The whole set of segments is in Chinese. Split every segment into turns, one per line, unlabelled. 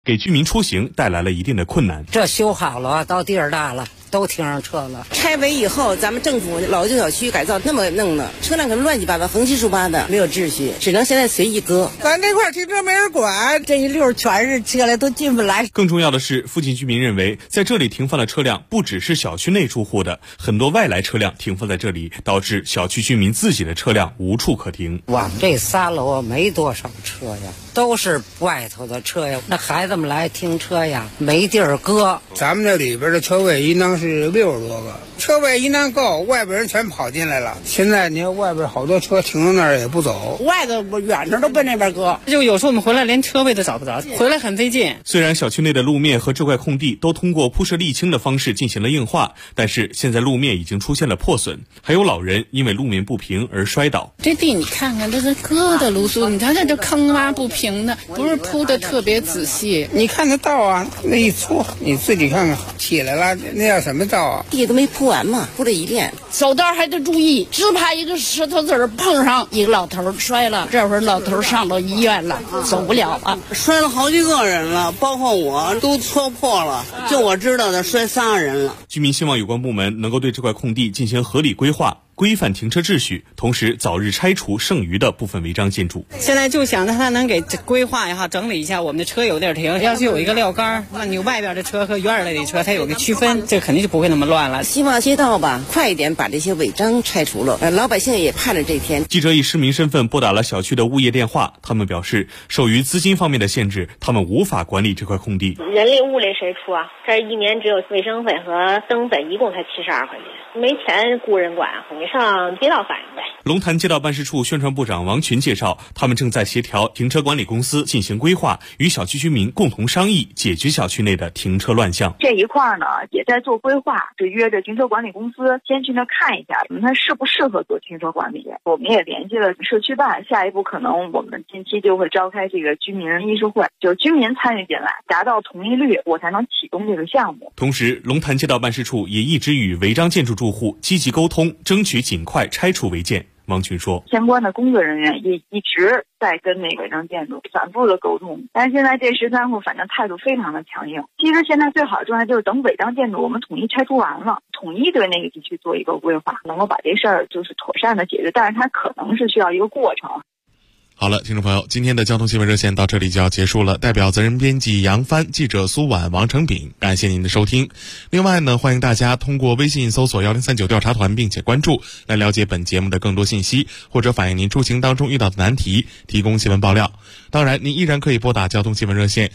给居民出行带来了一定的困难。
这修好了，到地儿大了，都停上车了。
拆围以后，咱们政府老旧小区改造那么弄的，车辆可能乱七八糟、横七竖八的，没有秩序，只能现在随意搁。
咱这块停车没人管，这一溜全是车来，都进不来。
更重要的是，附近居民认为，在这里停放的车辆不只是小区内住户的，很多外来车辆停放在这里，导致小区居民自己的车辆无处可停。
我们这3楼没多少车呀，都是外头的车呀，那孩子们来停车呀，没地儿搁。
咱们这里边的车位应当是60多个，车位一旦够，外边人全跑进来了。现在你看外边好多车停在那儿也不走，外头远着都奔那边搁。
就有时候我们回来连车位都找不着，回来很费劲。
虽然小区内的路面和这块空地都通过铺设沥青的方式进行了硬化，但是现在路面已经出现了破损，还有老人因为路面不平而摔倒。
这地你看看，这是割的芦苏，你看这坑洼不平的，不是铺的特别仔细。
你看那道啊，那一搓，你自己看看起来了，那叫什么道啊？
地都没铺完嘛，铺了一遍。
走道还得注意，只怕一个石头子儿碰上，一个老头摔了，这会儿老头上到医院了，走不了了。
摔了好几个人了，包括我都戳破了，就我知道的摔3个人了。
居民希望有关部门能够对这块空地进行合理规划，规范停车秩序，同时早日拆除剩余的部分违章建筑。
现在就想着他能给规划一下、整理一下，我们的车有地儿停，要是有一个撂杆，那你外边的车和院里的车它有个区分，这肯定就不会那么乱了。
希望街道吧快一点把这些违章拆除了，老百姓也盼着这天。
记者以市民身份拨打了小区的物业电话，他们表示，受于资金方面的限制，他们无法管理这块空地。
人力物力谁出啊？这一年只有卫生费和灯费，一共才72块钱，没钱雇人管，你上街道反映呗。
龙潭街道办事处宣传部长王群介绍，他们正在协调停车管理公司进行规划，与小区居民共同商议，解决小区内的停车乱象。
这一块呢，也在做规划，就约着停车管理公司先去那看一下，它适不适合做停车管理。我们也联系了社区办，下一步可能我们近期就会召开这个居民议事会，就是居民参与进来，达到同意率，我才能启动这个项目。
同时，龙潭街道办事处也一直与违章建筑住户积极沟通，争取尽快拆除违建。王群说，
相关的工作人员也一直在跟那个违章建筑反复的沟通，但是现在这13户反正态度非常的强硬。其实现在最好的状态就是等违章建筑我们统一拆除完了，统一对那个地区做一个规划，能够把这事儿就是妥善的解决，但是它可能是需要一个过程。
好了，听众朋友，今天的交通新闻热线到这里就要结束了。代表责任编辑杨帆、记者苏婉、王成炳，感谢您的收听。另外呢，欢迎大家通过微信搜索1039调查团并且关注，来了解本节目的更多信息，或者反映您出行当中遇到的难题，提供新闻爆料。当然，您依然可以拨打交通新闻热线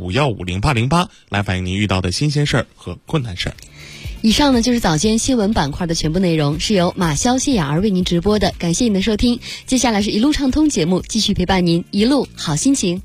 65150808来反映您遇到的新鲜事儿和困难事儿。
以上呢就是早间新闻板块的全部内容，是由马潇、谢雅儿为您直播的，感谢您的收听。接下来是一路畅通节目，继续陪伴您，一路好心情。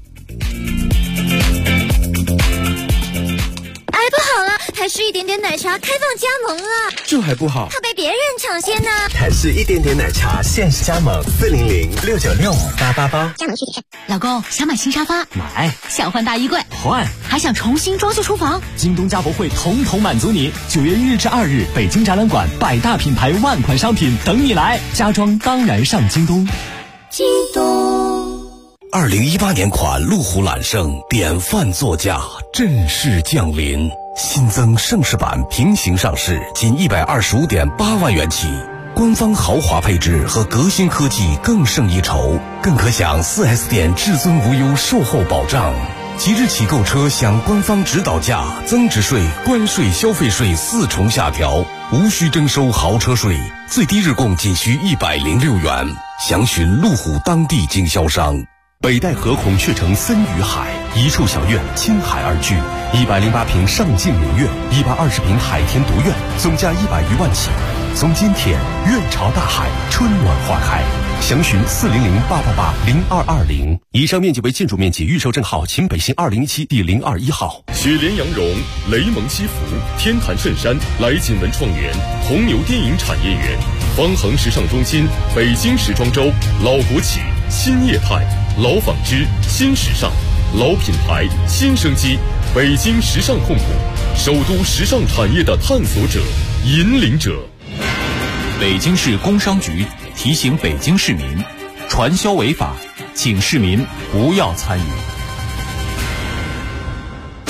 不好了，台式一点点奶茶开放加盟了，
这还不好，
怕被别人抢先呢。
台式一点点奶茶限时加盟，40069658888，
加盟具体看。
老公想买新沙发，
买；
想换大衣柜，
换；
还想重新装修厨房，
京东家博会统统满足你。9月1日至2日，北京展览馆100大品牌万款商品等你来，家装当然上京东。
京东。
2018年款路虎揽胜典范座驾正式降临，新增盛世版平行上市，仅125.8万元起，官方豪华配置和革新科技更胜一筹，更可享 4S 店至尊无忧售后保障。即日起购车享官方指导价，增值税、关税、消费税4重下调，无需征收豪车税，最低日供仅需106元。详询路虎当地经销商。北戴河孔雀城森与海，一处小院倾海而居，108平上镜明月，120平海天独院，总价100余万起。从今天院朝大海，春暖花开。详询400880820。以上面积为建筑面积，预售证号秦北信2017第021号。
雪莲羊绒、雷蒙西服、天坛衬衫、来锦文创园、红牛电影产业园、方恒时尚中心、北京时装周、老国企、新业态、老纺织、新时尚、老品牌、新生机，北京时尚控股，首都时尚产业的探索者、引领者。
北京市工商局提醒北京市民，传销违法，请市民不要参与。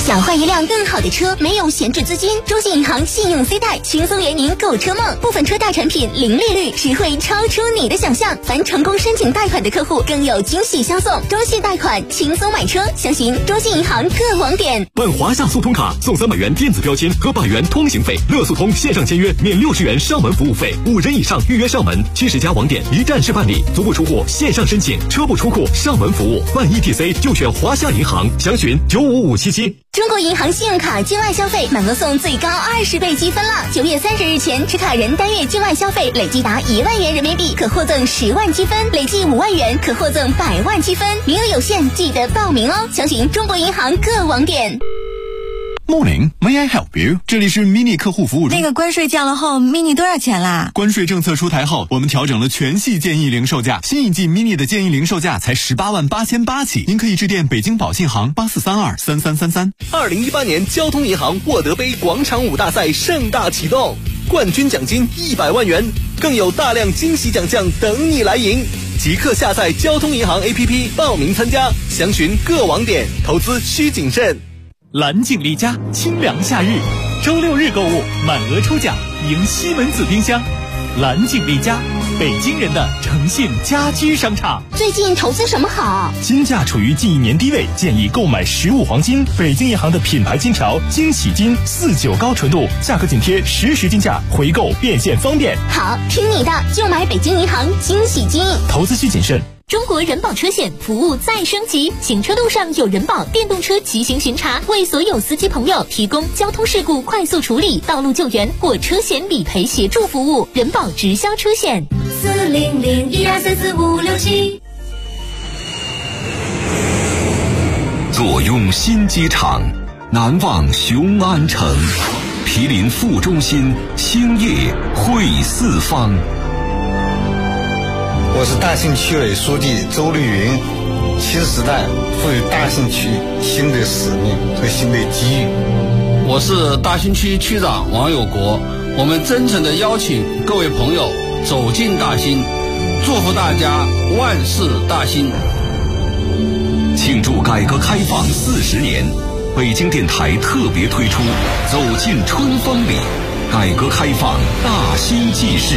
想换一辆更好的车，没有闲置资金，中信银行信用 C 贷轻松圆您购车梦，部分车贷产品零利率，实惠超出你的想象。凡成功申请贷款的客户更有惊喜相送，中信贷款轻松买车，详询中信银行各网点。
办华夏速通卡送300元电子标签和100元通行费，乐速通线上签约免60元上门服务费，5人以上预约上门，70家网点一站式办理，足不出户线上申请，车不出库上门服务，办 ETC 就选华夏银行，详询95577。
中国银行信用卡境外消费满额送最高20倍积分了！9月30日前持卡人单月境外消费累计达1万元人民币，可获赠10万积分；累计5万元可获赠100万积分，名额有限，记得报名哦！详询中国银行各网点。
Morning, may I help you？ 这里是 Mini 客户服务中。
那个关税降了后 ，Mini 多少钱啦？
关税政策出台后，我们调整了全系建议零售价，新一季 Mini 的建议零售价才188800起。您可以致电北京保信行84323333。
2018年交通银行沃德杯广场舞大赛盛大启动，冠军奖金100万元，更有大量惊喜奖项等你来赢。即刻下载交通银行 APP 报名参加，详询各网点，投资需谨慎。
蓝景丽家清凉夏日，周6日购物满额抽奖赢西门子冰箱。蓝景丽家，北京人的诚信家居商场。
最近投资什么好？
金价处于近1年低位，建议购买实物黄金。北京银行的品牌金条惊喜金49高纯度，价格紧贴实时金价，回购变现方便。
好，听你的，就买北京银行惊喜金。
投资需谨慎。
中国人保车险服务再升级，行车路上有人保电动车骑行巡查，为所有司机朋友提供交通事故快速处理、道路救援或车险理赔协助服务。人保直销车险
400-1234-567。
坐拥新机场，难忘雄安城，毗邻副中心，兴业汇四方。
我是大兴区委书记周绿云，新时代赋予大兴区新的使命和新的机遇。
我是大兴区区长王有国，我们真诚地邀请各位朋友走进大兴，祝福大家万事大兴。
庆祝改革开放40年，北京电台特别推出走进春风里，改革开放大兴纪事。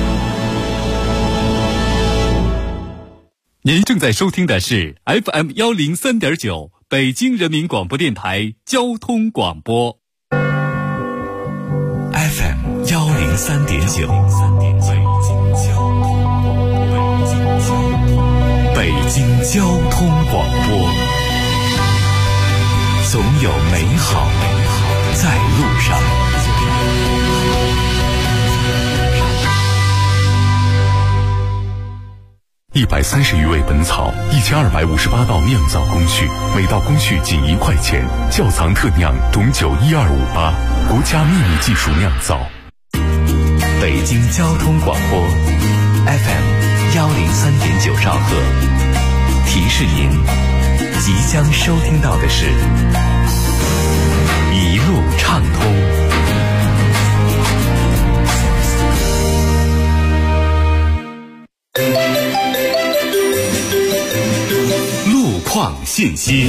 您正在收听的是 FM 103.9北京人民广播电台交通广播。
FM 103.9，北京交通广播，总有美好在路上。130余味本草，1258道酿造工序，每道工序仅1块钱，窖藏特酿种酒12588，国家秘密技术酿造。北京交通广播 FM 103.9兆赫，提示您即将收听到的是一路畅通。况信息。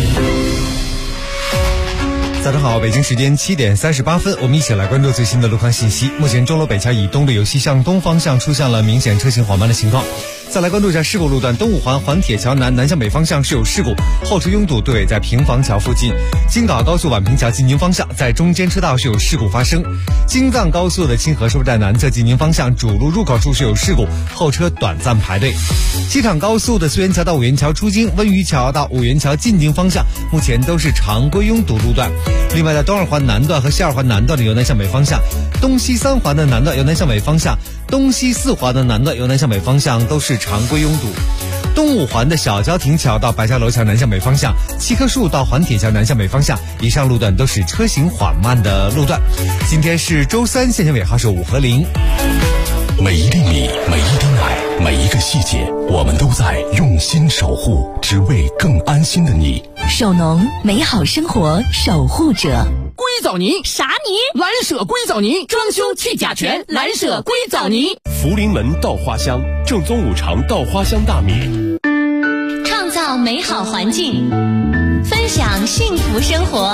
早上好，北京时间7点38分，我们一起来关注最新的路况信息。目前钟楼北桥以东路由西向东方向出现了明显车行缓慢的情况。再来关注一下事故路段，东五环环铁桥南向北方向是有事故，后车拥堵，队尾在平房桥附近。京港高速宛平桥进宁方向在中间车道是有事故发生。京藏高速的清河收费站南侧进宁方向主路入口处是有事故，后车短暂排队。机场高速的绥源桥到五元桥出京，温榆桥到五元桥进京方向目前都是常规拥堵路段。另外在东二环南段和西二环南段的由南向北方向，东西三环的南段由南向北方向，东西四环的南段由南向北方向都是常规拥堵。东五环的小郊亭桥到白家楼桥南向北方向，七棵树到环铁桥南向北方向，以上路段都是车行缓慢的路段。今天是周三，限行尾号是5和0。
每一粒米，每一滴奶，每一个细节，我们都在用心守护，只为更安心的你。
首农，美好生活守护者。
硅藻泥啥泥？蓝舍硅藻泥，装修去甲醛，蓝舍硅藻泥。
福临门稻花香，正宗五常稻花香大米。
创造美好环境，
分享幸福生活。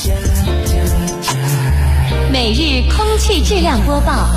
每日空气质量播报。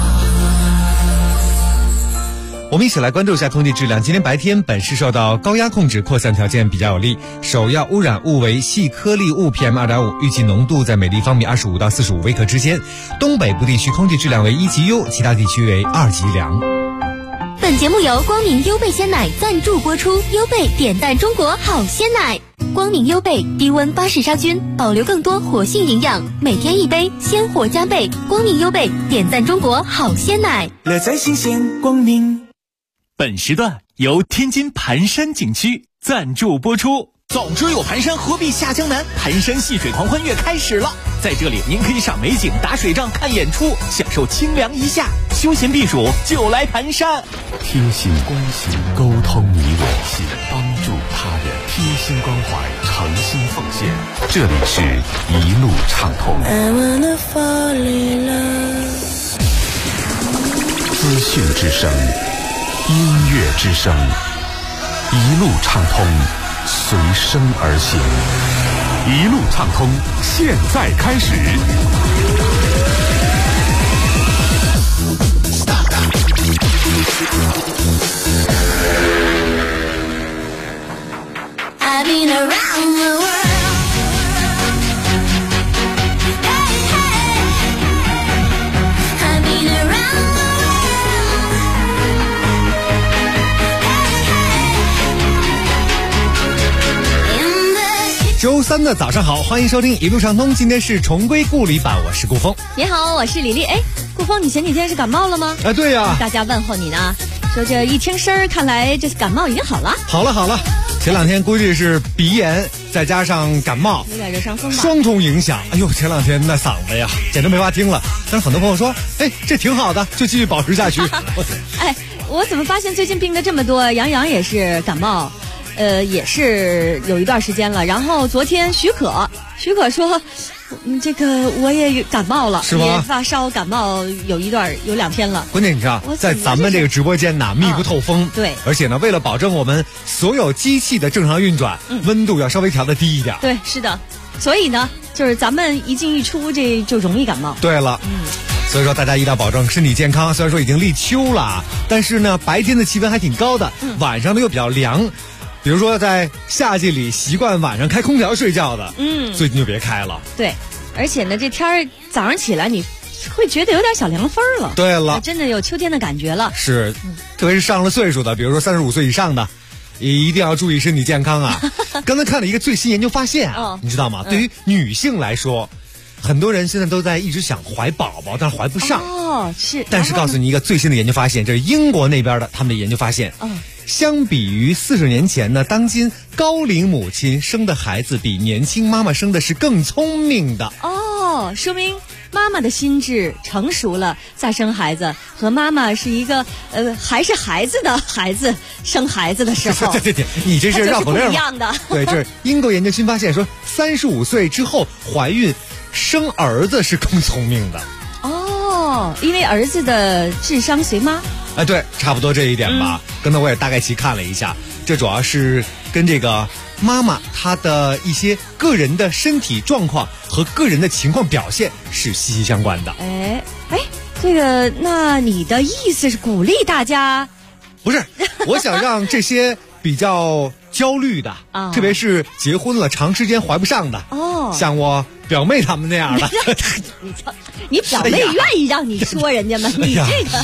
我们一起来关注一下空气质量。今天白天，本市受到高压控制扩散条件比较有利，首要污染物为细颗粒物 PM2.5， 预计浓度在每立方米25到45微克之间。东北部地区空气质量为1级优，其他地区为2级良。
本节目由光明优贝鲜奶赞助播出，优贝点赞中国好鲜奶。光明优贝低温巴氏杀菌，保留更多活性营养，每天一杯，鲜活加倍。光明优贝点赞中国好鲜奶，
乐在新鲜光明。本时段由天津盘山景区赞助播出。早知有盘山，何必下江南？盘山戏水狂欢月开始了，在这里您可以赏美景、打水仗、看演出，享受清凉一夏，休闲避暑就来盘山。
贴心关心，沟通你我心，帮助他人，贴心关怀，诚心奉献。这里是一路畅通。资讯之声，音乐之声，一路畅通，随声而行。一路畅通，现在开始。
I've been around the world.
周三的早上好，欢迎收听一路畅通，今天是重归故里版，我是顾峰。
你好，我是李丽。哎，顾峰，你前几天是感冒了吗？
啊，对呀，
大家问候你呢，说这一听声儿，看来这感冒已经好了。
好了，前两天估计是鼻炎再加上感冒，
有点热伤风吧，
双重影响。哎呦，前两天那嗓子呀，简直没法听了。但是很多朋友说，哎，这挺好的，就继续保持下去。
哎，我怎么发现最近病的这么多？杨洋也是感冒。也是有一段时间了。然后昨天许可说，这个我也感冒了，
是吗？
也发烧感冒有2天了。
关键你知道，在咱们这个直播间呢，密不透风。
对，
而且呢，为了保证我们所有机器的正常运转，温度要稍微调得低一点。
对，是的。所以呢，就是咱们一进一出，这就容易感冒。
对了，所以说大家一定要保证身体健康。虽然说已经立秋了，但是呢，白天的气温还挺高的，晚上呢又比较凉。比如说在夏季里习惯晚上开空调睡觉的，最近就别开了。
对，而且呢，这天儿早上起来你会觉得有点小凉风了。
对了，
真的有秋天的感觉了。
是，特别是上了岁数的，比如说35岁以上的，也一定要注意身体健康啊。刚才看了一个最新研究发现啊，你知道吗？对于女性来说，很多人现在都在一直想怀宝宝，但是怀不上。
哦，是。
但是告诉你一个最新的研究发现，这是英国那边的他们的研究发现。相比于40年前呢，当今高龄母亲生的孩子比年轻妈妈生的是更聪明的。
哦，说明妈妈的心智成熟了，再生孩子和妈妈是一个还是孩子的孩子生孩子的时候，
对，你这是绕口令吗？
不一样的。
对，这是英国研究新发现说，35岁之后怀孕生儿子是更聪明的。
哦，因为儿子的智商随妈。
哎，对，差不多这一点吧。刚才我也大概看了一下，这主要是跟这个妈妈她的一些个人的身体状况和个人的情况表现是息息相关的。
哎，这个，那你的意思是鼓励大家？
不是，我想让这些比较焦虑的，特别是结婚了长时间怀不上的，像我表妹他们那样的。
你表妹愿意让你说人家吗？你这个，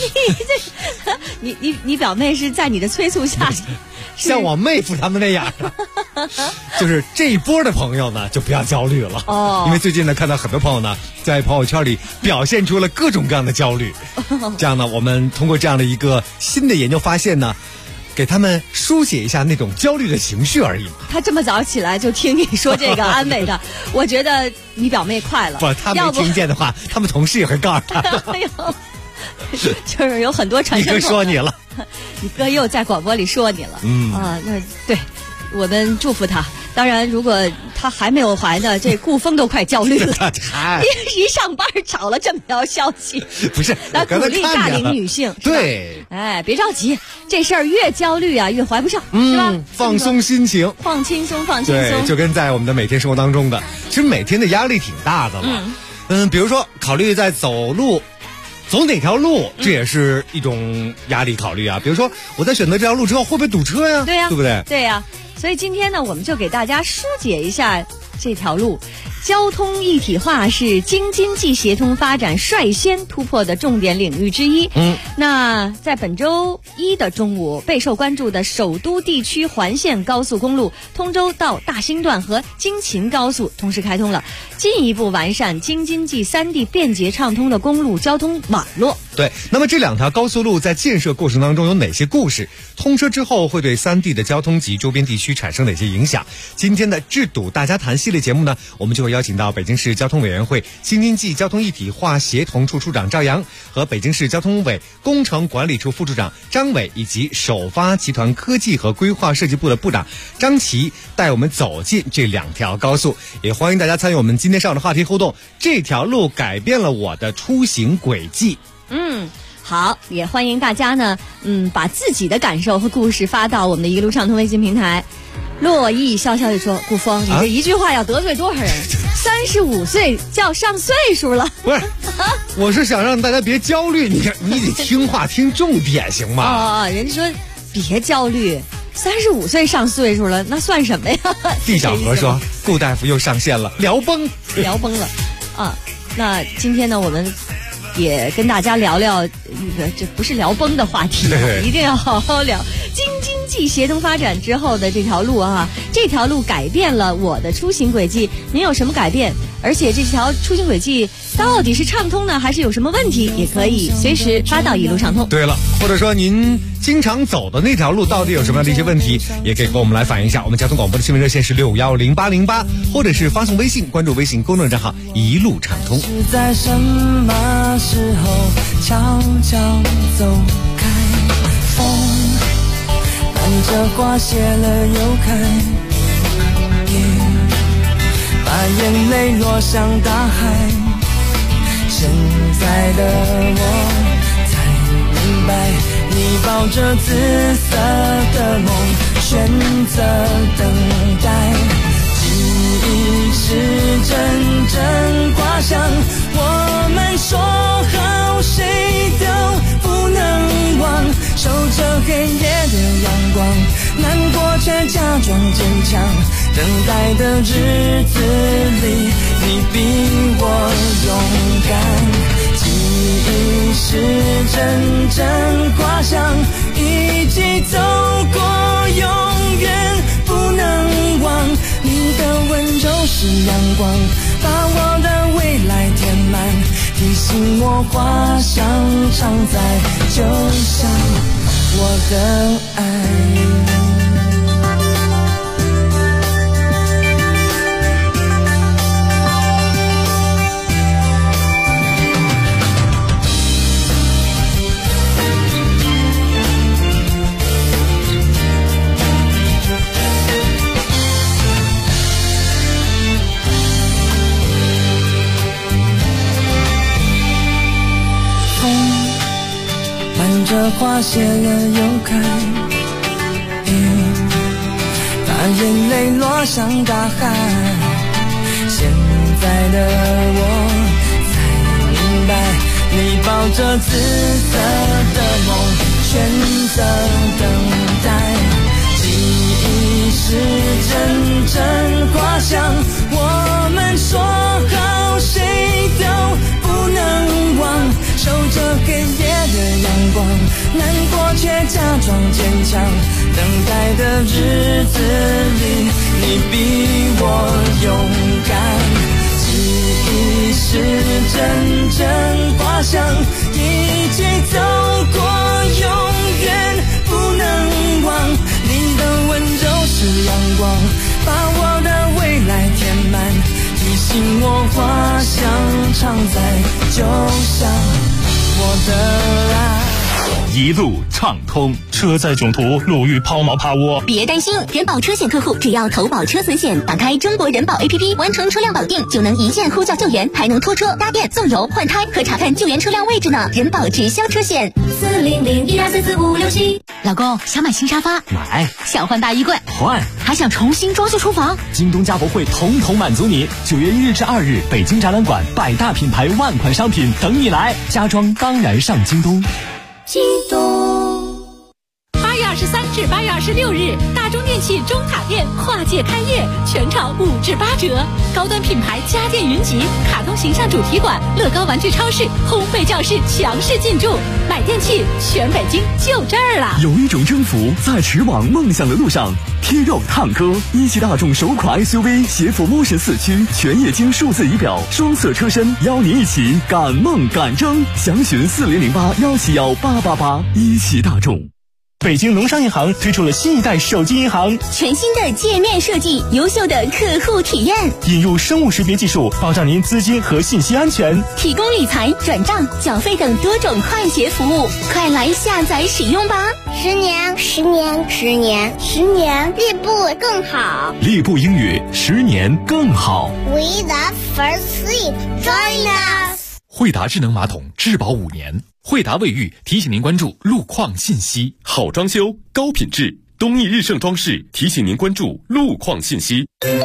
你表妹是在你的催促下，
像我妹夫他们那样的，就是这一波的朋友呢，就不要焦虑了。因为最近呢，看到很多朋友呢，在朋友圈里表现出了各种各样的焦虑。这样呢，我们通过这样的一个新的研究发现呢，给他们疏解一下那种焦虑的情绪而已嘛。
他这么早起来就听你说这个安慰的，我觉得你表妹快了。
不，他没听见的话，他们同事也会告诉他。
哎呦，就是有很多传声筒。
你哥说你了，
你哥又在广播里说你了。那对，我们祝福他。 当然，如果他还没有怀呢，这顾峰都快焦虑了。一上班找了这么条消息，
不是
来鼓励大龄女性。
对，
哎，别着急，这事儿越焦虑啊，越怀不上，是吧？
放松心情，
放轻松，放轻松。
对，就跟在我们的每天生活当中的，其实每天的压力挺大的了。比如说考虑在走哪条路，这也是一种压力考虑啊。比如说我在选择这条路之后会不会堵车呀？
对呀，
对不对？
对呀。所以今天呢，我们就给大家疏解一下这条路。交通一体化是京津冀协同发展率先突破的重点领域之一。那在本周一的中午，备受关注的首都地区环线高速公路通州到大兴段和京秦高速同时开通了，进一步完善京津冀三地便捷畅通的公路交通网络。
对，那么这两条高速路在建设过程当中有哪些故事？通车之后会对三地的交通及周边地区产生哪些影响？今天的治堵大家谈系列节目呢，我们就会邀请到北京市交通委员会京津冀交通一体化协同处处长赵阳和北京市交通委工程管理处副处长张伟，以及首发集团科技和规划设计部的部长张琪，带我们走进这两条高速。也欢迎大家参与我们今天上午的话题互动，这条路改变了我的出行轨迹。
好，也欢迎大家呢，把自己的感受和故事发到我们的一路畅通微信平台。洛毅笑笑地说：“顾峰，你这一句话要得罪多少人？35岁叫上岁数了。”
不是，我是想让大家别焦虑，你得听话，听重点行吗？
人家说别焦虑，35岁上岁数了，那算什么呀？
地小河说：“顾大夫又上线了，聊崩
了啊！”那今天呢，我们也跟大家聊聊这不是聊崩的话题，一定要好好聊京津冀协同发展之后的这条路啊，这条路改变了我的出行轨迹，您有什么改变？而且这条出行轨迹到底是畅通呢，还是有什么问题？也可以随时发到一路畅通。
对了，或者说您经常走的那条路到底有什么样的一些问题，也可以跟我们来反映一下。我们交通广播的新闻热线是6150808，或者是发送微信关注微信公众账号一路畅通。
是在什么时候悄悄走开？风伴着花谢了又开，把眼泪落向大海。现在的我才明白，你抱着紫色的梦，选择等待。记忆是阵阵花香，我们说好谁都不能忘，守着黑夜的阳光，难过却假装坚强，等待的日子里你比我勇敢。记忆是阵阵花香，一起走过永远不能忘，你的温柔是阳光，把我的未来填满，提醒我花香常在，就像我的爱。这花谢了又开，把眼泪落向大海。现在的我才明白，你抱着紫色的梦，选择等待。记忆是阵阵花香，我们说好谁都不能忘，守着黑夜的阳光，难过却假装坚强，等待的日子里你比我勇敢。记忆是阵阵花香，一起走过永远不能忘，你的温柔是阳光，把我的未来填满，提醒我花香常在，就像我的爱。
一路畅通。车载囧途，路遇抛锚趴窝，
别担心，人保车险客户只要投保车损险，打开中国人保 APP， 完成车辆保定，就能一键呼叫救援，还能拖车、搭电、送油、换胎和查看救援车辆位置呢。人保直销车险40012445567。
老公想买新沙发，
买；
想换大衣柜，
换；
还想重新装修厨房，
京东家博会统统满足你。9月1日至2日，北京展览馆100大品牌万款商品等你来，家装当然上京东。
京东。
8月23至8月26日，大中电器中塔店跨界开业，全场5至8折。高端品牌家电云集，卡通形象主题馆、乐高玩具超市、烘焙教室强势进驻。买电器，全北京就这儿了。
有一种征服在驰往梦想的路上。贴肉烫哥，一汽大众首款 SUV 携辅 Motion 4驱，全液晶数字仪表，双色车身，邀您一起赶梦赶征。详询4008171888。一汽大众。
北京农商银行推出了新一代手机银行，
全新的界面设计，优秀的客户体验，
引入生物识别技术，保障您资金和信息安全，
提供理财、转账、缴费等多种快捷服务，快来下载使用吧！10年，10年，10年，10年，立步更好。
立步英语，10年更好。
We the first sleep, join us。
惠达智能马桶质保5年。惠达卫浴提醒您关注路况信息。
好装修，高品质，东义日盛装饰提醒您关注路况信息。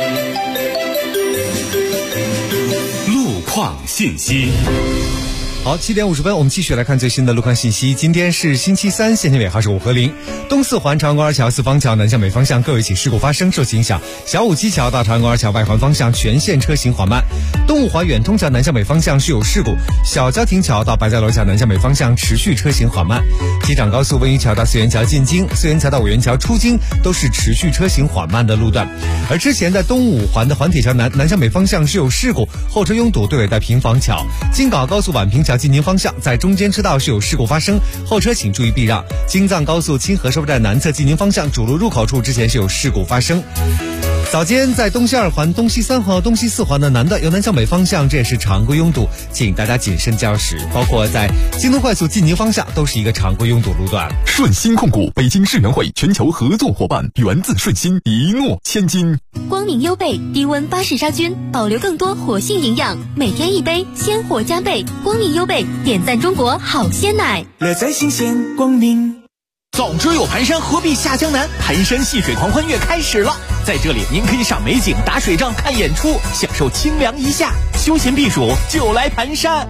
路况信息。
好，7点50分，我们继续来看最新的路况信息。今天是星期三，现天尾号是5和0。东四环长安公园桥四方桥南向北方向各有一起事故发生，受其影响，小武基桥到长安公园桥外环方向全线车行缓慢。东五环远通桥南向北方向是有事故，小交亭桥到白家楼桥南向北方向持续车行缓慢。机场高速温榆桥到四元桥进京，四元桥到五元桥出京都是持续车行缓慢的路段。而之前在东五环的环铁桥南向北方向是有事故，后车拥堵，队尾在平房桥。京港高速宛平桥进京方向在中间车道是有事故发生，后车请注意避让。京藏高速清河收费站南侧进京方向主路入口处之前是有事故发生。早间在东西2环、东西3环和东西4环的南段由南向北方向，这也是常规拥堵，请大家谨慎驾驶。包括在京东快速进京方向都是一个常规拥堵路段。
顺鑫控股北京世园会全球合作伙伴，源自顺鑫，一诺千金。
光明优贝低温巴氏杀菌，保留更多活性营养，每天一杯，鲜活加倍。光明优贝点赞中国好鲜奶，
乐在新鲜光明。
总之有盘山，何必下江南？盘山戏水狂欢月开始了，在这里您可以赏美景、打水仗、看演出，享受清凉一夏，休闲避暑就来盘山。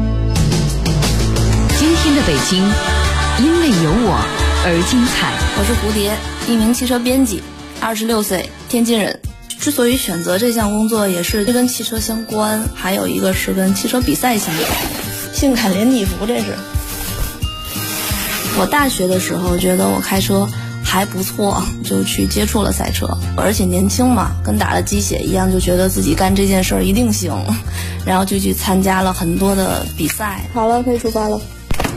今天的北京，因为有我而精彩。
我是蝴蝶，一名汽车编辑，26岁，天津人。之所以选择这项工作，也是跟汽车相关，还有一个是跟汽车比赛相关。性感连体服，这是。我大学的时候觉得我开车还不错，就去接触了赛车，而且年轻嘛，跟打了鸡血一样，就觉得自己干这件事儿一定行，然后就去参加了很多的比赛。好了，可以出发了。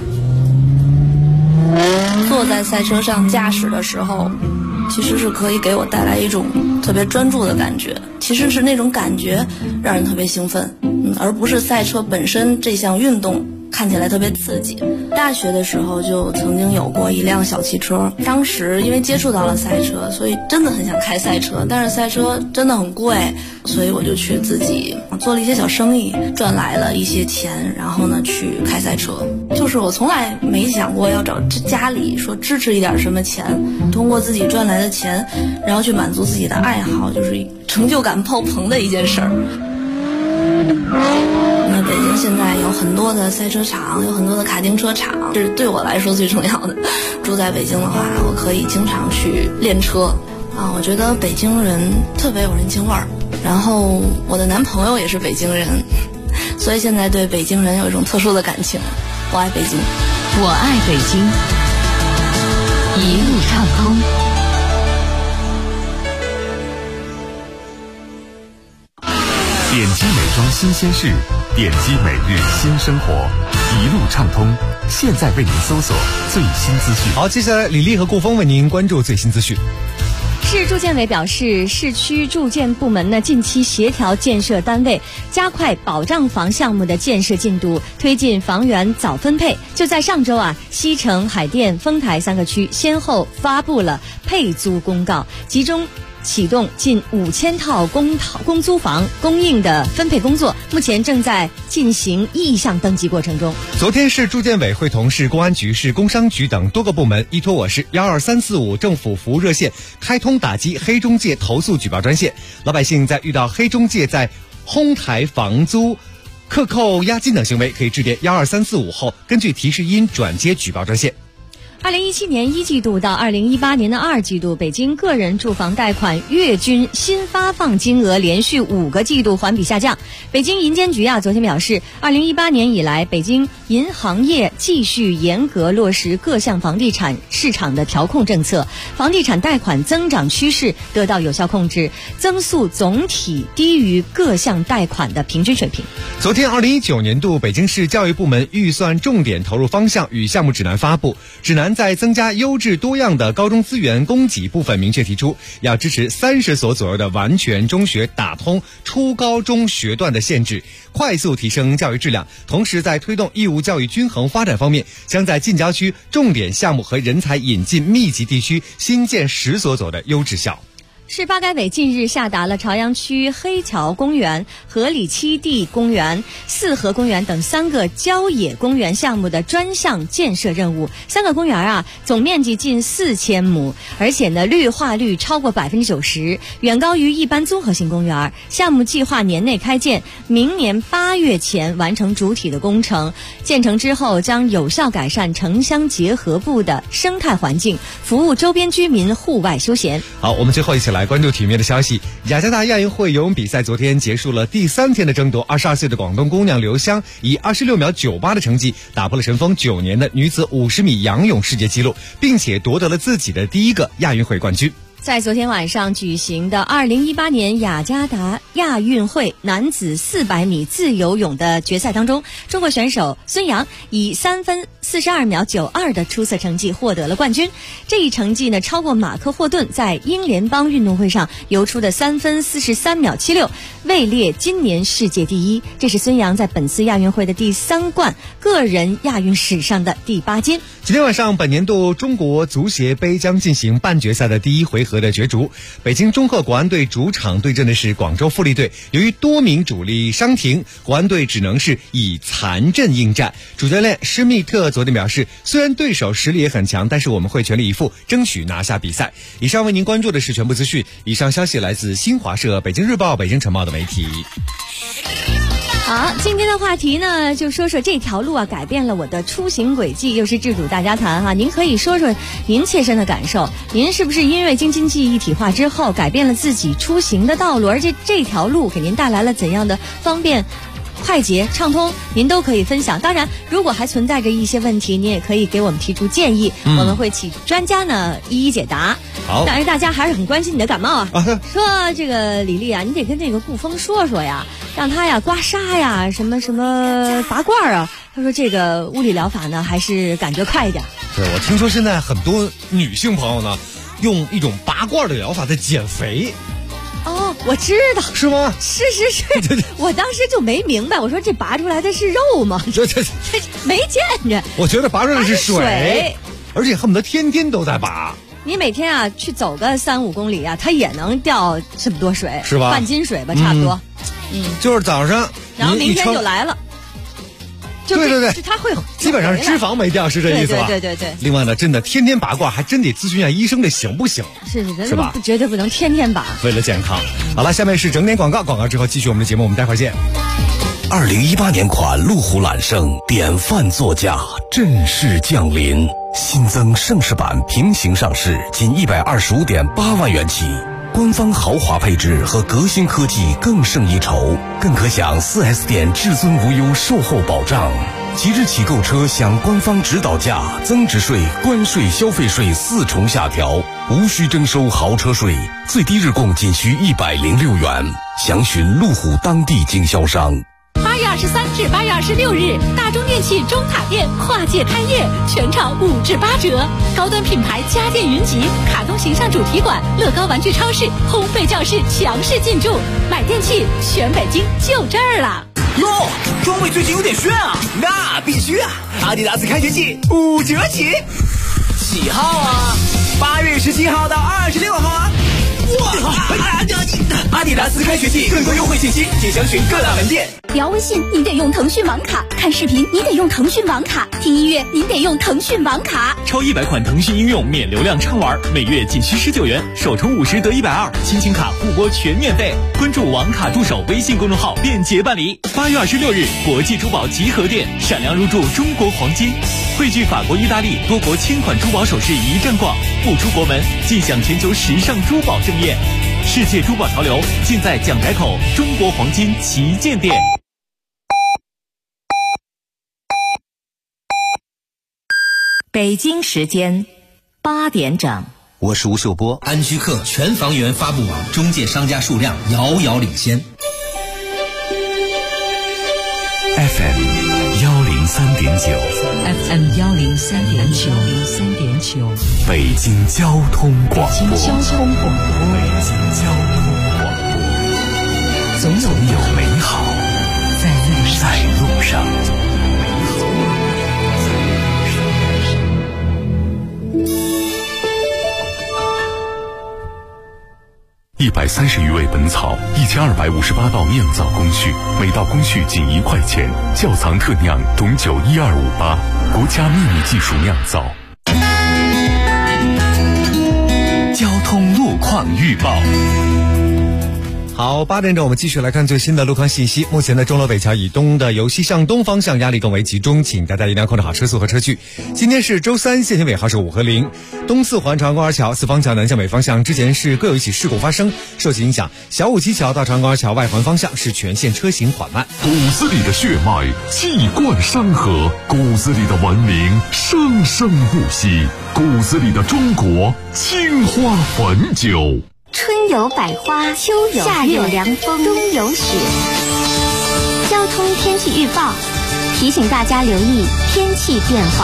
坐在赛车上驾驶的时候，其实是可以给我带来一种特别专注的感觉，其实是那种感觉让人特别兴奋，而不是赛车本身这项运动看起来特别刺激。大学的时候就曾经有过一辆小汽车，当时因为接触到了赛车，所以真的很想开赛车，但是赛车真的很贵，所以我就去自己做了一些小生意，赚来了一些钱，然后呢去开赛车。就是我从来没想过要找家里说支持一点什么钱，通过自己赚来的钱，然后去满足自己的爱好，就是成就感爆棚的一件事儿。那北京现在有很多的赛车场，有很多的卡丁车场，这是对我来说最重要的。住在北京的话，我可以经常去练车啊。我觉得北京人特别有人情味儿，然后我的男朋友也是北京人，所以现在对北京人有一种特殊的感情。我爱北京，
我爱北京，一路畅通。
点击美妆新鲜事，点击每日新生活，一路畅通。现在为您搜索最新资讯。
好，接下来李丽和顾峰为您关注最新资讯。
市住建委表示，市区住建部门呢近期协调建设单位，加快保障房项目的建设进度，推进房源早分配。就在上周啊，西城、海淀、丰台3个区先后发布了配租公告，集中启动近5000套公租房供应的分配工作，目前正在进行意向登记过程中。
昨天市住建委会同市公安局、市工商局等多个部门依托我市12345政府服务热线，开通打击黑中介投诉举报专线。老百姓在遇到黑中介在哄抬房租、克扣押金等行为，可以致电12345后，根据提示音转接举报专线。
2017年1季度到2018年的2季度，北京个人住房贷款月均新发放金额连续5个季度环比下降。北京银监局昨天表示，2018年以来，北京银行业继续严格落实各项房地产市场的调控政策，房地产贷款增长趋势得到有效控制，增速总体低于各项贷款的平均水平。
昨天2019年度北京市教育部门预算重点投入方向与项目指南发布，指南在增加优质多样的高中资源供给部分明确提出，要支持30所左右的完全中学打通初高中学段的限制，快速提升教育质量。同时在推动义务教育均衡发展方面，将在近郊区重点项目和人才引进密集地区新建10所左右的优质校。
市发改委近日下达了朝阳区黑桥公园、河里七地公园、四河公园等3个郊野公园项目的专项建设任务。3个公园总面积近4000亩，而且呢绿化率超过90%，远高于一般综合性公园。项目计划年内开建，明年8月前完成主体的工程。建成之后，将有效改善城乡结合部的生态环境，服务周边居民户外休闲。
好，我们最后一起来关注体育面的消息。雅加达亚运会游泳比赛昨天结束了第3天的争夺，22岁的广东姑娘刘湘以26秒98的成绩打破了尘封9年的女子50米仰泳世界纪录，并且夺得了自己的第1个亚运会冠军。
在昨天晚上举行的2018年雅加达亚运会男子400米自由泳的决赛当中，中国选手孙杨以3分42秒92的出色成绩获得了冠军。这一成绩呢，超过马克·霍顿在英联邦运动会上游出的3分43秒76，位列今年世界第1。这是孙杨在本次亚运会的第3冠，个人亚运史上的第8金。
今天晚上，本年度中国足协杯将进行半决赛的第1回合的角逐。北京中赫国安队主场对阵的是广州富力队，由于多名主力伤停，国安队只能是以残阵应战。主教练施密特昨天表示，虽然对手实力也很强，但是我们会全力以赴，争取拿下比赛。以上为您关注的是全部资讯，以上消息来自新华社、北京日报、北京晨报的媒体。
好，今天的话题呢，就说说这条路改变了我的出行轨迹，又是制度大家谈您可以说说您切身的感受，您是不是因为京津冀一体化之后改变了自己出行的道路，而且这条路给您带来了怎样的方便、快捷、畅通，您都可以分享。当然，如果还存在着一些问题，您也可以给我们提出建议，我们会请专家呢一一解答。
好，
当然大家还是很关心你的感冒说这个李丽你得跟这个顾峰说说呀，让他刮痧呀，什么什么拔罐他说这个物理疗法呢，还是感觉快一点。
对，我听说现在很多女性朋友呢，用一种拔罐的疗法在减肥。
我知道，
是吗？
是我当时就没明白，我说这拔出来的是肉吗？这没见着。
我觉得拔出来是水，而且恨不得天天都在拔。
你每天去走个3-5公里它也能掉这么多水，
是吧？
半斤水吧，差不多。
就是早上，
然后明天就来了。
对，
它会
基本上是脂肪没掉，是这意思吧？
对。
另外呢，真的天天拔罐，还真得咨询一下医生，这行不行？
是吧？绝对不能天天拔，
为了健康。好了，下面是整点广告，广告之后继续我们的节目，我们待会儿见。
2018年款路虎揽胜典范座驾正式降临，新增盛世版平行上市，仅125.8万元起。官方豪华配置和革新科技更胜一筹，更可享 4S 店至尊无忧售后保障。即日起购车享官方指导价、增值税、关税、消费税4重下调，无需征收豪车税，最低日供仅需106元。详询路虎当地经销商。
8月月23至8月26日，大中电器中塔店跨界开业，全场5至8折。高端品牌家电云集、卡通形象主题馆、乐高玩具超市、烘焙教室强势进驻，买电器全北京就这儿了。
哟，装备最近有点炫啊！那必须啊！阿迪达斯开学季5折起，几号啊？8月17号到26号啊！哇！阿迪达斯开学季更多优惠信息，请详询各大门店。
聊微信你得用腾讯网卡，看视频你得用腾讯网卡，听音乐你得用腾讯网卡。
超100款腾讯应用免流量畅玩，每月仅需19元，首充50得120，亲情卡互拨全免费。关注网卡助手微信公众号便捷办理。8月26日，国际珠宝集合店闪亮入驻中国黄金，汇聚法国、意大利多国千款珠宝首饰一站逛，不出国门尽享全球时尚珠宝盛宴。世界珠宝潮流尽在蒋宅口中国黄金旗舰店。
北京时间8点整，
我是吴秀波。安居客全房源发布网中介商家数量遥遥领先。
FM 103.9 北京交通广播，总有美好在路上。130余味本草，1258道酿造工序，每道工序仅1块钱。窖藏特酿董酒12588，国家秘密技术酿造。交通路况预报。
好，8点整，我们继续来看最新的路况信息。目前的钟楼北桥以东的由西向东方向压力更为集中，请大家一定要控制好车速和车距。今天是周三，限行尾号是5和0。东四环长安公园桥四方桥南向北方向之前是各有一起事故发生，受其影响，小武基桥到长安公园桥外环方向是全线车行缓慢。
骨子里的血脉气贯山河，骨子里的文明生生不息，骨子里的中国青花汾酒。
春有百花，秋有夏有凉风，冬有雪。交通天气预报提醒大家留意天气变化。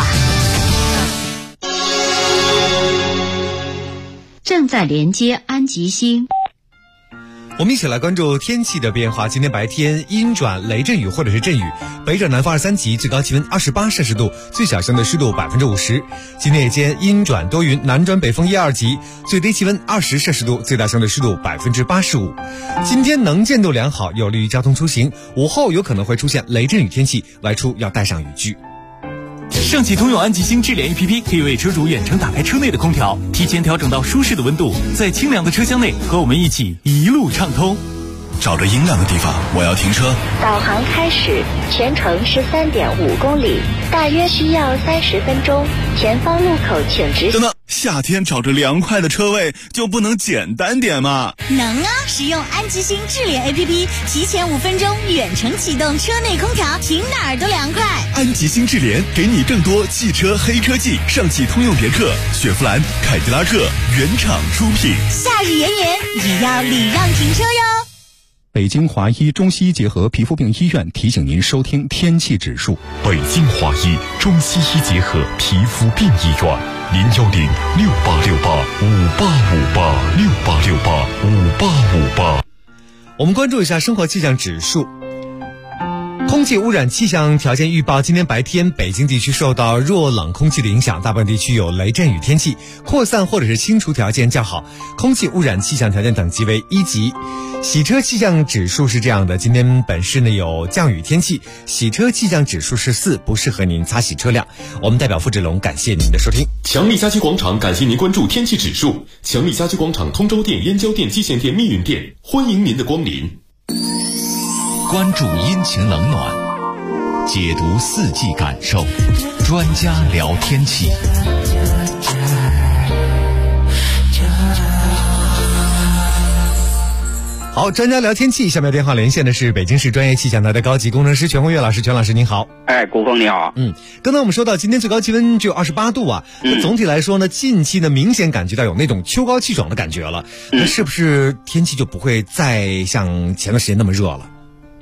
正在连接安吉星。
我们一起来关注天气的变化。今天白天阴转雷阵雨或者是阵雨，北转南风2、3级，最高气温28摄氏度，最小相对湿度50%。今天夜间阴转多云，南转北风1、2级，最低气温20摄氏度，最大相对湿度85%。今天能见度良好，有利于交通出行。午后有可能会出现雷阵雨天气，外出要带上雨具。
上汽通用安吉星智联 APP 可以为车主远程打开车内的空调，提前调整到舒适的温度，在清凉的车厢内和我们一起一路畅通。
找着阴凉的地方，我要停车。
导航开始，全程13.5公里，大约需要30分钟。前方路口请直行。
等等，夏天找着凉快的车位就不能简单点吗？
能啊！使用安吉星智联 APP， 提前5分钟远程启动车内空调，停哪儿都凉快。
安吉星智联给你更多汽车黑科技，上汽通用别克、雪佛兰、凯迪拉克原厂出品。
夏日炎炎，也要礼让停车哟。
北京华医中西医结合皮肤病医院提醒您收听天气指数。北京华医中西医结合皮肤病医院，0106868585858，68685858。
我们关注一下生活气象指数。空气污染气象条件预报，今天白天北京地区受到弱冷空气的影响，大部分地区有雷阵雨天气，扩散或者是清除条件较好，空气污染气象条件等级为1级。洗车气象指数是这样的，今天本市呢有降雨天气，洗车气象指数是4，不适合您擦洗车辆。我们代表付志龙感谢您的收听。
强力家居广场感谢您关注天气指数。强力家居广场通州店、燕郊店、蓟县店、密云店，欢迎您的光临。
关注阴晴冷暖，解读四季感受，专家聊天气。
好，专家聊天气，下面电话连线的是北京市专业气象台的高级工程师全红月老师。全老师您好。
郭峰你好。
刚才我们说到今天最高气温只有28度啊，那总体来说呢，近期呢明显感觉到有那种秋高气爽的感觉了，那是不是天气就不会再像前段时间那么热了？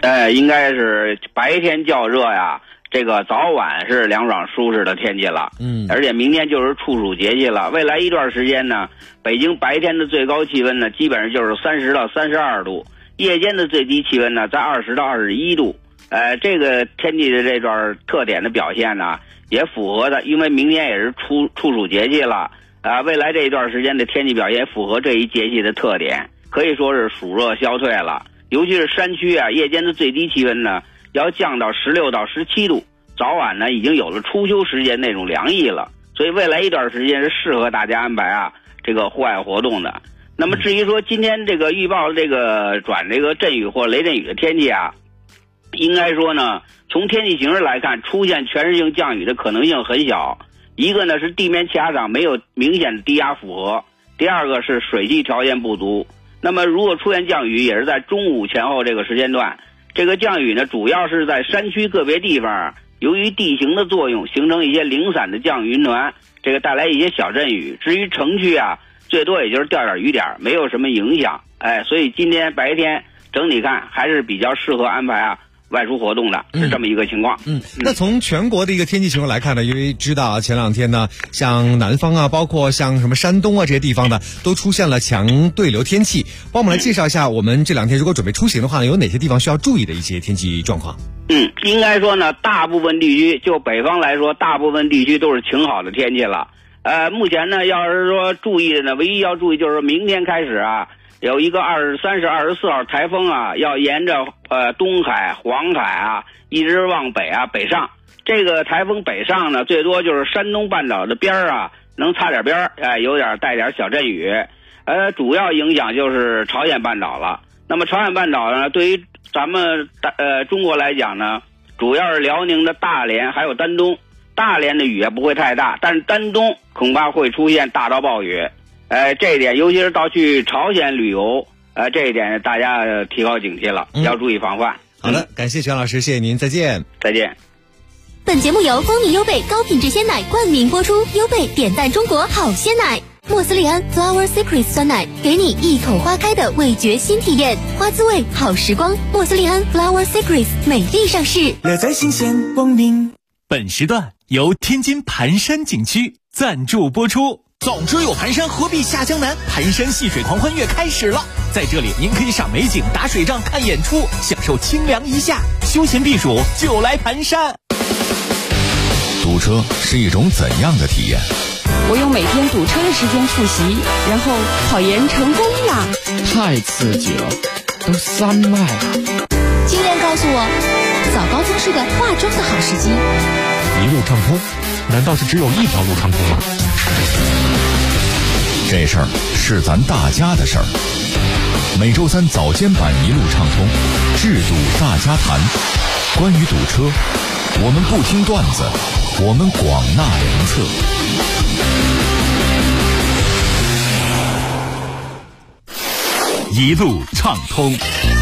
应该是白天较热呀，这个早晚是凉爽舒适的天气了。而且明天就是处暑节气了。未来一段时间呢，北京白天的最高气温呢，基本上就是30到32度，夜间的最低气温呢，在20到21度。这个天气的这段特点的表现呢，也符合的，因为明天也是处暑节气了。未来这一段时间的天气表现符合这一节气的特点，可以说是暑热消退了。尤其是山区啊，夜间的最低气温呢，要降到16到17度，早晚呢已经有了初秋时间那种凉意了。所以未来一段时间是适合大家安排这个户外活动的。那么至于说今天这个预报这个转这个阵雨或雷阵雨的天气应该说呢，从天气形势来看，出现全市性降雨的可能性很小。一个呢是地面气压场没有明显的低压负荷，第二个是水汽条件不足。那么如果出现降雨，也是在中午前后这个时间段。这个降雨呢，主要是在山区个别地方，由于地形的作用，形成一些零散的降雨云团，这个带来一些小阵雨。至于城区最多也就是掉点雨点，没有什么影响。所以今天白天整体看还是比较适合安排外出活动的，是这么一个情况。
那从全国的一个天气情况来看呢，因为知道前两天呢，像南方包括像什么山东这些地方呢，都出现了强对流天气。帮我们来介绍一下，我们这两天如果准备出行的话呢，有哪些地方需要注意的一些天气状况？
应该说呢，大部分地区，就北方来说，大部分地区都是晴好的天气了。目前呢，要是说注意的呢，唯一要注意就是明天开始有一个23、24号台风要沿着东海、黄海一直往北北上。这个台风北上呢，最多就是山东半岛的边能擦点边有点带点小阵雨。主要影响就是朝鲜半岛了。那么朝鲜半岛呢，对于咱们中国来讲呢，主要是辽宁的大连还有丹东。大连的雨也不会太大，但是丹东恐怕会出现大到暴雨。这一点，尤其是到去朝鲜旅游，这一点大家提高警惕了，要注意防范。
好的，感谢全老师，谢谢您，再见。
再见。
本节目由光明优贝高品质鲜奶冠名播出，优贝点赞中国好鲜奶。莫斯利安 Flower Secrets 酸奶，给你一口花开的味觉新体验，花滋味好时光。莫斯利安 Flower Secrets 美丽上市，
乐在新鲜光明。
本时段由天津盘山景区赞助播出。总之有盘山，何必下江南？盘山戏水狂欢月开始了，在这里您可以赏美景、打水仗、看演出，享受清凉一夏，休闲避暑就来盘山。
堵车是一种怎样的体验？
我用每天堵车的时间复习，然后考研成功了。
太刺激了，都3迈了。
经验告诉我，早高峰是个化妆的好时机。
一路畅通，难道是只有一条路畅通吗？
这事儿是咱大家的事儿。每周三早间版一路畅通，制堵大家谈。关于堵车，我们不听段子，我们广纳良策。
一路畅通。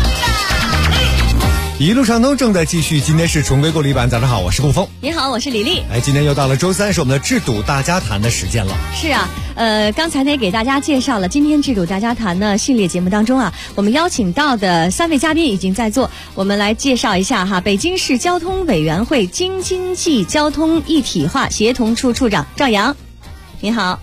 一路畅通正在继续，今天是重归故里版。早上好，我是顾峰。
你好，我是李丽。
今天又到了周三，是我们的制堵大家谈的时间了。
是啊，刚才呢也给大家介绍了今天制堵大家谈呢系列节目当中我们邀请到的3位嘉宾已经在座，我们来介绍一下北京市交通委员会京津冀交通一体化协同处处长赵阳，您好。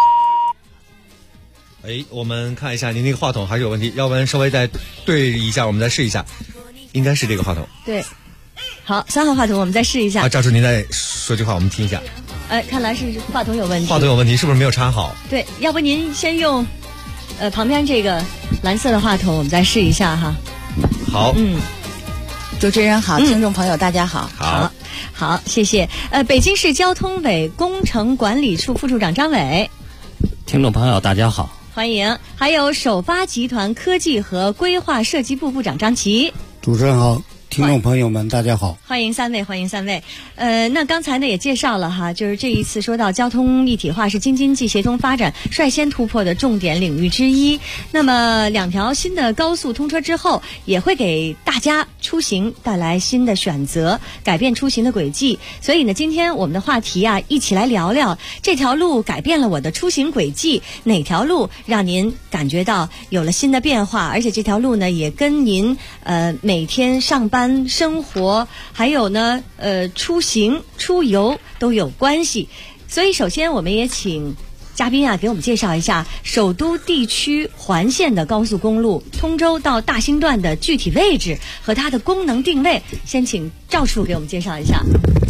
我们看一下您那个话筒还是有问题，要不然稍微再对一下，我们再试一下。应该是这个话筒。
对，好，3号话筒我们再试一下。
赵叔您再说句话我们听一下。
看来是话筒有问题。
话筒有问题，是不是没有插好？
对，要不您先用旁边这个蓝色的话筒，我们再试一下哈。
好。
主持人好，听众朋友大家好。
好，谢谢。北京市交通委工程管理处副处长张伟。
听众朋友大家好。
欢迎。还有首发集团科技和规划设计部部长张琪。
主持人好，
听众朋友们，大家好，
欢迎三位。那刚才呢也介绍了哈，就是这一次说到交通一体化是京津冀协同发展率先突破的重点领域之一。那么2条新的高速通车之后，也会给大家出行带来新的选择，改变出行的轨迹。所以呢，今天我们的话题啊，一起来聊聊这条路改变了我的出行轨迹，哪条路让您感觉到有了新的变化，而且这条路呢也跟您每天上班、生活，还有呢出行、出游都有关系。所以首先我们也请嘉宾啊给我们介绍一下首都地区环线的高速公路通州到大兴段的具体位置和它的功能定位。先请赵处给我们介绍一下。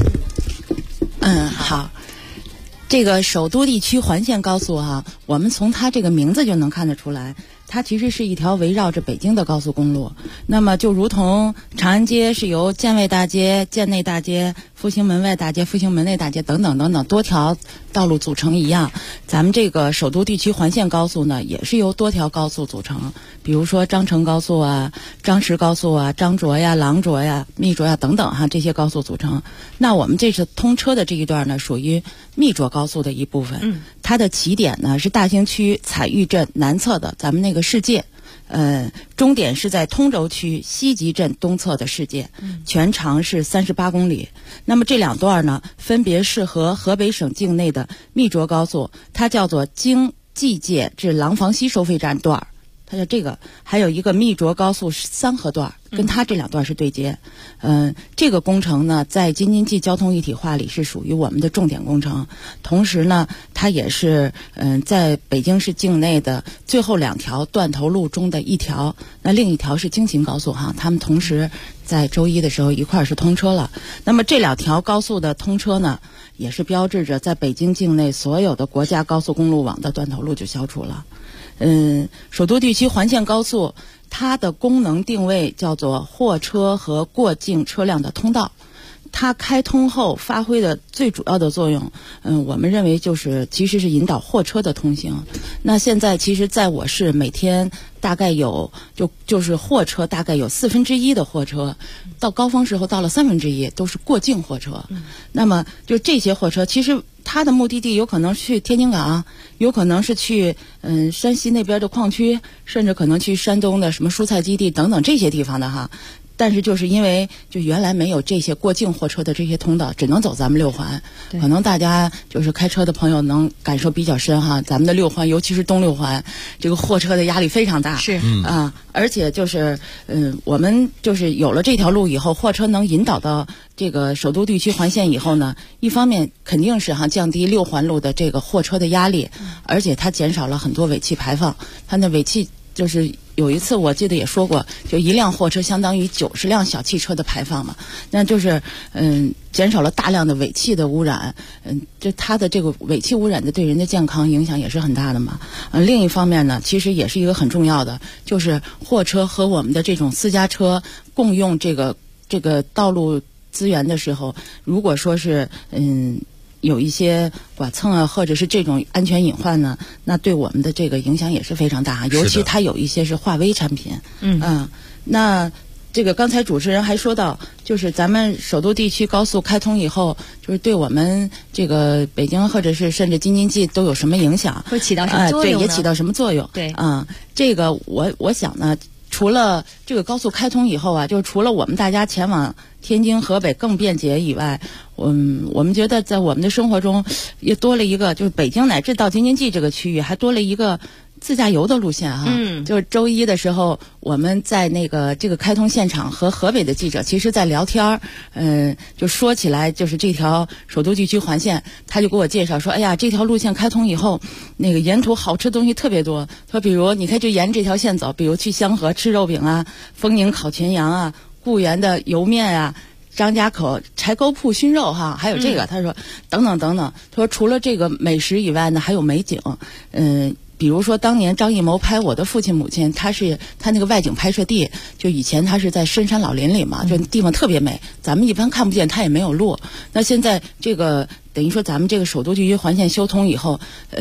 好。这个首都地区环线高速哈，我们从它这个名字就能看得出来，它其实是一条围绕着北京的高速公路。那么就如同长安街是由建卫大街、建内大街、复兴门外大街、复兴门内大街等等等等多条道路组成一样，咱们这个首都地区环线高速呢，也是由多条高速组成，比如说张成高速啊、张石高速啊、张涿呀、郎涿呀、密涿呀等等哈，这些高速组成。那我们这次通车的这一段呢，属于密涿高速的一部分。它的起点呢是大兴区彩玉镇南侧的咱们那个世界，终点是在通州区西集镇东侧的世界，全长是38公里。那么这2段呢，分别是和河北省境内的密涿高速，它叫做京蓟界至廊坊西收费站段，它叫这个，还有一个密涿高速3河段，跟它这2段是对接。这个工程呢，在京津冀交通一体化里是属于我们的重点工程。同时呢，它也是在北京市境内的最后2条断头路中的一条。那另一条是京秦高速哈，他们同时在周一的时候一块儿是通车了。那么这2条高速的通车呢，也是标志着在北京境内所有的国家高速公路网的断头路就消除了。首都地区环线高速，它的功能定位叫做货车和过境车辆的通道。它开通后发挥的最主要的作用，我们认为其实是引导货车的通行。那现在其实在我市每天大概有就是货车大概有1/4的货车，到高峰时候到了1/3都是过境货车。那么就这些货车，其实它的目的地有可能去天津港，有可能是去山西那边的矿区，甚至可能去山东的什么蔬菜基地等等这些地方的哈。但是就是因为就原来没有这些过境货车的这些通道，只能走咱们6环。可能大家就是开车的朋友能感受比较深哈，咱们的6环，尤其是东6环，这个货车的压力非常大。是而且就是我们就是有了这条路以后，货车能引导到这个首都地区环线以后呢，一方面肯定是降低6环路的这个货车的压力，而且它减少了很多尾气排放。它的尾气就是有一次我记得也说过，就一辆货车相当于90辆小汽车的排放嘛，那就是减少了大量的尾气的污染，这它的这个尾气污染的对人的健康影响也是很大的嘛。另一方面呢，其实也是一个很重要的，就是货车和我们的这种私家车共用这个道路资源的时候，如果说是有一些剐蹭啊，或者是这种安全隐患呢，那对我们的这个影响也是非常大，尤其它有一些是化危产品。那这个刚才主持人还说到，就是咱们首都地区高速开通以后，就是对我们这个北京或者是甚至京津冀都有什么影响？
会起到什么作用呢？
对，也起到什么作用？对，这个我想呢，除了这个高速开通以后啊，就是除了我们大家前往天津、河北更便捷以外，我们觉得在我们的生活中也多了一个，就是北京乃至到京津冀这个区域还多了一个自驾游的路线哈。就是周一的时候，我们在这个开通现场和河北的记者其实在聊天就说起来就是这条首都地区环线，他就给我介绍说，哎呀，这条路线开通以后，那个沿途好吃的东西特别多。说比如你可以就沿这条线走，比如去香河吃肉饼啊，丰宁烤全羊啊，固原的油面啊，张家口柴沟铺熏肉哈，还有这个，他说等等等等。他说除了这个美食以外呢，还有美景。比如说当年张艺谋拍《我的父亲母亲》，他那个外景拍摄地，就以前他是在深山老林里嘛，就地方特别美，咱们一般看不见，他也没有路。那现在这个等于说咱们这个首都地区环线修通以后，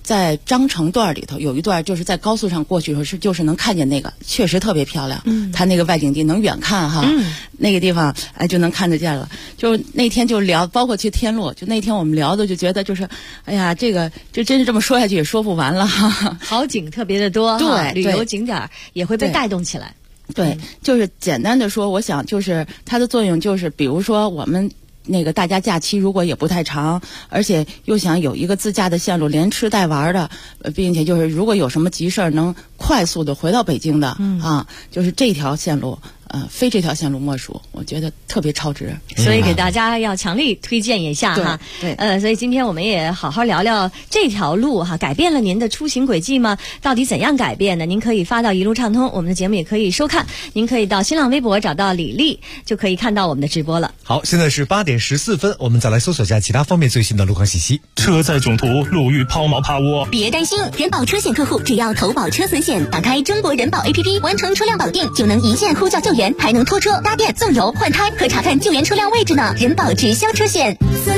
在张城段里头有一段，就是在高速上过去的时候就是能看见那个，确实特别漂亮。它那个外景地能远看哈，那个地方就能看得见了。就那天就聊，包括去天路，就那天我们聊的就觉得就是，哎呀，这个就真是这么说下去也说不完了哈。
好景特别的多，
对，
旅游景点也会被带动起来。
对，就是简单的说，我想就是它的作用就是，比如说我们那个大家假期如果也不太长，而且又想有一个自驾的线路，连吃带玩的，并且就是如果有什么急事儿能快速的回到北京的，就是这条线路。非这条线路莫属，我觉得特别超值，
所以给大家要强力推荐一下哈。
对，
所以今天我们也好好聊聊这条路哈，改变了您的出行轨迹吗？到底怎样改变呢？您可以发到一路畅通，我们的节目也可以收看。您可以到新浪微博找到李丽，就可以看到我们的直播了。
好，现在是8点14分，我们再来搜索一下其他方面最新的路况信息。
车载囧途，路遇抛锚趴窝。
别担心，人保车险客户只要投保车损险，打开中国人保 APP， 完成车辆保定，就能一键呼叫救援，还能拖车、搭电、送油、换胎和查看救援车辆位置呢。人保直销车险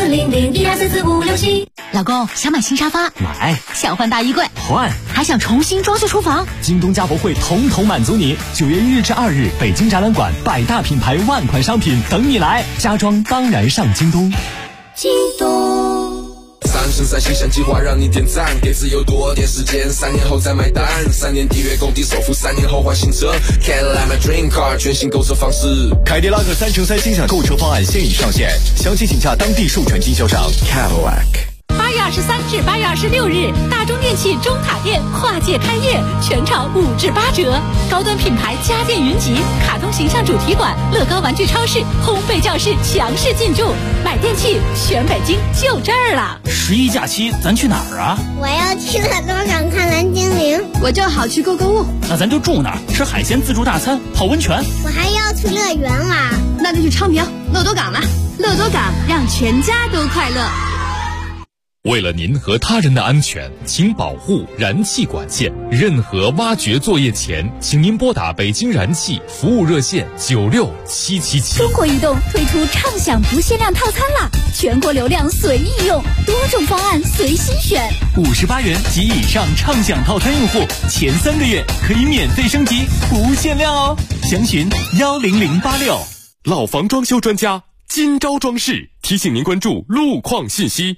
，40012444567。老公，想买新沙发？
买。
想换大衣柜？
换。
还想重新装修厨房？
京东家博会统统满足你。9月1日至2日，北京展览馆100大品牌万款商品等你来，家装当然上京东。
京东。
3生3形象计划让你点赞，给自由多点时间，3年后再买单，3年抵约购地首付，3年后换新车。Cadillac my dream car， 全新购车方式。
凯迪拉克3乘3星享购车方案现已上线，详情请洽当地授权经销商 Cadillac。
8月23至8月26日，大中电器中塔店跨界开业，全场5至8折。高端品牌家电云集，卡通形象主题馆，乐高玩具超市，烘焙教室强势进驻。买电器选北京就这儿了。
11假期咱去哪儿啊？
我要去乐多港看蓝精灵。
我正好去购物。
那咱就住哪儿？吃海鲜自助大餐，泡温泉。
我还要去乐园玩。
那就去昌平乐多港了。乐多港让全家都快乐。
为了您和他人的安全，请保护燃气管线。任何挖掘作业前，请您拨打北京燃气服务热线96777。
中国移动推出畅享不限量套餐啦，全国流量随意用，多种方案随心选。
58元及以上畅享套餐用户，前3个月可以免费升级，不限量哦。详询10086。
老房装修专家金招装饰提醒您关注路况信息。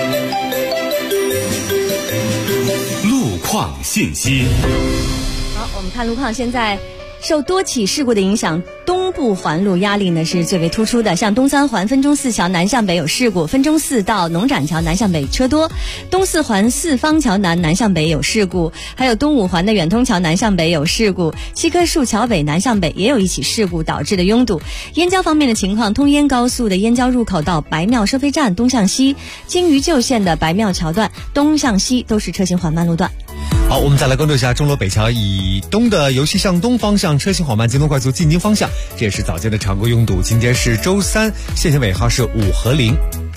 路况信息。
好，我们看路况，现在受多起事故的影响，东部环路压力呢是最为突出的。像东3环分钟寺桥南向北有事故，分钟寺到农展桥南向北车多；东4环四方桥南向北有事故，还有东5环的远通桥南向北有事故，七棵树桥北南向北也有一起事故导致的拥堵。燕郊方面的情况，通燕高速的燕郊入口到白庙收费站东向西，京渝旧线的白庙桥段东向西都是车行缓慢路段。
好，我们再来关注一下钟楼北桥以东的由西向东方向车行缓慢，京东快速进京方向，这也是早间的常规拥堵。今天是周3，限行尾号是5和0。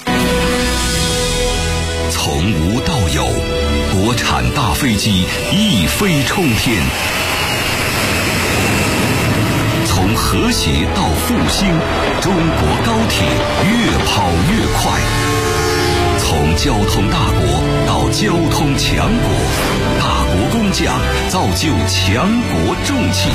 从无到有，国产大飞机一飞冲天；从和谐到复兴，中国高铁越跑越快；从交通大国到交通强国，大国工匠造就强国重器。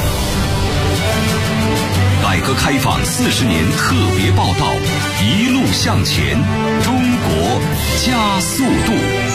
改革开放40年特别报道，一路向前，中国加速度。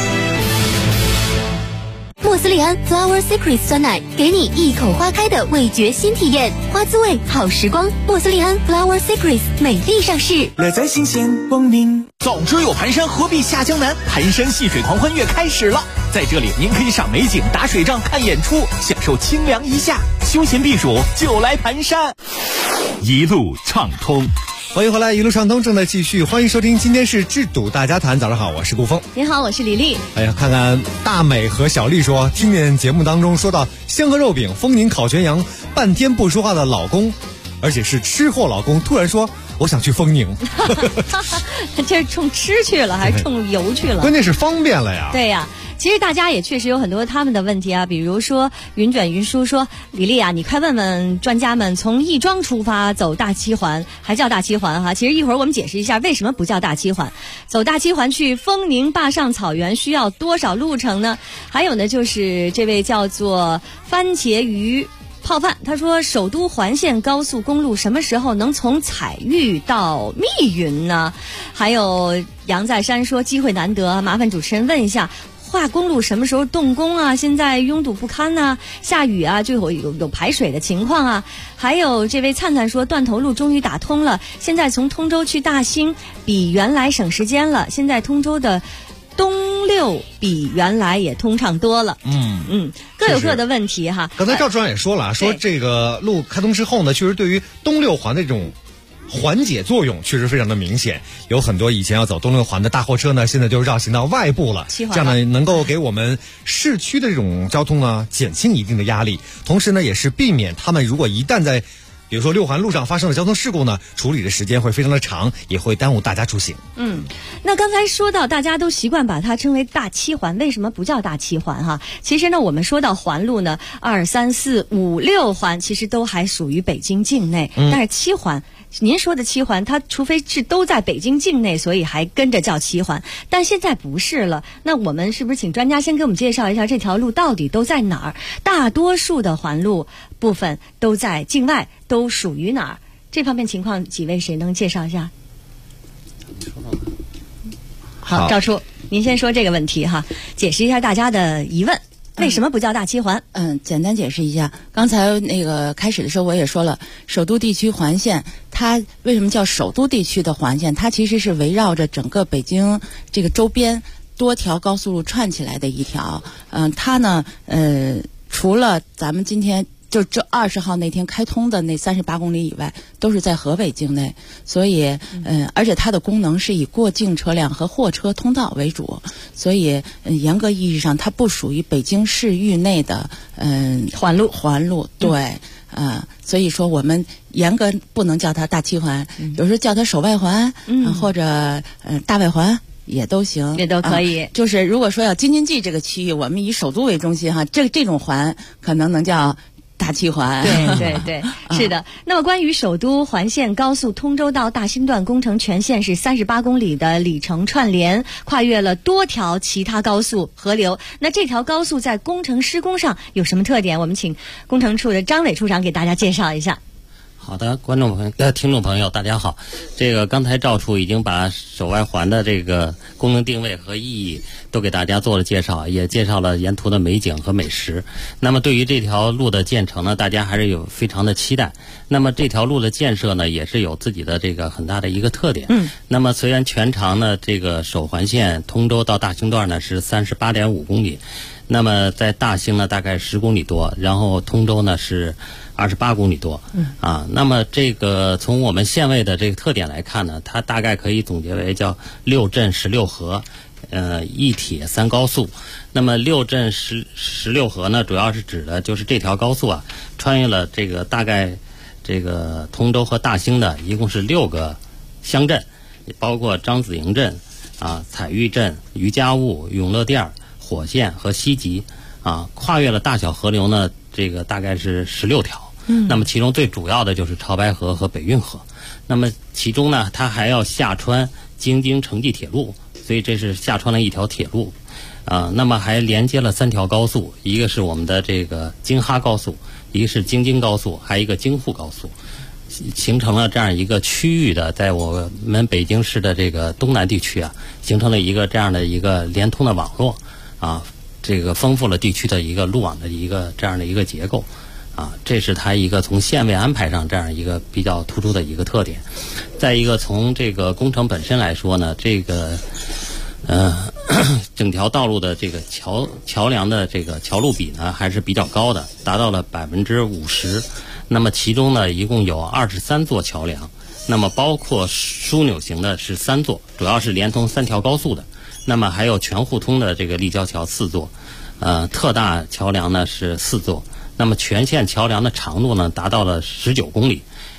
莫斯利安 Flower Secrets 酸奶，给你一口花开的味觉新体验，花滋味好时光。莫斯利安 Flower Secrets 美丽上市，
乐在新鲜光明。
总之有盘山，何必下江南？盘山戏水狂欢月开始了，在这里您可以赏美景、打水仗、看演出，享受清凉一夏，休闲避暑就来盘山。一路畅通。
欢迎回来，一路畅通正在继续，欢迎收听，今天是智赌大家谈。早上好，我是顾峰。
您好，我是李丽。
哎呀，看看大美和小丽说，听见节目当中说到香河肉饼、丰宁烤全羊，半天不说话的老公而且是吃货老公突然说我想去丰宁，
这是冲吃去了还是冲游去了？
关键是方便了呀。
对呀。其实大家也确实有很多他们的问题啊，比如说云卷云舒说，李丽啊，你快问问专家们，从亦庄出发走大七环还叫大七环哈？其实一会儿我们解释一下为什么不叫大七环。走大七环去丰宁坝上草原需要多少路程呢？还有呢，就是这位叫做番茄鱼泡饭，他说首都环线高速公路什么时候能从采玉到密云呢？还有杨在山说机会难得，麻烦主持人问一下化公路什么时候动工啊？现在拥堵不堪啊，下雨啊就有排水的情况啊。还有这位灿灿说断头路终于打通了，现在从通州去大兴比原来省时间了，现在通州的东六比原来也通畅多了。各有各的问题哈。
刚才赵处长也说了，说这个路开通之后呢，确实对于东六环的这种缓解作用确实非常的明显，有很多以前要走东六环的大货车呢，现在就绕行到外部了，这样呢能够给我们市区的这种交通呢减轻一定的压力，同时呢也是避免他们如果一旦在比如说六环路上发生了交通事故呢，处理的时间会非常的长，也会耽误大家出行。
那刚才说到大家都习惯把它称为大七环，为什么不叫大七环哈？其实呢，我们说到环路呢，2、3、4、5、6环其实都还属于北京境内，但是七环。您说的七环，它除非是都在北京境内，所以还跟着叫七环，但现在不是了。那我们是不是请专家先给我们介绍一下这条路到底都在哪儿？大多数的环路部分都在境外，都属于哪儿？这方面情况，几位谁能介绍一下？好，赵叔，您先说这个问题哈，解释一下大家的疑问。为什么不叫大七环？
简单解释一下。刚才那个开始的时候我也说了，首都地区环线，它为什么叫首都地区的环线？它其实是围绕着整个北京这个周边多条高速路串起来的一条。它呢，除了咱们今天就这20号那天开通的那38公里以外，都是在河北境内，所以而且它的功能是以过境车辆和货车通道为主，所以严格意义上它不属于北京市域内的环路对。所以说我们严格不能叫它大七环，有时候叫它首外环，或者大外环也都行，
也都可以。
就是如果说要京津冀这个区域，我们以首都为中心哈，这种环可能能叫大七环。
对，是的。那么关于首都环线高速通州到大兴段工程全线是38公里的里程串联，跨越了多条其他高速河流。那这条高速在工程施工上有什么特点？我们请工程处的张伟处长给大家介绍一下。
好的，听众朋友，大家好。这个刚才赵处已经把首外环的这个功能定位和意义都给大家做了介绍，也介绍了沿途的美景和美食。那么对于这条路的建成呢，大家还是有非常的期待。那么这条路的建设呢，也是有自己的这个很大的一个特点。那么虽然全长呢，这个首环线通州到大兴段呢是38.5公里，那么在大兴呢大概10公里多，然后通州呢是28公里多。那么这个从我们县委的这个特点来看呢，它大概可以总结为叫6镇16河，一铁3高速。那么6镇16河呢，主要是指的就是这条高速啊，穿越了这个大概这个通州和大兴的一共是6个乡镇，也包括张子营镇、采玉镇、余家坞、永乐店、火线和西集。跨越了大小河流呢，这个大概是16条。那么其中最主要的就是潮白河和北运河。那么其中呢，它还要下穿京津城际铁路，所以这是下穿了一条铁路。那么还连接了3条高速，一个是我们的这个京哈高速，一个是京津高速，还有一个京沪高速，形成了这样一个区域的，在我们北京市的这个东南地区啊，形成了一个这样的一个连通的网络这个丰富了地区的一个路网的一个这样的一个结构。这是它一个从线位安排上这样一个比较突出的一个特点。再一个从这个工程本身来说呢，这个整条道路的这个桥梁的这个桥路比呢还是比较高的，达到了50%。那么其中呢一共有23座桥梁，那么包括枢纽型的是3座，主要是连通3条高速的。那么还有全互通的这个立交桥4座，特大桥梁呢是4座。那么全线桥梁的长度呢达到了19公里，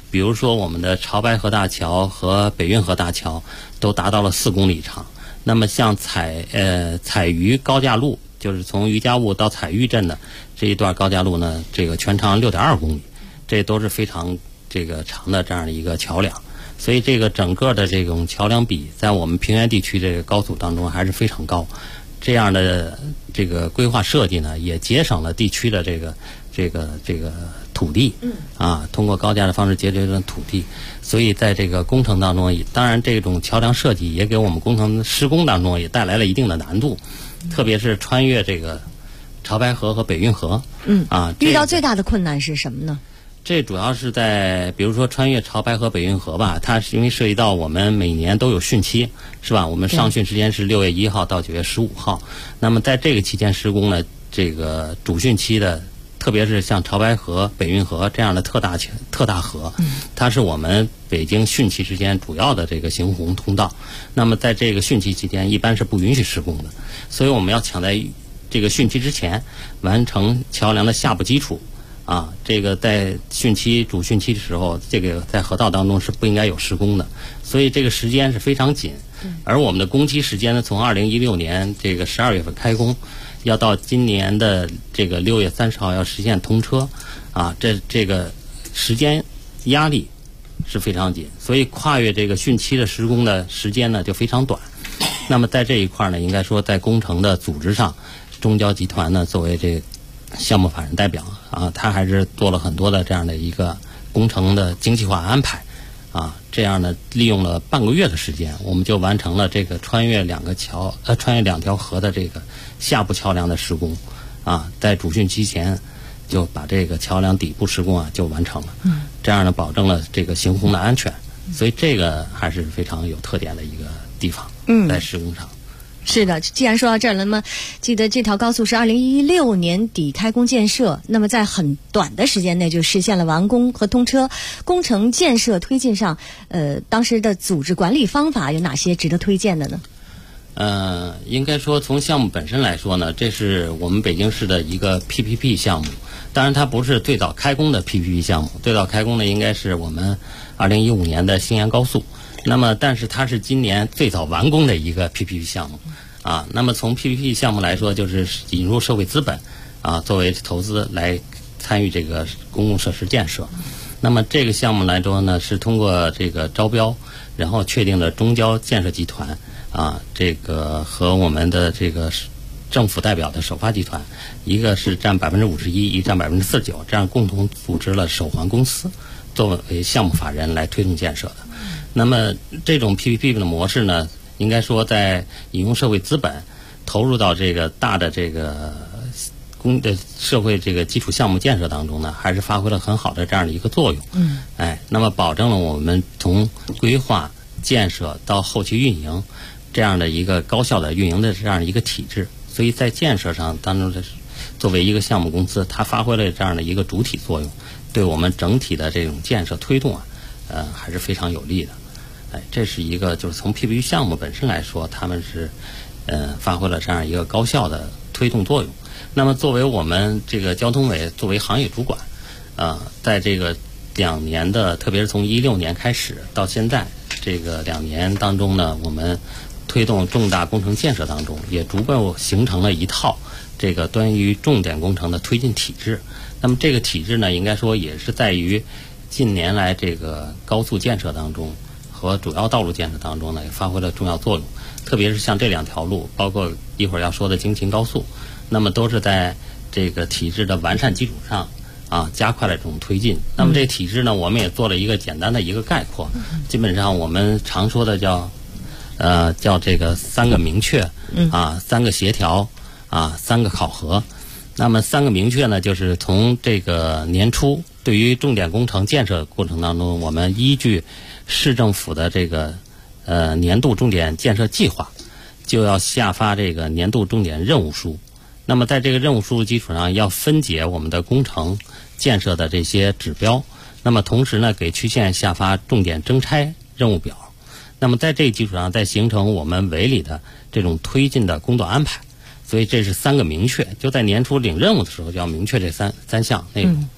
比如说我们的潮白河大桥和北运河大桥都达到了4公里长。那么像采鱼高架路，就是从余家坞到采玉镇的这一段高架路呢，这个全长6.2公里，这都是非常这个长的这样的一个桥梁。所以这个整个的这种桥梁比在我们平原地区这个高速当中还是非常高。这样的这个规划设计呢，也节省了地区的这个土地，通过高架的方式节省了土地。所以在这个工程当中，当然这种桥梁设计也给我们工程施工当中也带来了一定的难度，特别是穿越这个潮白河和北运河。
遇到最大的困难是什么呢？
这主要是在比如说穿越潮白河北运河吧，它是因为涉及到我们每年都有汛期，是吧？我们上汛时间是6月1号到9月15号。那么在这个期间施工呢，这个主汛期的，特别是像潮白河、北运河这样的特大河，它是我们北京汛期之间主要的这个行洪通道。那么在这个汛期期间，一般是不允许施工的，所以我们要抢在这个汛期之前完成桥梁的下部基础。这个在主汛期的时候，这个在河道当中是不应该有施工的，所以这个时间是非常紧。而我们的工期时间呢，从2016年这个12月份开工，要到今年的这个6月30号要实现通车，这个时间压力是非常紧，所以跨越这个汛期的施工的时间呢就非常短。那么在这一块呢，应该说在工程的组织上，中交集团呢作为这个项目法人代表他还是做了很多的这样的一个工程的精细化安排这样呢，利用了半个月的时间，我们就完成了这个穿越2条河的这个下部桥梁的施工在主汛期前就把这个桥梁底部施工就完成了，这样呢保证了这个行洪的安全，所以这个还是非常有特点的一个地方，在施工上。
是的，既然说到这儿了，那么记得这条高速是2016年底开工建设，那么在很短的时间内就实现了完工和通车。工程建设推进上，当时的组织管理方法有哪些值得推荐的呢？
应该说从项目本身来说呢，这是我们北京市的一个 PPP 项目，当然它不是最早开工的 PPP 项目，最早开工的应该是我们2015年的兴延高速。那么但是它是今年最早完工的一个 PPP 项目那么从 PPP 项目来说，就是引入社会资本作为投资来参与这个公共设施建设。那么这个项目来说呢，是通过这个招标，然后确定了中交建设集团这个和我们的这个政府代表的首发集团，一个是占51%，一占49%，这样共同组织了首环公司作为项目法人来推动建设的。那么这种 PPP 的模式呢，应该说在引用社会资本投入到这个大的这个社会这个基础项目建设当中呢，还是发挥了很好的这样的一个作用。那么保证了我们从规划建设到后期运营这样的一个高效的运营的这样一个体制。所以在建设上当中的作为一个项目公司，它发挥了这样的一个主体作用，对我们整体的这种建设推动还是非常有利的。这是一个就是从 PPP 项目本身来说，他们是发挥了这样一个高效的推动作用。那么作为我们这个交通委作为行业主管在这个2年的，特别是从16年开始到现在这个2年当中呢，我们推动重大工程建设当中，也逐步形成了一套这个关于重点工程的推进体制。那么这个体制呢，应该说也是在于近年来这个高速建设当中和主要道路建设当中呢，也发挥了重要作用。特别是像这2条路，包括一会儿要说的京秦高速，那么都是在这个体制的完善基础上加快了这种推进。那么这个体制呢，我们也做了一个简单的一个概括，基本上我们常说的叫这个3个明确3个协调3个考核。那么3个明确呢，就是从这个年初对于重点工程建设过程当中，我们依据市政府的这个年度重点建设计划，就要下发这个年度重点任务书。那么在这个任务书基础上，要分解我们的工程建设的这些指标，那么同时呢，给区县下发重点征拆任务表。那么在这个基础上，再形成我们委里的这种推进的工作安排。所以这是3个明确，就在年初领任务的时候就要明确这三项内容。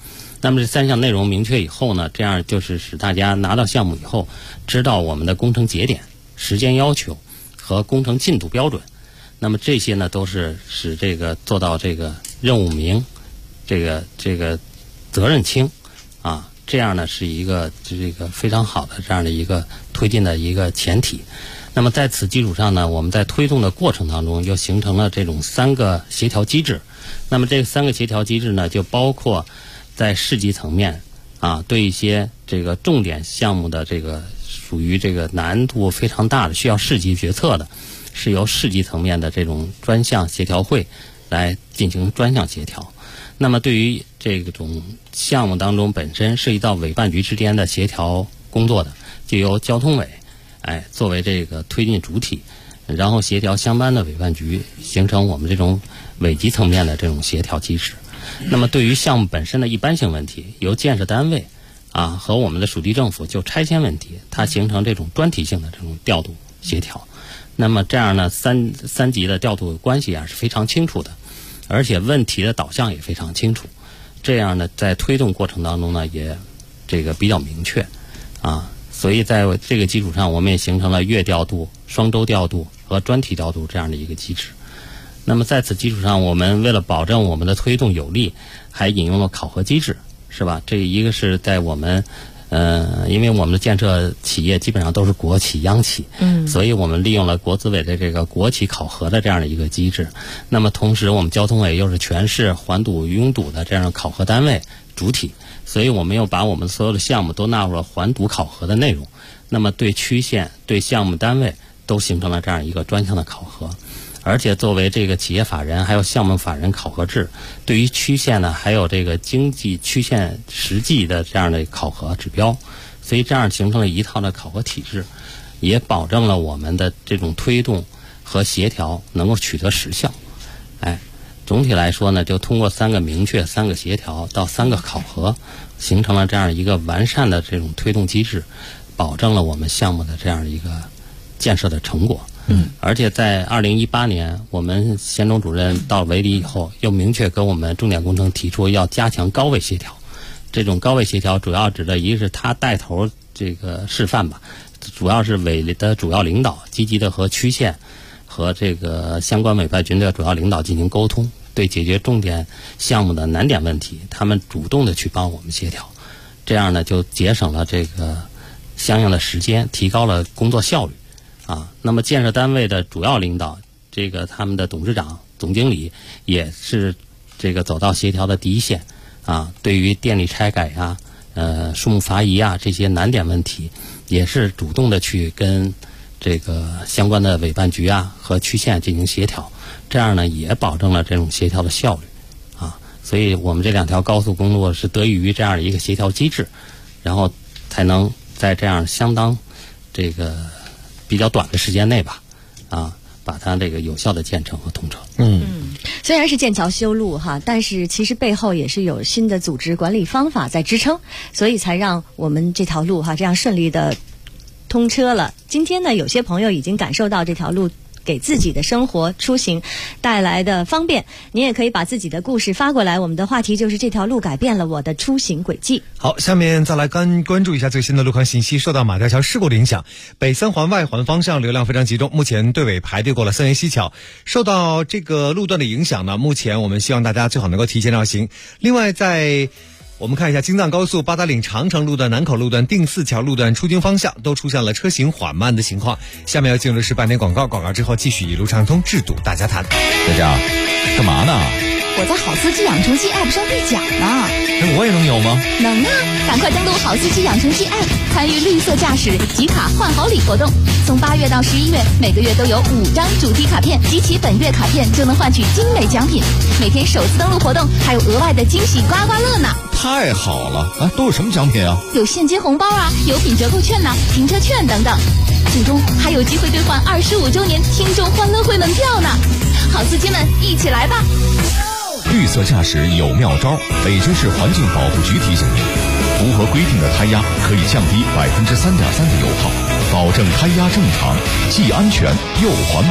那么这3项内容明确以后呢，这样就是使大家拿到项目以后，知道我们的工程节点、时间要求和工程进度标准。那么这些呢，都是使这个做到这个任务明，这个责任轻啊，这样呢是一个这个非常好的这样的一个推进的一个前提。那么在此基础上呢，我们在推动的过程当中又形成了这种3个协调机制。那么这3个协调机制呢，就包括在市级层面啊，对一些这个重点项目的这个属于这个难度非常大的，需要市级决策的，是由市级层面的这种专项协调会来进行专项协调。那么对于这种项目当中本身涉及到委办局之间的协调工作的，就由交通委作为这个推进主体，然后协调相关的委办局，形成我们这种委级层面的这种协调机制。那么对于项目本身的一般性问题，由建设单位和我们的属地政府就拆迁问题，它形成这种专题性的这种调度协调。那么这样呢，三级的调度关系是非常清楚的，而且问题的导向也非常清楚。这样呢，在推动过程当中呢，也这个比较明确所以在这个基础上，我们也形成了月调度、双周调度和专题调度这样的一个机制。那么在此基础上，我们为了保证我们的推动有力，还引用了考核机制，是吧？这一个是在我们因为我们的建设企业基本上都是国企、央企，所以我们利用了国资委的这个国企考核的这样的一个机制。那么同时，我们交通委又是全市环堵、拥堵的这样的考核单位主体，所以我们又把我们所有的项目都纳入了环堵考核的内容。那么对区县、对项目单位都形成了这样一个专项的考核。而且作为这个企业法人还有项目法人考核制，对于区县呢还有这个经济区县实际的这样的考核指标，所以这样形成了一套的考核体制，也保证了我们的这种推动和协调能够取得实效。总体来说呢，就通过3个明确、3个协调到3个考核，形成了这样一个完善的这种推动机制，保证了我们项目的这样一个建设的成果。而且在2018年，我们贤总主任到委里以后，又明确跟我们重点工程提出要加强高位协调。这种高位协调主要指的一个是他带头这个示范吧，主要是委的主要领导积极的和区县和这个相关委办局的主要领导进行沟通，对解决重点项目的难点问题，他们主动的去帮我们协调，这样呢就节省了这个相应的时间，提高了工作效率。那么建设单位的主要领导，这个他们的董事长、总经理也是这个走到协调的第一线对于电力拆改树木伐移这些难点问题，也是主动的去跟这个相关的委办局和区县进行协调，这样呢也保证了这种协调的效率所以我们这2条高速公路是得益于这样的一个协调机制，然后才能在这样相当这个比较短的时间内吧把它这个有效的建成和通车。
虽然是建桥修路但是其实背后也是有新的组织管理方法在支撑，所以才让我们这条路这样顺利的通车了。今天呢，有些朋友已经感受到这条路给自己的生活出行带来的方便，您也可以把自己的故事发过来。我们的话题就是这条路改变了我的出行轨迹。
好，下面再来关注一下最新的路况信息。受到马吊桥事故的影响，北3环外环方向流量非常集中，目前队尾排队过了三元溪桥。受到这个路段的影响呢，目前我们希望大家最好能够提前绕行。另外我们看一下京藏高速八达岭长城路段、南口路段、定四桥路段出京方向都出现了车行缓慢的情况。下面要进入的是半点广告，广告之后继续一路畅通，制度大家谈。
佳佳，干嘛呢？
我在好司机养成记 App 上兑奖呢。
我也能有吗？
能啊！赶快登录好司机养成记 App， 参与绿色驾驶集卡换好礼活动。从8月到11月，每个月都有5张主题卡片，集齐本月卡片就能换取精美奖品。每天首次登录活动还有额外的惊喜刮刮乐呢！
太好了！都有什么奖品啊？
有现金红包油品折扣券停车券等等。最终还有机会兑换25周年听众欢乐会门票呢！好司机们，一起来吧！
绿色驾驶有妙招，北京市环境保护局提醒您，符合规定的胎压可以降低3.3%的油耗，保证胎压正常，既安全又环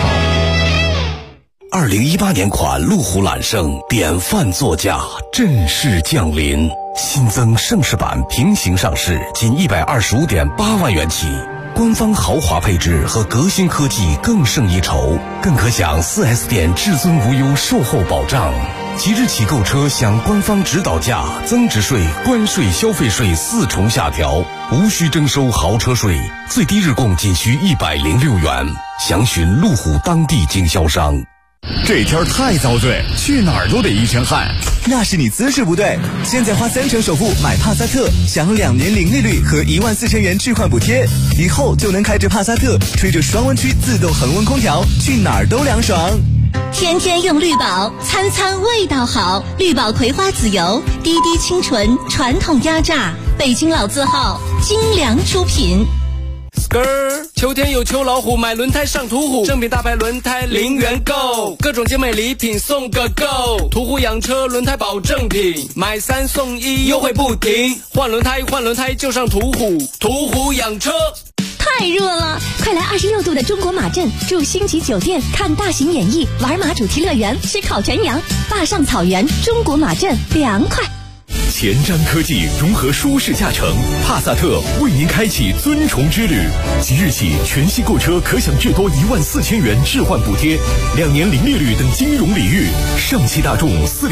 保。
2018年款路虎揽胜典范座驾正式降临， 新增盛世版平行上市，仅125.8万元起，官方豪华配置和革新科技更胜一筹，更可享 4S 店至尊无忧售后保障。即日起购车享官方指导价、增值税、关税、消费税4重下调，无需征收豪车税，最低日供仅需106元。详询路虎当地经销商。
这天太遭罪，去哪儿都得一身汗。
那是你姿势不对。现在花30%首付买帕萨特，享2年零利率和14000元置换补贴，以后就能开着帕萨特，吹着双温区自动恒温空调，去哪儿都凉爽。
天天用绿宝，餐餐味道好。绿宝葵花籽油，滴滴清纯，传统压榨，北京老字号，精良出品。
秋天有秋老虎，买轮胎上途虎，正品大牌轮胎0元购，各种精美礼品送个够。途虎养车轮胎保证品，买3送1，优惠不停。换轮胎就上途虎，途虎养车。
太热了，快来26度的中国马镇，住星级酒店，看大型演艺，玩马主题乐园，吃烤全羊，坝上草原，中国马镇凉快。
前瞻科技融合舒适驾乘，帕萨特为您开启尊崇之旅。即日起，全系购车可享至多14000元置换补贴，2年零利率等金融礼遇。上汽大众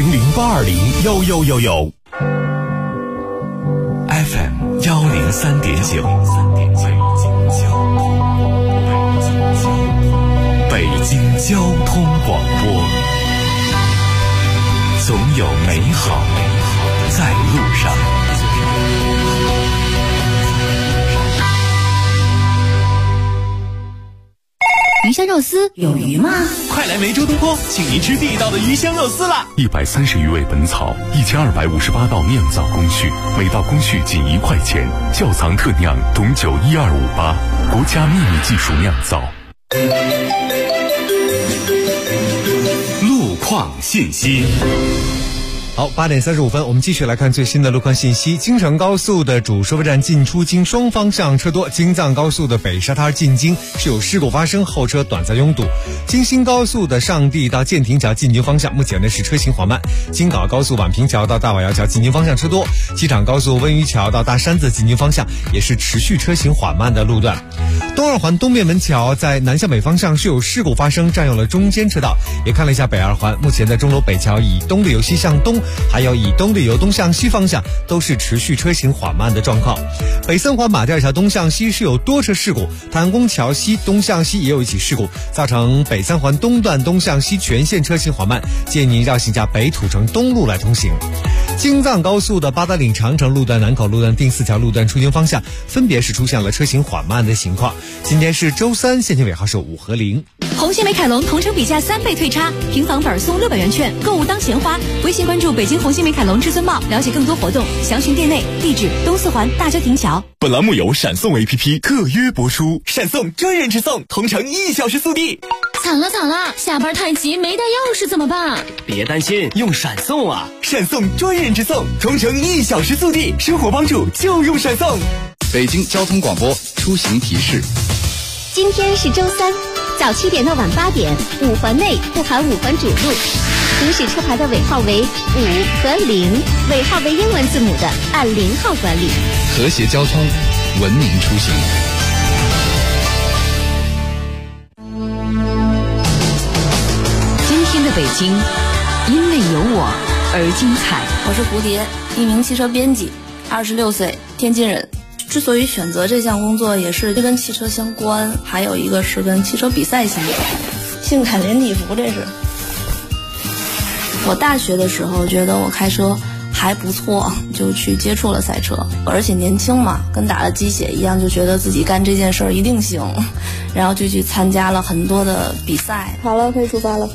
400-820-1111。FM 103.9，北京交通广播，总有美好在路上。
鱼香肉丝有鱼吗？
快来梅州东坡，请您吃地道的鱼香肉丝啦
！130余味本草，1258道酿造工序，每道工序仅1块钱。窖藏特酿董酒12588，国家秘密技术酿造。
路况信息。
好，8点35分，我们继续来看最新的路况信息。京承高速的主收费站进出京双方向车多，京藏高速的北沙滩进京是有事故发生，后车短暂拥堵。京新高速的上地到建亭桥进京方向，目前呢是车行缓慢。京港高速宛平桥到大瓦窑桥进京方向车多，机场高速温榆桥到大山子进京方向也是持续车行缓慢的路段。东二环东面门桥在南向北方向是有事故发生，占用了中间车道。也看了一下北二环，目前在钟楼北桥以东的由西向东，还有以东的由东向西方向都是持续车行缓慢的状况。北三环马甸桥东向西是有多车事故，谭公桥西东向西也有一起事故，造成北三环东段东向西全线车行缓慢，建议您绕行驾北土城东路来通行。京藏高速的八达岭长城路段、南口路段、定四桥路段出京方向分别是出现了车行缓慢的情况。今天是周三，现金尾号是5和0。
红星美凯龙同城比价3倍退差，平房本送600元券，购物当闲花。微信关注北京红星美凯龙至尊报，了解更多活动，详询店内。地址：东四环大郊亭桥。
本栏目由闪送 APP 特约播出，闪送专人直送，同城1小时速递。
惨了，下班太急没带钥匙怎么办？
别担心，用闪送啊！闪送专人直送，同城1小时速递，生活帮助就用闪送。
北京交通广播出行提示：
今天是周三，早7点到晚8点，5环内不含5环主路，行驶车牌的尾号为5和0，尾号为英文字母的按0号管理。
和谐交通，文明出行。
今天的北京，因为有我而精彩。
我是蝴蝶，一名汽车编辑，26岁，天津人。之所以选择这项工作，也是跟汽车相关，还有一个是跟汽车比赛相关。性感连体服，这是。我大学的时候觉得我开车还不错，就去接触了赛车，而且年轻嘛，跟打了鸡血一样，就觉得自己干这件事儿一定行，然后就去参加了很多的比赛。好了，可以出发了。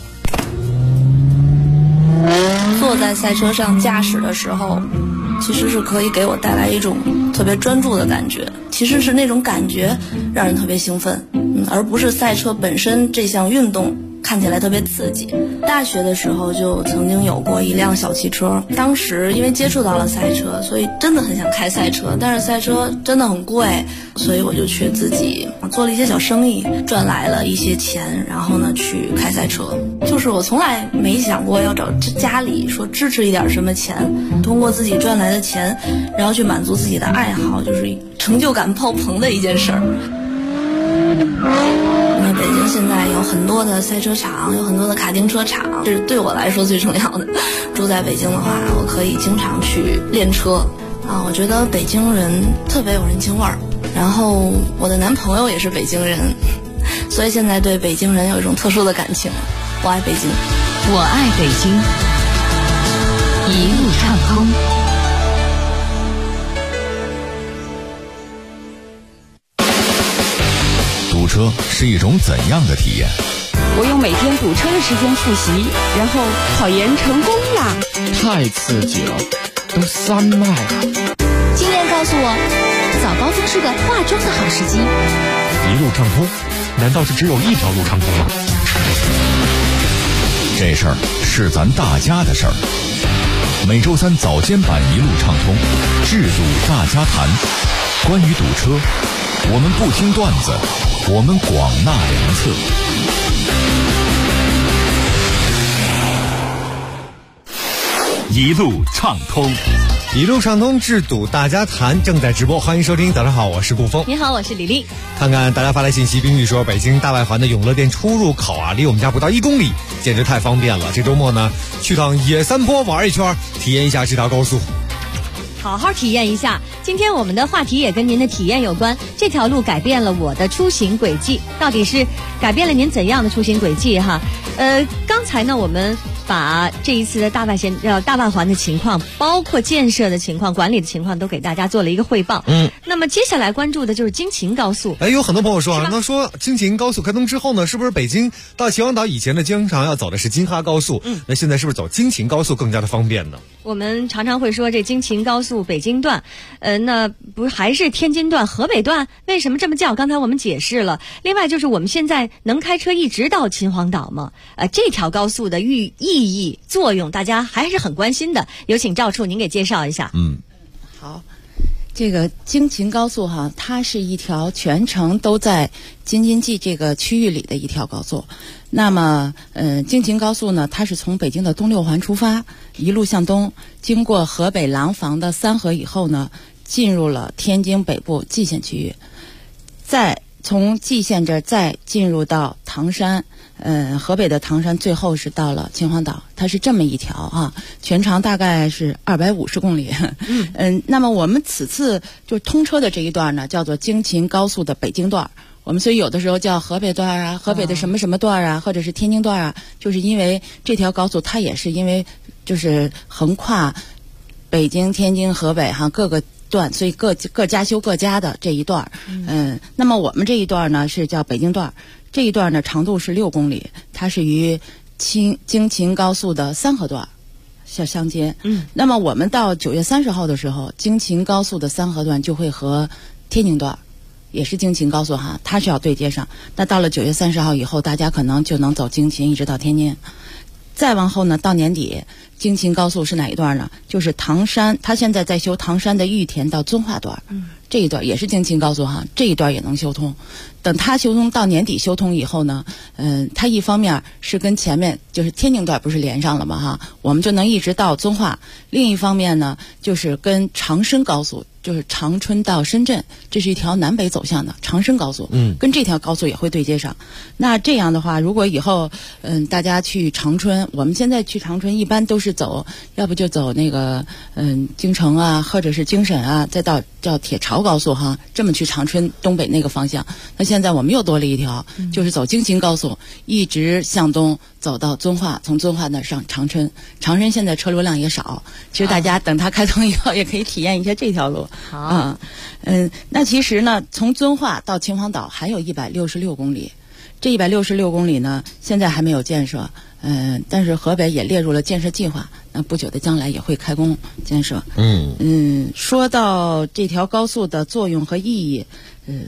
坐在赛车上驾驶的时候，其实是可以给我带来一种特别专注的感觉，其实是那种感觉让人特别兴奋，而不是赛车本身这项运动看起来特别刺激。大学的时候就曾经有过一辆小汽车，当时因为接触到了赛车，所以真的很想开赛车，但是赛车真的很贵，所以我就去自己做了一些小生意，赚来了一些钱，然后呢去开赛车。就是我从来没想过要找家里说支持一点什么钱，通过自己赚来的钱，然后去满足自己的爱好，就是成就感爆棚的一件事儿。那北京现在有很多的赛车场，有很多的卡丁车场，这是对我来说最重要的。住在北京的话，我可以经常去练车啊。我觉得北京人特别有人情味儿，然后我的男朋友也是北京人，所以现在对北京人有一种特殊的感情。我爱北京，
我爱北京，一路畅通。
堵车是一种怎样的体验？
我用每天堵车的时间复习，然后考研成功啦！
太刺激了，都3迈了。
经验告诉我，早高峰是个化妆的好时机。
一路畅通，难道是只有一条路畅通吗？
这事儿是咱大家的事儿。每周三早间版一路畅通，制堵大家谈。关于堵车，我们不听段子，我们广纳良策。
一路畅通，
一路畅通，制堵大家谈正在直播，欢迎收听。早上好，我是顾峰。
你好，我是李丽。
看看大家发来信息，冰玉说北京大外环的永乐店出入口啊，离我们家不到1公里，简直太方便了。这周末呢，去趟野三坡玩一圈，体验一下这条高速。
好好体验一下。今天我们的话题也跟您的体验有关，这条路改变了我的出行轨迹，到底是改变了您怎样的出行轨迹哈？刚才呢我们把这一次的大外环的情况，包括建设的情况、管理的情况，都给大家做了一个汇报。那么接下来关注的就是京秦高速。
有很多朋友说啊，那说京秦高速开通之后呢，是不是北京到秦皇岛以前的经常要走的是京哈高速？那现在是不是走京秦高速更加的方便呢？
我们常常会说这京秦高速北京段，那不是还是天津段、河北段？为什么这么叫？刚才我们解释了。另外就是我们现在能开车一直到秦皇岛吗？这条高速的意义作用，大家还是很关心的。有请赵处您给介绍一下。
好，这个京秦高速哈，它是一条全程都在京津冀这个区域里的一条高速。那么，京秦高速呢，它是从北京的东六环出发，一路向东，经过河北廊坊的三河以后呢，进入了天津北部蓟县区域，再从蓟县这儿再进入到唐山，河北的唐山，最后是到了秦皇岛。它是这么一条啊，全长大概是250公里。那么我们此次就通车的这一段呢，叫做京秦高速的北京段。我们所以有的时候叫河北段啊，河北的什么什么段啊，或者是天津段啊，就是因为这条高速它也是因为就是横跨北京、天津、河北哈各个段，所以各家修各家的这一段。那么我们这一段呢是叫北京段，这一段呢长度是6公里，它是与京秦高速的三河段相接。那么我们到9月30号的时候，京秦高速的三河段就会和天津段。也是京秦高速哈，它是要对接上。那到了9月30号以后，大家可能就能走京秦一直到天津。再往后呢，到年底，京秦高速是哪一段呢？就是唐山，它现在在修唐山的玉田到遵化段，这一段也是京秦高速哈，这一段也能修通。等它修通到年底修通以后呢，它一方面是跟前面就是天津段不是连上了吗哈，我们就能一直到遵化。另一方面呢，就是跟长深高速。就是长春到深圳，这是一条南北走向的长深高速，跟这条高速也会对接上。那这样的话，如果以后大家去长春，我们现在去长春一般都是走，要不就走那个京承啊，或者是京沈啊，再到叫铁潮高速哈，这么去长春东北那个方向。那现在我们又多了一条，就是走京秦高速，一直向东走到遵化，从遵化那上长春。长春现在车流量也少，其实大家等它开通以后，也可以体验一下这条路。
好，
那其实呢，从遵化到秦皇岛还有166公里，这166公里呢，现在还没有建设，但是河北也列入了建设计划，那不久的将来也会开工建设。说到这条高速的作用和意义，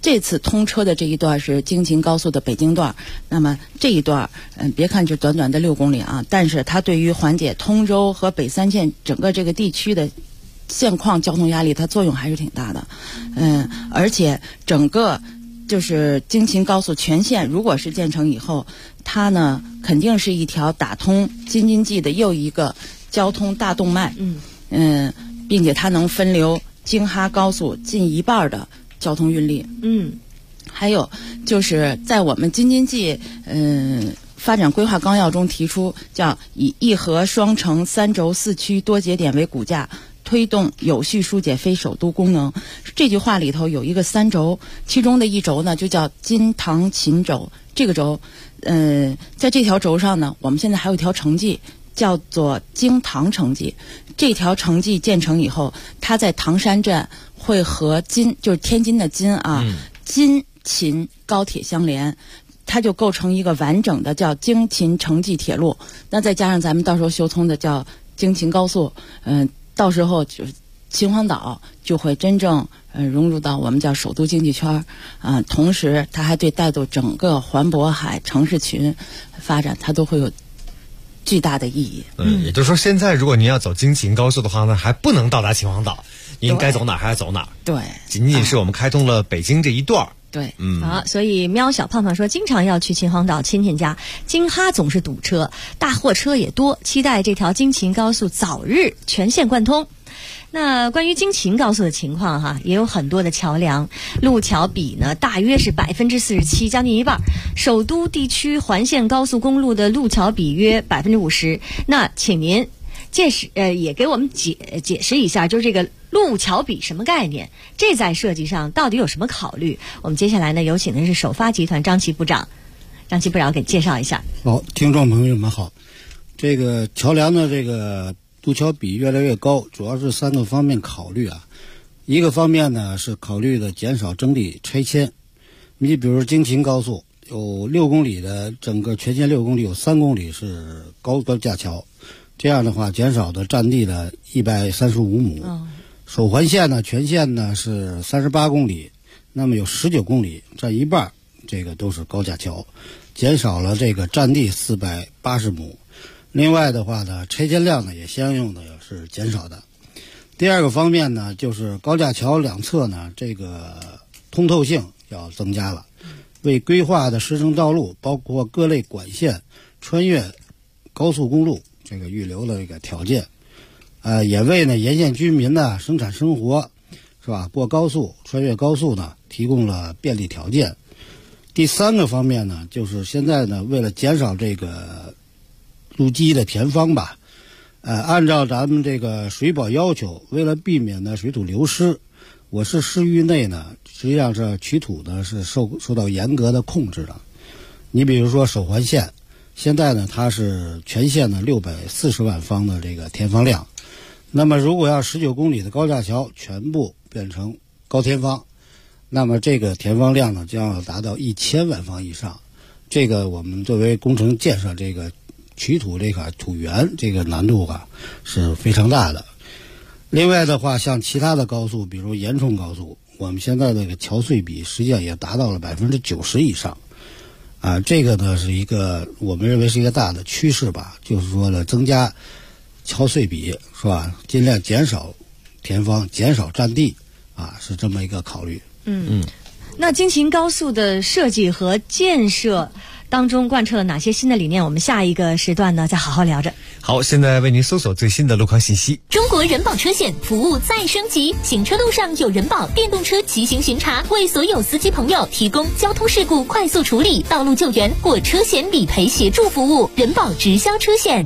这次通车的这一段是京秦高速的北京段，那么这一段，别看就短短的6公里啊，但是它对于缓解通州和北三县整个这个地区的现况交通压力，它作用还是挺大的。而且整个就是京秦高速全线，如果是建成以后，它呢肯定是一条打通京津冀的又一个交通大动脉。并且它能分流京哈高速近1半的交通运力。还有就是在我们京津冀发展规划纲要中提出，叫以1核双城3轴4区多节点为骨架，推动有序疏解非首都功能。这句话里头有一个3轴，其中的1轴呢就叫京唐秦轴。这个轴，在这条轴上呢，我们现在还有一条城际，叫做京唐城际。这条城际建成以后，它在唐山站会和就是天津的津啊，京秦高铁相连，它就构成一个完整的叫京秦城际铁路。那再加上咱们到时候修通的叫京秦高速，到时候就是秦皇岛就会真正融入到我们叫首都经济圈啊。同时，它还对带动整个环渤海城市群发展，它都会有巨大的意义。
也就是说，现在如果您要走京秦高速的话呢，还不能到达秦皇岛，您该走哪儿还是走哪儿。
对，
仅仅是我们开通了北京这一段。
对，
好，所以喵小胖胖说，经常要去秦皇岛亲戚家，京哈总是堵车，大货车也多，期待这条京秦高速早日全线贯通。那关于京秦高速的情况哈，也有很多的桥梁，路桥比呢大约是47%，将近1半。首都地区环线高速公路的路桥比约50%。那请您也给我们解释一下，就是这个路桥比什么概念？这在设计上到底有什么考虑？我们接下来呢，有请的是首发集团张琦部长，给介绍一下。
好，听众朋友们好。这个桥梁的这个路桥比越来越高，主要是3个方面考虑啊。一个方面呢是考虑的减少征地拆迁。你比如京秦高速有6公里的，整个全线6公里有3公里是高架桥，这样的话减少的占地的135亩。首环线呢，全线呢是38公里，那么有19公里占1半，这个都是高架桥，减少了这个占地480亩。另外的话呢，拆迁量呢也相应的是减少的。第二个方面呢，就是高架桥两侧呢，这个通透性要增加了，为规划的市政道路，包括各类管线穿越高速公路这个预留了这个条件，也为呢沿线居民呢生产生活是吧，过高速穿越高速呢提供了便利条件。第三个方面呢，就是现在呢为了减少这个路基的填方吧，按照咱们这个水保要求，为了避免呢水土流失，我市市域内呢实际上是取土呢是受到严格的控制的。你比如说首环线，现在呢它是全线呢640万方的这个填方量，那么如果要19公里的高架桥全部变成高填方，那么这个填方量呢将要达到1000万方以上。这个我们作为工程建设这个取土这个土源这个难度啊是非常大的。另外的话，像其他的高速，比如延冲高速，我们现在这个桥隧比实际上也达到了90%以上。这个呢是一个我们认为是一个大的趋势吧，就是说呢增加桥隧比是吧，尽量减少填方，减少占地是这么一个考虑。
那京秦高速的设计和建设当中贯彻了哪些新的理念？我们下一个时段呢再好好聊着。
好，现在为您搜索最新的路况信息。
中国人保车险服务再升级，行车路上有人保电动车骑行巡查，为所有司机朋友提供交通事故快速处理、道路救援或车险理赔协助服务。人保直销车险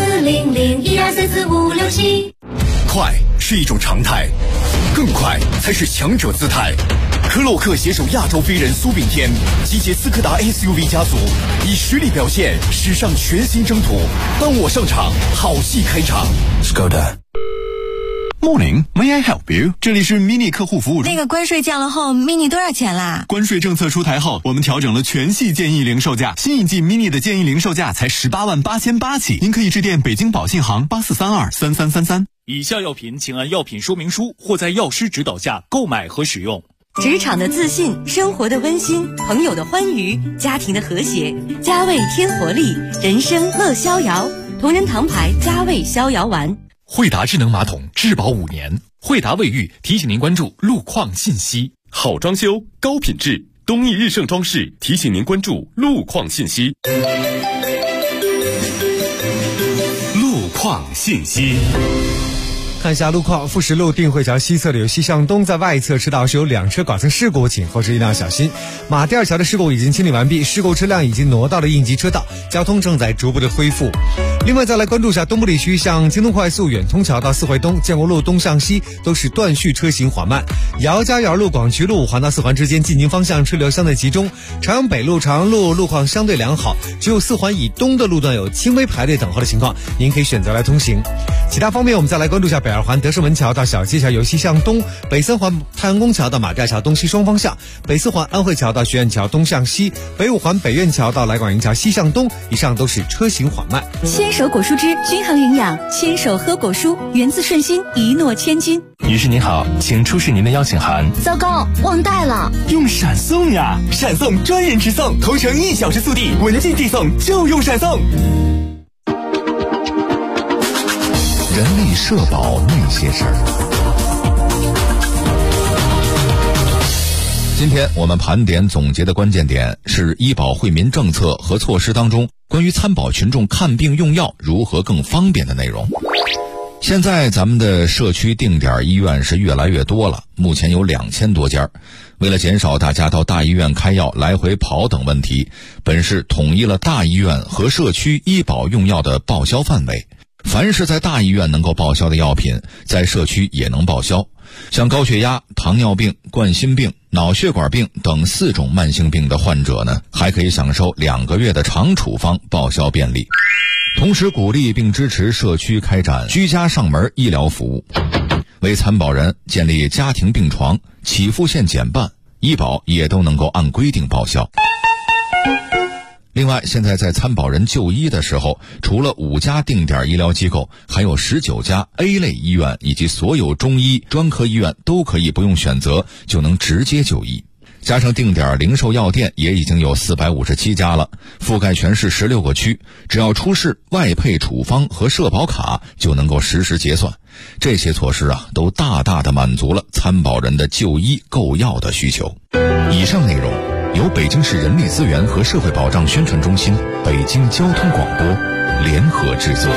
40012344567。
快是一种常态，更快才是强者姿态。科洛克携手亚洲飞人苏炳添，集结斯柯达 SUV 家族，以实力表现史上全新征途。当我上场，好戏开场。Skoda。
Morning, may I help you？ 这里是 Mini 客户服务中。
那个关税降了后 ，Mini 多少钱啦？
关税政策出台后，我们调整了全系建议零售价，新一季 Mini 的建议零售价才188800起。您可以致电北京保信行84323333。
以下药品请按药品说明书或在药师指导下购买和使用。
职场的自信，生活的温馨，朋友的欢愉，家庭的和谐。佳味添活力，人生乐逍遥。同仁堂牌佳味逍遥丸。
惠达智能马桶质保5年。惠达卫浴提醒您关注路况信息。
好装修，高品质，东义日盛装饰提醒您关注路况信息。
路况信息。
看一下路况，富石路定慧桥西侧的由西向东，在外侧车道是有2车剐蹭事故，请后车一定要小心。马甸二桥的事故已经清理完毕，事故车辆已经挪到了应急车道，交通正在逐步的恢复。另外再来关注一下东部地区，像京东快速远通桥到四惠东、建国路东向西都是断续，车行缓慢。姚家园路、广渠路环到四环之间进京方向车流相对集中，朝阳北路、朝阳路路况相对良好，只有四环以东的路段有轻微排队等候的情况，您可以选择来通行。其他方面我们再来关注一下北2环德胜门桥到小街桥由西向东，北3环太阳宫桥到马寨桥东西双方向，北4环安慧桥到学院桥东向西，北5环北苑桥到来广营桥西向东，以上都是车行缓慢。
牵手果蔬汁均衡营养，牵手喝果蔬，源自顺心，一诺千金。
女士您好，请出示您的邀请函。
糟糕，忘带了。
用闪送呀，闪送专人直送，同城1小时速递，文件寄送就用闪送。
人力社保那些事儿。今天我们盘点总结的关键点是医保惠民政策和措施当中关于参保群众看病用药如何更方便的内容。现在咱们的社区定点医院是越来越多了，目前有2000多家。为了减少大家到大医院开药来回跑等问题，本市统一了大医院和社区医保用药的报销范围。凡是在大医院能够报销的药品，在社区也能报销。像高血压、糖尿病、冠心病、脑血管病等4种慢性病的患者呢，还可以享受2个月的长处方报销便利。同时鼓励并支持社区开展居家上门医疗服务，为参保人建立家庭病床，起付线减半，医保也都能够按规定报销。另外，现在在参保人就医的时候，除了5家定点医疗机构，还有19家 A 类医院以及所有中医专科医院都可以不用选择就能直接就医。加上定点零售药店也已经有457家了，覆盖全市16个区，只要出示外配处方和社保卡就能够实时结算。这些措施啊，都大大的满足了参保人的就医购药的需求。以上内容由北京市人力资源和社会保障宣传中心、北京交通广播联合制作。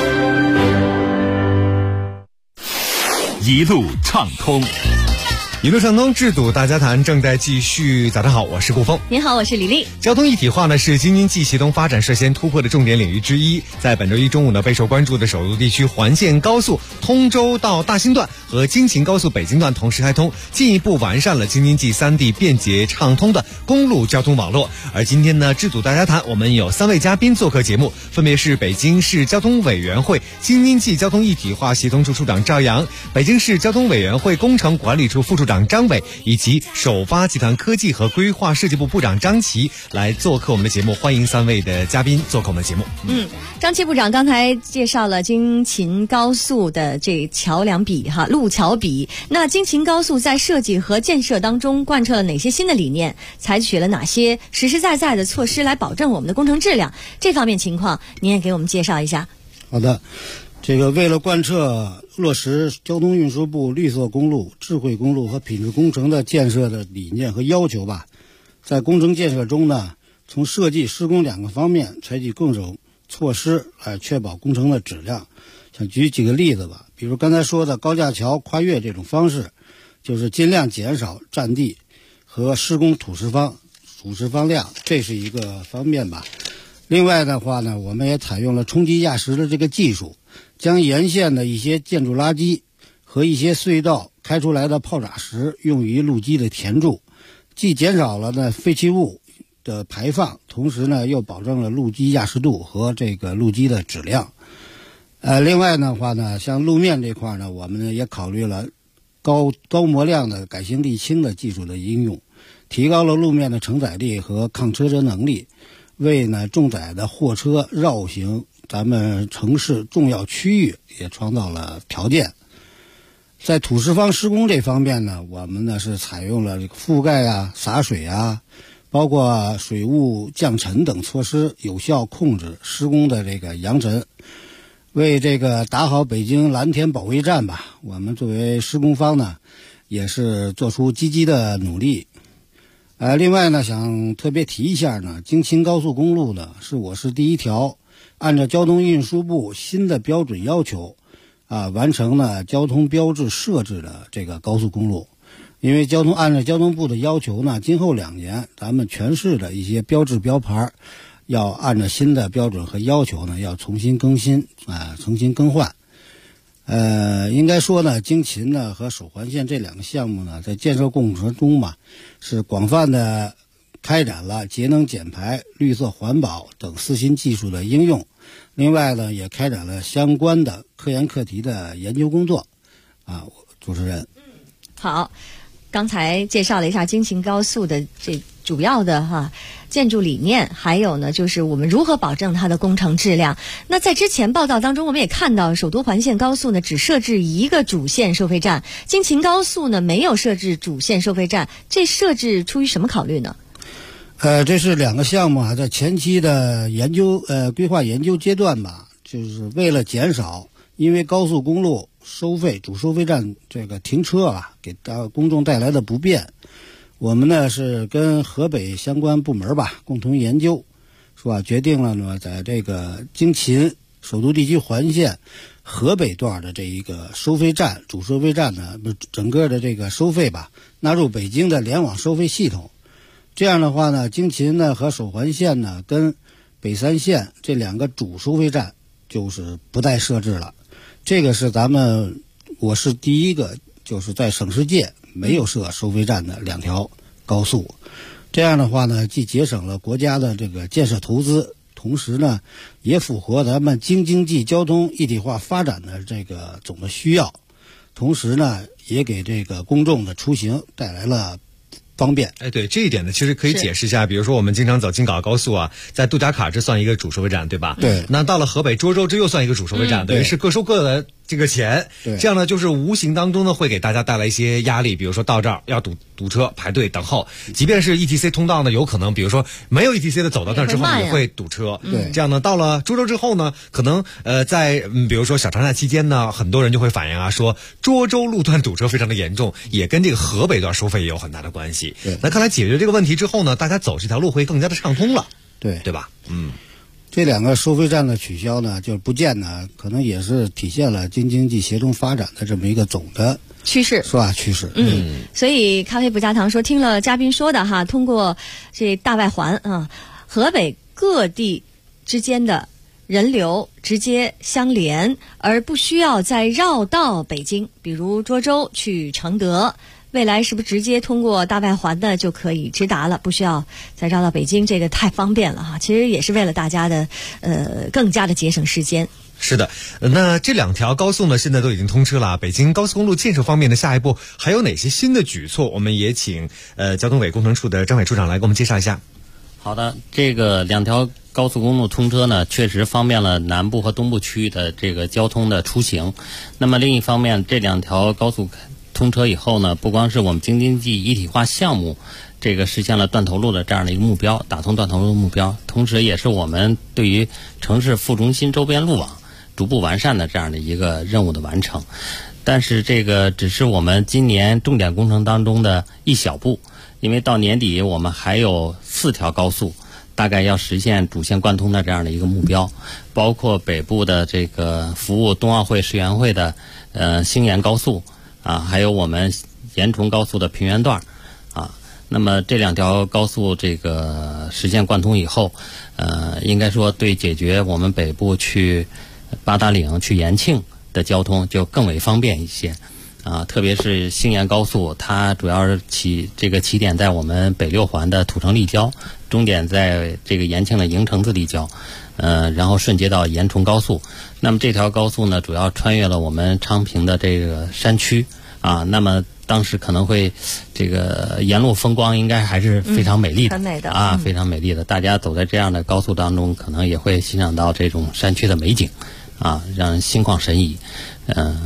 一路畅通。
一路畅通，制堵大家谈正在继续。早上好，我是顾峰。
您好，我是李丽。
交通一体化呢是京津冀协同发展率先突破的重点领域之一。在本周一中午呢，备受关注的首都地区环线高速通州到大兴段和京秦高速北京段同时开通，进一步完善了京津冀3地便捷畅通的公路交通网络。而今天呢，制堵大家谈我们有3位嘉宾做客节目，分别是北京市交通委员会京津冀交通一体化协同处处长赵阳，北京市交通委员会工程管理处副处长张伟，以及首发集团科技和规划设计部部长张琪来做客我们的节目。欢迎3位的嘉宾做客我们的节目。
张琪部长刚才介绍了京秦高速的这桥梁比路桥比。那京秦高速在设计和建设当中贯彻了哪些新的理念，采取了哪些实实在在的措施来保证我们的工程质量？这方面情况您也给我们介绍一下。
好的，这个为了贯彻落实交通运输部绿色公路、智慧公路和品质工程的建设的理念和要求吧，在工程建设中呢，从设计施工2个方面采取各种措施来确保工程的质量。想举几个例子吧，比如刚才说的高架桥跨越这种方式，就是尽量减少占地和施工土石方量，这是一个方面吧。另外的话呢，我们也采用了冲击压实的这个技术，将沿线的一些建筑垃圾和一些隧道开出来的泡渣石用于路基的填筑，既减少了呢废弃物的排放，同时呢又保证了路基压实度和这个路基的质量。另外的话呢，像路面这块呢，我们呢也考虑了高模量的改型沥青的技术的应用，提高了路面的承载力和抗车身能力，为呢重载的货车绕行咱们城市重要区域也创造了条件。 在土石方施工这方面呢，我们呢是采用了这个覆盖啊、洒水啊，包括水雾降尘等措施，有效控制施工的这个扬尘。为这个打好北京蓝田保卫战吧，我们作为施工方呢，也是做出积极的努力。另外呢，想特别提一下呢，京秦高速公路呢是我市第一条按照交通运输部新的标准要求完成了交通标志设置的这个高速公路。因为按照交通部的要求呢，今后2年咱们全市的一些标志标牌要按照新的标准和要求呢，要重新更新重新更换。应该说呢，京秦呢和首环线这2个项目呢，在建设过程中嘛，是广泛的开展了节能减排、绿色环保等4新技术的应用。另外呢，也开展了相关的科研课题的研究工作。主持人，
好，刚才介绍了一下京秦高速的这主要的建筑理念，还有呢就是我们如何保证它的工程质量。那在之前报道当中，我们也看到首都环线高速呢只设置1个主线收费站，京秦高速呢没有设置主线收费站，这设置出于什么考虑呢？
这是2个项目在前期的研究规划研究阶段吧，就是为了减少因为高速公路收费主收费站这个停车给公众带来的不便，我们呢是跟河北相关部门共同研究，是吧？决定了呢，在这个京秦首都地区环线河北段的这一个收费站主收费站呢，整个的这个收费纳入北京的联网收费系统。这样的话呢，京秦呢和首环线呢跟北3线这2个主收费站就是不再设置了。这个是我市第一个就是在省市界没有设收费站的2条高速。这样的话呢，既节省了国家的这个建设投资，同时呢也符合咱们京津冀交通一体化发展的这个总的需要，同时呢也给这个公众的出行带来了方便。
对，这一点呢，其实可以解释一下。比如说，我们经常走京港高速在杜家卡这算一个主收费站，对吧？
对。
那到了河北涿州，这又算一个主收费站，等于是各收各的这个钱。
对。
这样呢，就是无形当中呢，会给大家带来一些压力。比如说到这儿要堵车排队等候，即便是 ETC 通道呢，有可能比如说没有 ETC 的走到那儿之后也会堵车。
对。
这样呢，到了涿州之后呢，可能在比如说小长假期间呢，很多人就会反映说涿州路段堵车非常的严重，也跟这个河北段收费也有很大的关系。
对。
那看来解决这个问题之后呢，大家走这条路会更加的畅通了。对吧？
这2个收费站的取消呢，就是不见呢，可能也是体现了京津冀协同发展的这么一个总的
趋势，
是吧？趋势。
所以咖啡不加糖说，听了嘉宾说的通过这大外环河北各地之间的人流直接相连，而不需要再绕到北京，比如涿州去承德。未来是不是直接通过大外环的就可以直达了，不需要再绕到北京，这个太方便了其实也是为了大家的更加的节省时间。
是的，那这2条高速呢，现在都已经通车了。北京高速公路建设方面的下一步还有哪些新的举措？我们也请交通委工程处的张伟处长来给我们介绍一下。
好的，这个2条高速公路通车呢，确实方便了南部和东部区域的这个交通的出行。那么另一方面，这2条高速通车以后呢，不光是我们京津冀一体化项目这个实现了断头路的这样的一个目标，打通断头路的目标，同时也是我们对于城市副中心周边路网逐步完善的这样的一个任务的完成。但是这个只是我们今年重点工程当中的一小步，因为到年底我们还有4条高速大概要实现主线贯通的这样的一个目标，包括北部的这个服务冬奥会世园会的兴延高速还有我们延崇高速的平原段那么这2条高速这个实现贯通以后，应该说对解决我们北部去八达岭去延庆的交通就更为方便一些特别是兴延高速，它主要是起点在我们北6环的土城立交，终点在这个延庆的营城子立交，然后顺接到延崇高速。那么这条高速呢，主要穿越了我们昌平的这个山区那么当时可能会这个沿路风光应该还是非常美丽的，
很美的
非常美丽的。大家走在这样的高速当中，可能也会欣赏到这种山区的美景让人心旷神怡。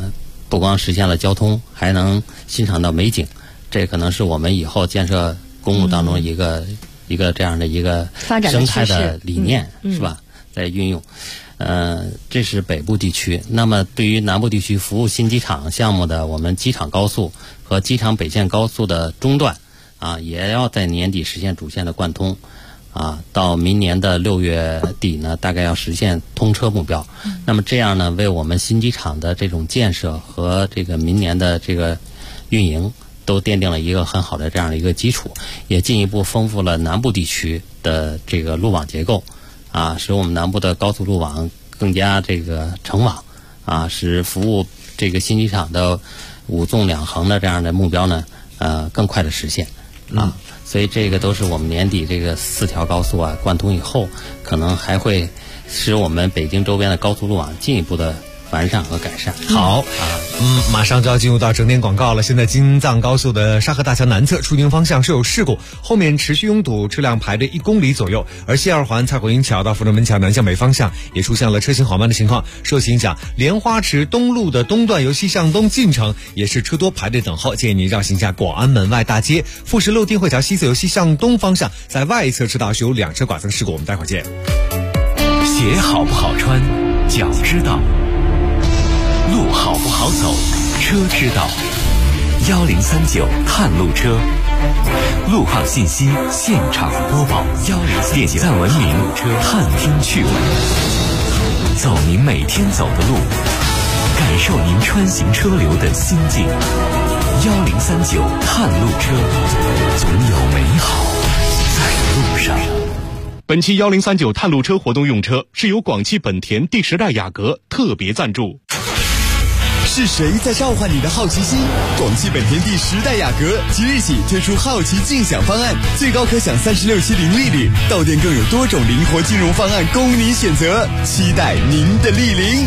不光实现了交通，还能欣赏到美景，这可能是我们以后建设公路当中一个这样的一个生态的理念，是吧？在运用。这是北部地区。那么对于南部地区服务新机场项目的，我们机场高速和机场北线高速的中段也要在年底实现主线的贯通。到明年的6月底呢，大概要实现通车目标。那么这样呢，为我们新机场的这种建设和这个明年的这个运营都奠定了一个很好的这样的一个基础，也进一步丰富了南部地区的这个路网结构，使我们南部的高速路网更加这个成网，使服务这个新机场的5纵2横的这样的目标呢，更快的实现。所以这个都是我们年底这个4条高速贯通以后，可能还会使我们北京周边的高速路网进一步的完善和改善。
好，马上就要进入到整点广告了。现在京藏高速的沙河大桥南侧出京方向是有事故，后面持续拥堵，车辆排队1公里左右。而西二环蔡火营桥到福州门桥南向北方向也出现了车行缓慢的情况。受其影响，莲花池东路的东段由西向东进城也是车多排队等候，建议您绕行下广安门外大街。富士路定慧桥西侧由西向东方向在外侧车道是有2车剐蹭事故。我们待会儿见。
鞋好不好穿，脚知道；路好不好走，车知道。1039探路车，路况信息现场播报。点赞文明探听趣闻，走您每天走的路，感受您穿行车流的心境。1039探路车，总有美好在路上。
本期1039探路车活动用车是由广汽本田第10代雅阁特别赞助。
是谁在召唤你的好奇心？广汽本田第10代雅阁即日起推出好奇竞享方案，最高可享36期零利率，到店更有多种灵活金融方案供你选择，期待您的莅临。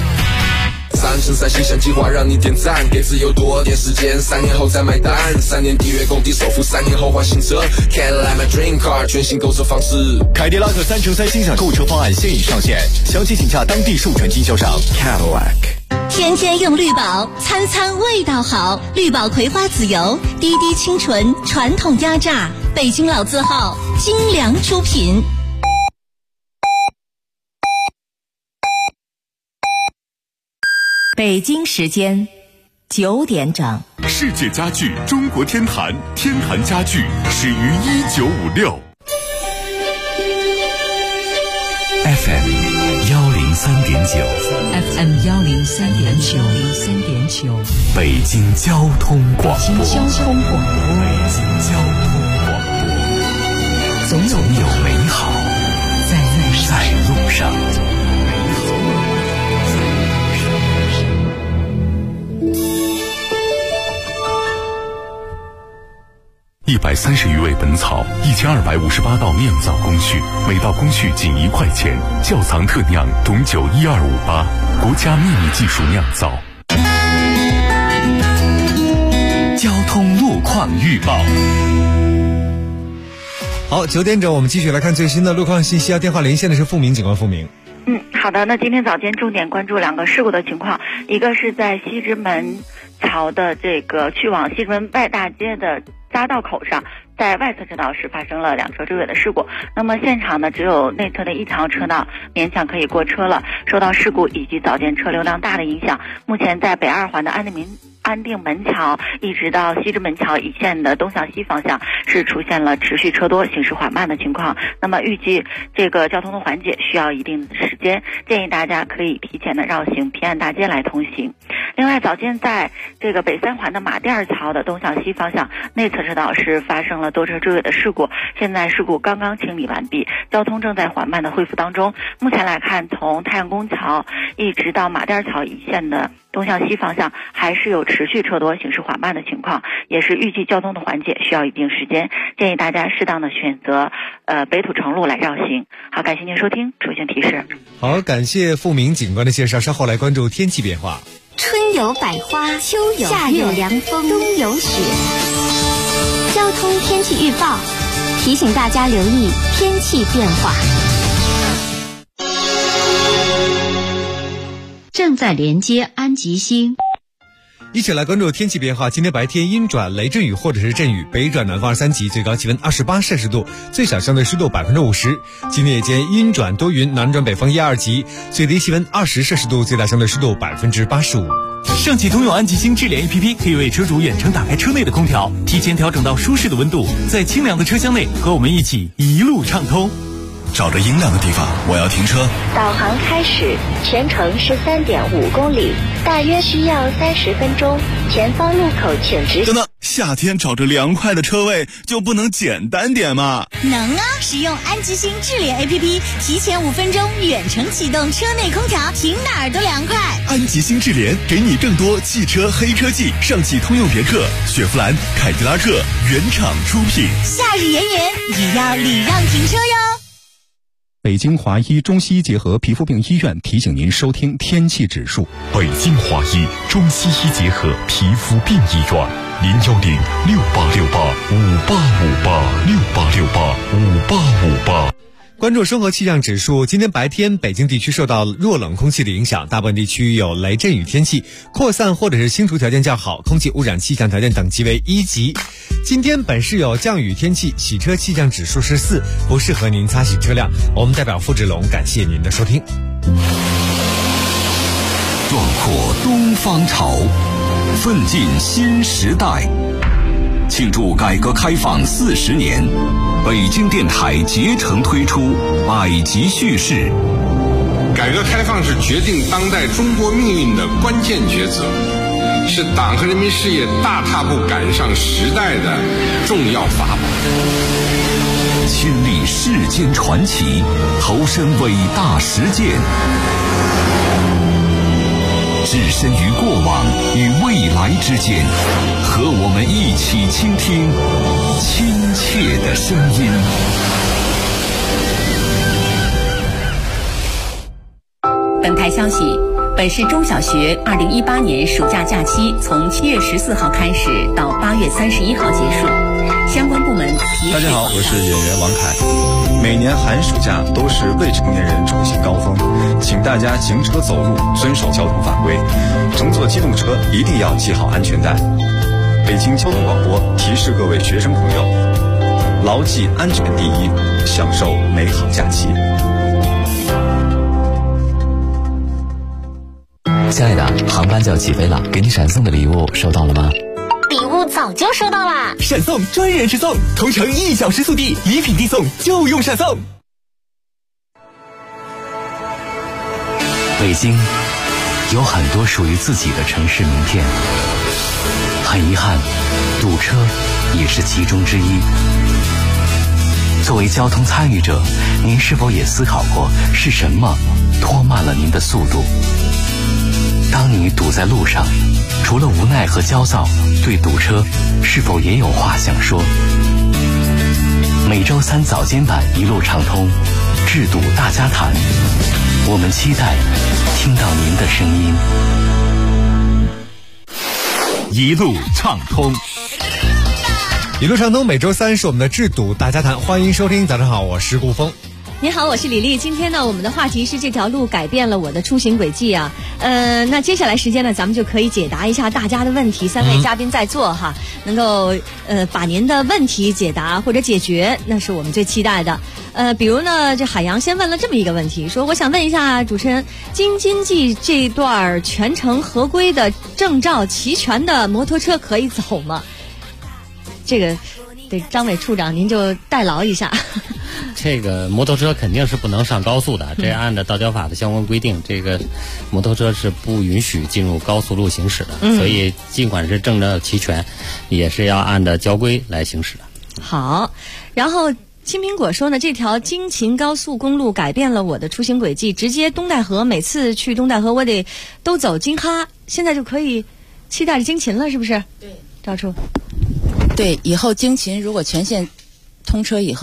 3升3形象计划让你点赞，给自由多点时间，3年后再买单，3年抵约供地首付，3年后换新车 Cadillac my dream car， 全新购车方式。
凯迪拉克3乘3欣赏购车方案现已上线，详情请洽当地授权经销商 Cadillac。
天天用绿宝，餐餐味道好。绿宝葵花籽油，滴滴清纯，传统压榨，北京老字号，精良出品。
北京时间9点整。
世界家具中国天坛，天坛家具始于1956。
FM
103.9，
北京交通广播，总有美好在路上。
130余味本草，1258道酿造工序，每道工序仅1块钱。窖藏特酿董酒12588，国家秘密技术酿造。
交通路况预报。
好，9点整，我们继续来看最新的路况信息。电话连线的是付明警官，付明。
好的，那今天早间重点关注2个事故的情况，一个是在西直门桥的这个去往西直门外大街的匝道口上，在外侧车道是发生了2车追尾的事故。那么现场呢，只有内侧的1条车道勉强可以过车了。受到事故以及早间车流量大的影响，目前在北2环的安定门桥一直到西直门桥一线的东向西方向是出现了持续车多、行驶缓慢的情况。那么预计这个交通的缓解需要一定的时间，建议大家可以提前的绕行平安大街来通行。另外，早间在这个北3环的马甸桥的东向西方向内侧车道是发生了多车追尾的事故，现在事故刚刚清理完毕，交通正在缓慢的恢复当中。目前来看，从太阳宫桥一直到马甸桥一线的东向西方向还是有持续车多、行驶缓慢的情况，也是预计交通的缓解需要一定时间，建议大家适当的选择北土城路来绕行。好，感谢您收听出行提示。
好，感谢付明警官的介绍，稍后来关注天气变化。
春有百花，秋有夏有凉风，冬有雪。交通天气预报提醒大家留意天气变化。
正在连接安吉星。
一起来关注天气变化。今天白天阴转雷阵雨或者是阵雨，北转南风2-3级，最高气温28摄氏度，最小相对湿度50%。今天夜间阴转多云，南转北风1-2级，最低气温20摄氏度，最大相对湿度85%。
上汽通用安吉星智联 APP 可以为车主远程打开车内的空调，提前调整到舒适的温度，在清凉的车厢内和我们一起一路畅通。
找着阴凉的地方，我要停车。
导航开始，全程13.5公里，大约需要30分钟。前方路口请直。
等等，夏天找着凉快的车位就不能简单点吗？
能啊！使用安吉星智联 APP， 提前5分钟远程启动车内空调，停哪儿都凉快。
安吉星智联给你更多汽车黑科技，上汽通用别克、雪佛兰、凯迪拉克原厂出品。
夏日炎炎，也要礼让停车哟。
北京华医中西医结合皮肤病医院提醒您收听天气指数。
北京华医中西医结合皮肤病医院，010-6868-5858，6868-5858。
关注生活气象指数，今天白天北京地区受到弱冷空气的影响，大部分地区有雷阵雨天气，扩散或者是清除条件较好，空气污染气象条件等级为1级。今天本市有降雨天气，洗车气象指数是4，不适合您擦洗车辆。我们代表付志龙感谢您的收听。
壮阔东方潮，奋进新时代。庆祝改革开放40年，北京电台竭诚推出百集叙事。
改革开放是决定当代中国命运的关键抉择，是党和人民事业大踏步赶上时代的重要法宝。
亲历世间传奇，投身伟大实践，置身于过往与未来之间，和我们一起倾听亲切的声音。
本台消息，本市中小学2018年暑假假期从7月14号开始到8月31号结束，相关部门提示。
大家好，我是演员王凯。每年寒暑假都是未成年人出行高峰，请大家行车走路遵守交通法规，乘坐机动车一定要系好安全带。北京交通广播提示各位学生朋友，牢记安全第一，享受美好假期。
亲爱的，航班就要起飞了，给你闪送的礼物收到了吗？
礼物早就收到啦！
闪送专人直送，同城1小时速递，礼品递送就用闪送。
北京有很多属于自己的城市名片，很遗憾，堵车也是其中之一。作为交通参与者，您是否也思考过是什么拖慢了您的速度？当你堵在路上，除了无奈和焦躁，对堵车是否也有话想说？每周3早间版一路畅通，治堵大家谈，我们期待听到您的声音。
一路畅通，
一路畅通，每周3是我们的治堵大家谈，欢迎收听。早上好，我是顾峰。
你好，我是李丽。今天呢，我们的话题是这条路改变了我的出行轨迹啊。那接下来时间呢，咱们就可以解答一下大家的问题。3位嘉宾在座哈，能够把您的问题解答或者解决，那是我们最期待的。比如呢，这海洋先问了这么一个问题，说我想问一下主持人，京津冀这段全程合规的证照齐全的摩托车可以走吗？这个对张伟处长您就代劳一下。
这个摩托车肯定是不能上高速的，这按照道交法的相关规定，这个摩托车是不允许进入高速路行驶的，所以尽管是证照齐全，也是要按照交规来行驶的。
好，然后青苹果说呢，这条京秦高速公路改变了我的出行轨迹，直接东戴河，每次去东戴河我得都走京哈，现在就可以期待着京秦了，是不是？对，赵处。
对，以后京秦如果全线通车以后，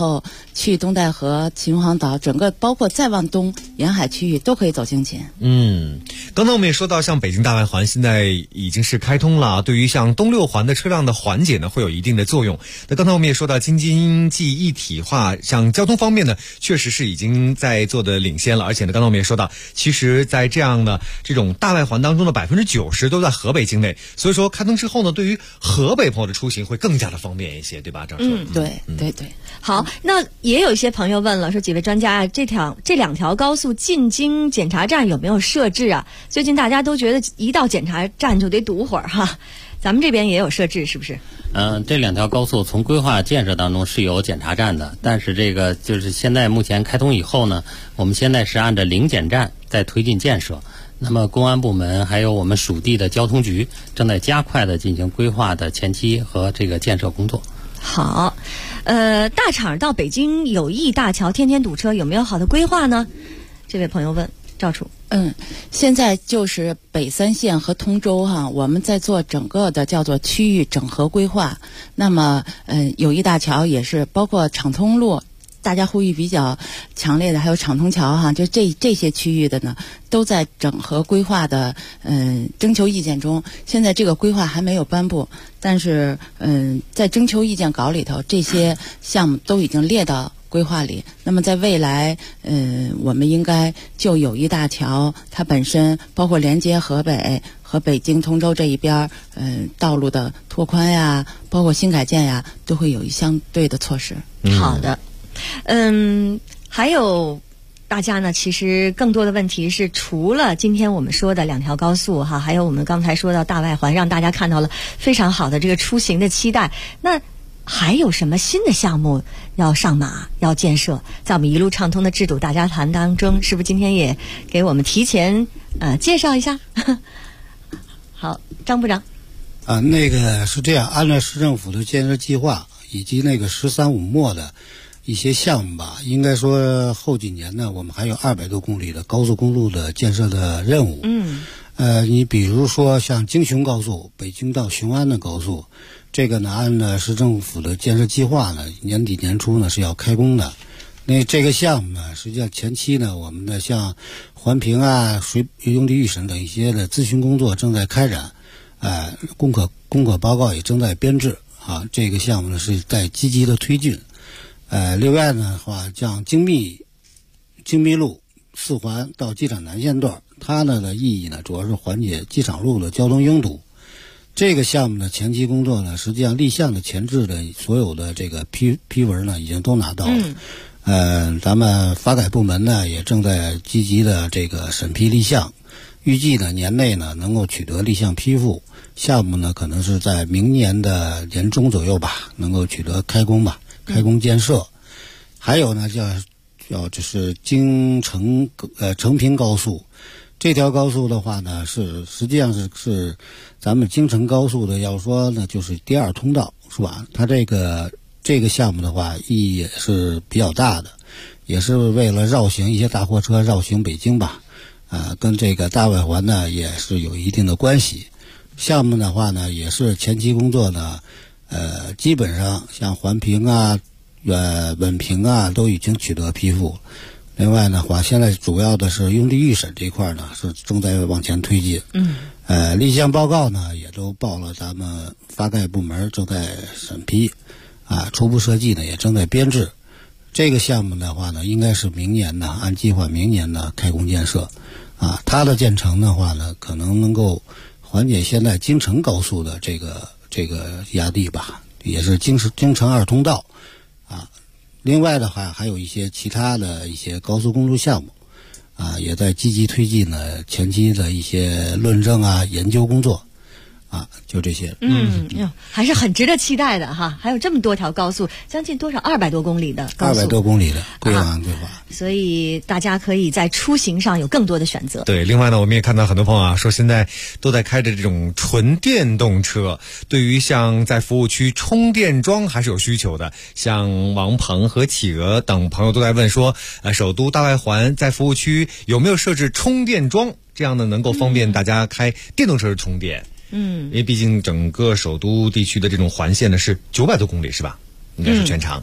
去东戴河、秦皇岛，整个包括再往东沿海区域都可以走京秦。
刚才我们也说到，像北京大外环现在已经是开通了，对于像东六环的车辆的缓解呢，会有一定的作用。那刚才我们也说到京津冀一体化，像交通方面呢，确实是已经在做的领先了。而且呢，刚才我们也说到，其实在这样的这种大外环当中的90%都在河北境内，所以说开通之后呢，对于河北朋友的出行会更加的方便一些，对吧，张叔？
对。
好，那也有一些朋友问了，说几位专家啊，这两条高速进京检查站有没有设置啊？最近大家都觉得一到检查站就得堵会儿哈，咱们这边也有设置是不是？
这两条高速从规划建设当中是有检查站的，但是这个就是现在目前开通以后呢，我们现在是按照零检站在推进建设。那么公安部门还有我们属地的交通局正在加快的进行规划的前期和这个建设工作。
好，大厂到北京友谊大桥天天堵车，有没有好的规划呢？这位朋友问赵楚。
现在就是北三县和通州哈，我们在做整个的叫做区域整合规划。那么，友谊大桥也是包括畅通路。大家呼吁比较强烈的还有畅通桥哈，就这些区域的呢，都在整合规划的征求意见中。现在这个规划还没有颁布，但是在征求意见稿里头，这些项目都已经列到规划里。那么在未来，我们应该就友谊大桥它本身，包括连接河北和北京通州这一边，道路的拓宽呀，包括新改建呀，都会有相对的措施。
好的。还有大家呢，其实更多的问题是，除了今天我们说的两条高速哈，还有我们刚才说到大外环，让大家看到了非常好的这个出行的期待。那还有什么新的项目要上马要建设？在我们一路畅通的制度大家谈当中，是不是今天也给我们提前介绍一下？好，张部长。
那个是这样，按照市政府的建设计划以及那个“13·5”末的一些项目吧，应该说后几年呢，我们还有200多公里的高速公路的建设的任务。你比如说像京雄高速，北京到雄安的高速，这个呢，按照市政府的建设计划呢，年底年初呢是要开工的。那这个项目呢，实际上前期呢，我们的像环评啊、用地预审等一些的咨询工作正在开展，功课报告也正在编制啊。这个项目呢是在积极的推进。另外呢的话，像京密路4环到机场南线段，它呢的意义呢，主要是缓解机场路的交通拥堵。这个项目的前期工作呢，实际上立项的前置的所有的这个批文呢，已经都拿到了。咱们发改部门呢也正在积极的这个审批立项，预计呢年内呢能够取得立项批复，项目呢可能是在明年的年中左右吧，能够取得开工建设。还有呢就是京承平高速，这条高速的话呢实际上是咱们京承高速的，要说呢就是第2通道，是吧？它这个项目的话意义也是比较大的，也是为了绕行一些大货车绕行北京吧，跟这个大外环呢也是有一定的关系。项目的话呢也是前期工作呢基本上像环评啊、稳评啊都已经取得批复。另外的话，现在主要的是用地预审这块呢是正在往前推进。立项报告呢也都报了，咱们发改部门正在审批，初步设计呢也正在编制。这个项目的话呢，应该是明年呢，按计划明年呢开工建设。它的建成的话呢，可能能够缓解现在京承高速的这个压力吧，也是京承2通道。另外的话，还有一些其他的一些高速公路项目，也在积极推进呢前期的一些论证啊、研究工作，就这些。
还是很值得期待的哈。还有这么多条高速，将近多少200多公里的高速
，200多公里的规划，
所以大家可以在出行上有更多的选择。
对，另外呢，我们也看到很多朋友说现在都在开着这种纯电动车，对于像在服务区充电桩还是有需求的。像王鹏和企鹅等朋友都在问说，首都大外环在服务区有没有设置充电桩，这样呢能够方便大家开电动车充电。因为毕竟整个首都地区的这种环线呢是900多公里，是吧？应该是全长。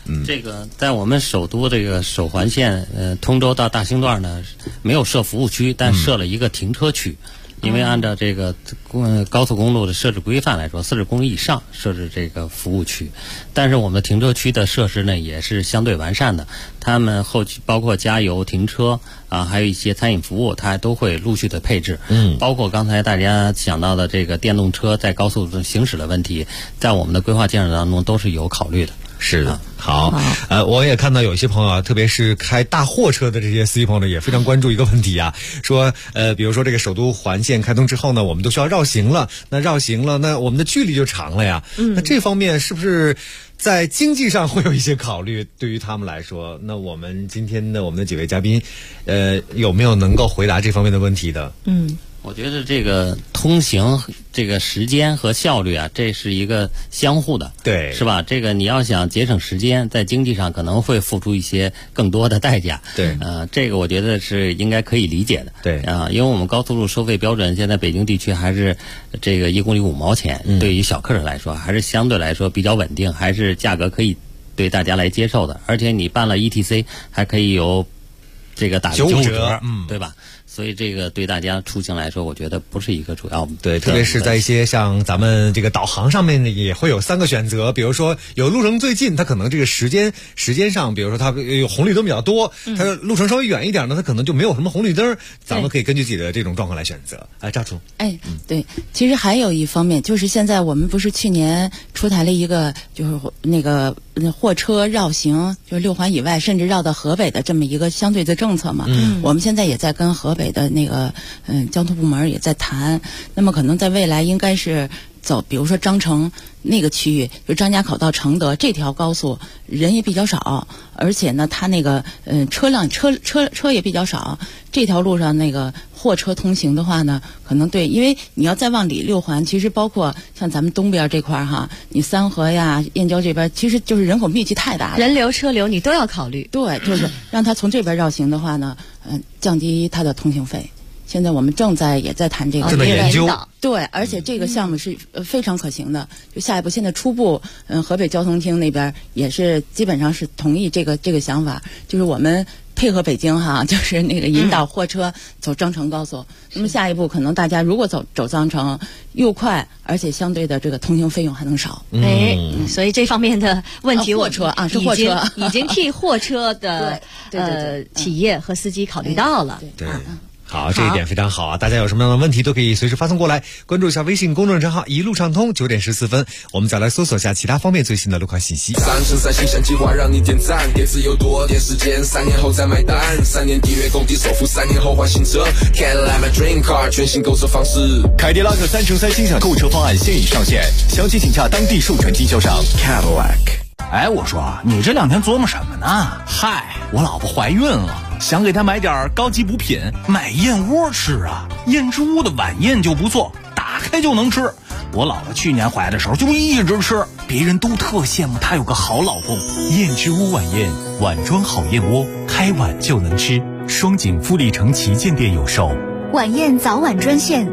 这个在我们首都这个首环线通州到大兴段呢，没有设服务区，但设了一个停车区。因为按照这个高速公路的设置规范来说，40公里以上设置这个服务区，但是我们的停车区的设施呢也是相对完善的，他们后期包括加油、停车啊，还有一些餐饮服务，它都会陆续的配置。包括刚才大家想到的这个电动车在高速行驶的问题，在我们的规划建设当中都是有考虑的。
是的，好，我也看到有些朋友啊，特别是开大货车的这些司机朋友呢，也非常关注一个问题啊，说比如说这个首都环线开通之后呢，我们都需要绕行了，那我们的距离就长了呀。那这方面是不是在经济上会有一些考虑？对于他们来说，那我们今天的我们的几位嘉宾，有没有能够回答这方面的问题的？
我觉得这个通行这个时间和效率啊，这是一个相互的，
对，
是吧？这个你要想节省时间，在经济上可能会付出一些更多的代价，
对，
这个我觉得是应该可以理解的，
对，
因为我们高速路收费标准现在北京地区还是这个1公里5毛钱，对于小客人来说还是相对来说比较稳定，还是价格可以对大家来接受的，而且你办了 ETC 还可以有这个打9折，对吧？所以这个对大家出行来说，我觉得不是一个主要
对，特别是在一些像咱们这个导航上面也会有3个选择，比如说有路程最近，它可能这个时间上，比如说它有红绿灯比较多，它路程稍微远一点呢，它可能就没有什么红绿灯，咱们可以根据自己的这种状况来选择。赵楚，
对，其实还有一方面就是现在我们不是去年出台了一个就是那个货车绕行，就是6环以外甚至绕到河北的这么一个相对的政策嘛。我们现在也在跟河北的那个交通部门也在谈，那么可能在未来应该是走，比如说张城那个区域，就张家口到承德这条高速人也比较少，而且呢，它那个车辆车也比较少，这条路上那个货车通行的话呢，可能对，因为你要再往里6环，其实包括像咱们东边这块哈，你三河呀、燕郊这边，其实就是人口密集太大了，
人流车流你都要考虑。
对，就是让他从这边绕行的话呢，降低他的通行费。现在我们也在谈这个，
正在研究。
对，而且这个项目是非常可行的。就下一步，现在初步，河北交通厅那边也是基本上是同意这个想法，就是我们配合北京哈，就是那个引导货车走张城高速。那么下一步可能大家如果走张城又快，而且相对的这个通行费用还能少。
所以这方面的问题，
货车是货车，
已经替货车的企业和司机考虑到了。
对。好，这一点非常好啊！大家有什么样的问题都可以随时发送过来，关注一下微信公众账号一路畅通，9点14分，我们再来搜索下其他方面最新的路况信息。
3升3星象计划让你点赞，给自由多点时间，3年后再买单，3年抵约工地首付，3年后换新车 ，Cadillac my dream car， 全新购车方式。
凯迪拉克3乘3星象购车方案现已上线，详情请洽当地授权经销商 Cadillac。
哎，我说你这2天琢磨什么呢？嗨，我老婆怀孕了，想给她买点高级补品，买燕窝吃啊。燕之屋的晚宴就不错，打开就能吃。我老婆去年怀的时候就一直吃，别人都特羡慕她有个好老公。
燕之屋晚宴，碗装好燕窝，开碗就能吃。双井富力城旗舰店有售。
晚宴早晚专线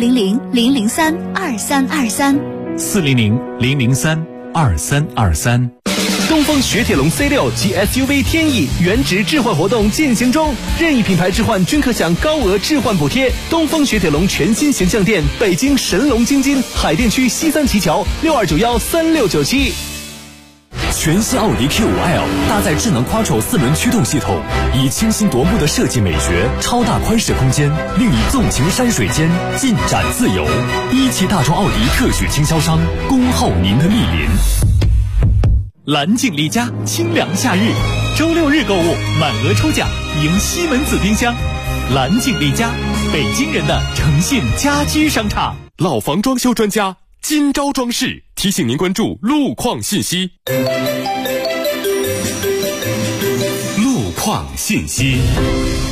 400-003-2323，400-003-2323。
东风雪铁龙 C6 及 SUV 天翼原值置换活动进行中，任意品牌置换均可享高额置换补贴。东风雪铁龙全新形象店，北京神龙京津海淀区西三旗桥62913697。
全新奥迪 Q5L 搭载智能 Quattro 4轮驱动系统，以清新夺目的设计美学、超大宽适空间，令你纵情山水间，尽展自由。一汽大众奥迪特许经销商，恭候您的莅临。
蓝景丽家清凉夏日，周6日购物满额抽奖，赢西门子冰箱。蓝景丽家，北京人的诚信家居商场。
老房装修专家金招装饰提醒您关注路况信息。
路况信息。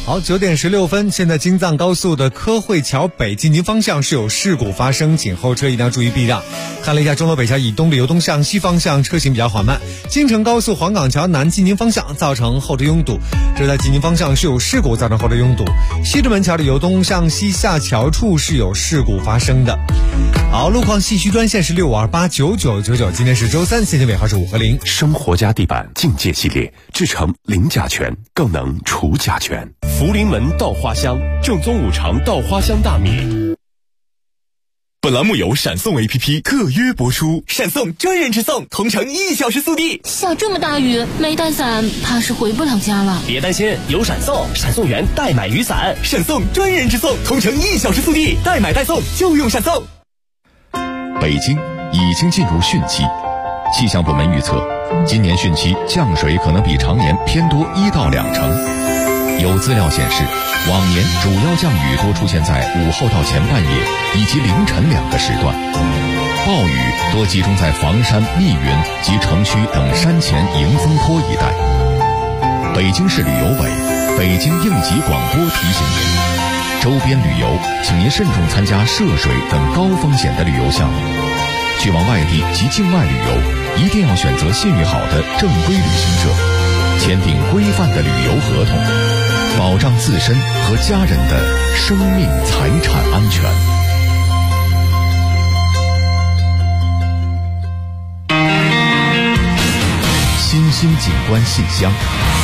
好，9点16分，现在京藏高速的科汇桥北进京方向是有事故发生，请后车一定要注意避让。看了一下钟楼北桥以东的由东向西方向车行比较缓慢，京承高速黄岗桥南进京方向造成后车拥堵，这在进京方向是有事故造成后车拥堵。西直门桥的由东向西下桥处是有事故发生的。好，路况信息专线是65289999，今天是周三，现行尾号是5和0。
生活家地板境界系列，制成零甲醛，更能除甲醛。
福临门稻花香，正宗五常稻花香大米。
本栏目由闪送 APP 特约播出，闪送专人直送，同城1小时速递。
下这么大雨，没带伞，怕是回不了家了。
别担心，有闪送，闪送员代买雨伞，闪送专人直送，同城1小时速递，代买代送就用闪送。
北京已经进入汛期，气象部门预测，今年汛期降水可能比常年偏多1到2成。有资料显示，往年主要降雨多出现在午后到前半夜以及凌晨2个时段，暴雨多集中在房山、密云及城区等山前迎风坡一带。北京市旅游委、北京应急广播提醒您，周边旅游请您慎重参加涉水等高风险的旅游项目，去往外地及境外旅游一定要选择信誉好的正规旅行社，签订规范的旅游合同，保障自身和家人的生命财产安全。新兴景观信箱。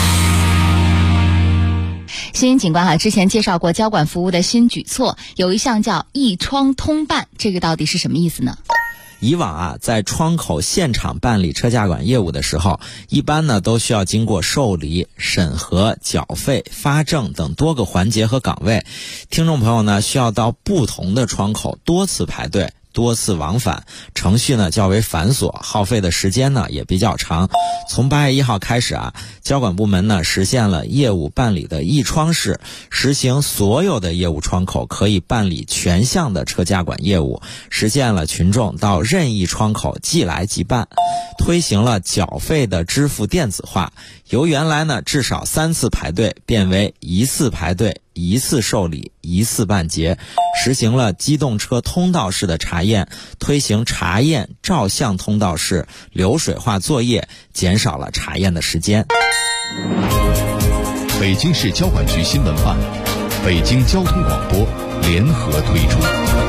新兴景观之前介绍过交管服务的新举措，有一项叫一窗通办，这个到底是什么意思呢？
以往在窗口现场办理车驾管业务的时候，一般呢都需要经过受理、审核、缴费、发证等多个环节和岗位，听众朋友呢需要到不同的窗口多次排队，多次往返，程序呢较为繁琐，耗费的时间呢也比较长。从8月1号开始交管部门呢实现了业务办理的一窗式，实行所有的业务窗口可以办理全项的车驾管业务，实现了群众到任意窗口即来即办，推行了缴费的支付电子化，由原来呢至少3次排队变为1次排队、1次受理、1次办结，实行了机动车通道式的查验，推行查验照相通道式流水化作业，减少了查验的时间。
北京市交管局新闻办、北京交通广播联合推出。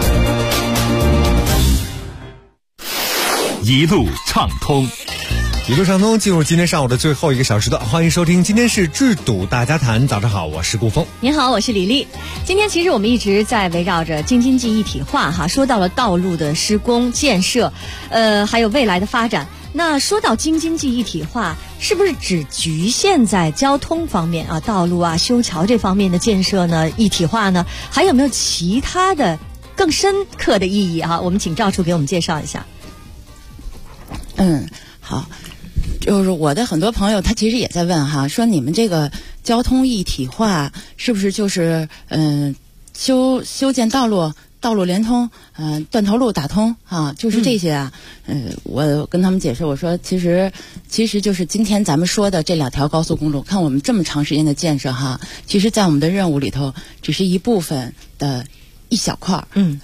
一路畅通。
一路畅通，进入今天上午的最后1个小时段，欢迎收听，今天是治堵大家谈。早上好，我是顾峰。
您好，我是李丽。今天其实我们一直在围绕着京津冀一体化说到了道路的施工建设，还有未来的发展。那说到京津冀一体化，是不是只局限在交通方面道路修桥这方面的建设呢？一体化呢？还有没有其他的更深刻的意义我们请赵处给我们介绍一下。
好。就是我的很多朋友他其实也在问说你们这个交通一体化是不是就是修建道路连通，断头路打通就是这些我跟他们解释，我说其实就是今天咱们说的这2条高速公路，看我们这么长时间的建设其实在我们的任务里头只是一部分的一小块。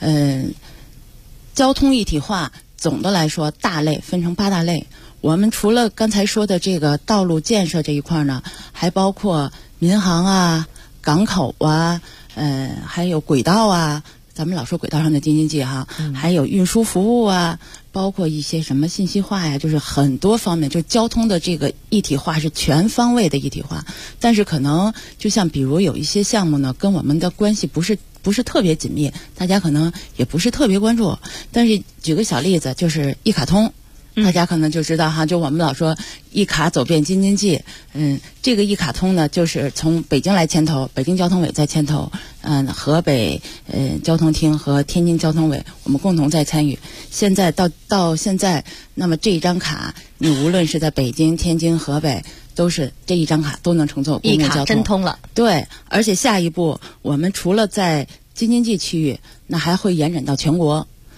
交通一体化总的来说大类分成8大类。我们除了刚才说的这个道路建设这一块呢，还包括民航港口还有轨道咱们老说轨道上的京津冀还有运输服务包括一些什么信息化就是很多方面，就交通的这个一体化是全方位的一体化。但是可能就像比如有一些项目呢，跟我们的关系不是特别紧密，大家可能也不是特别关注。但是举个小例子，就是一卡通。大家可能就知道就我们老说一卡走遍京津冀，这个一卡通呢，就是从北京来牵头，北京交通委在牵头，河北交通厅和天津交通委我们共同在参与。现在到现在，那么这一张卡，你无论是在北京、天津、河北，都是这一张卡都能乘坐公共交通，
一卡真通了。
对，而且下一步我们除了在京津冀区域，那还会延展到全国。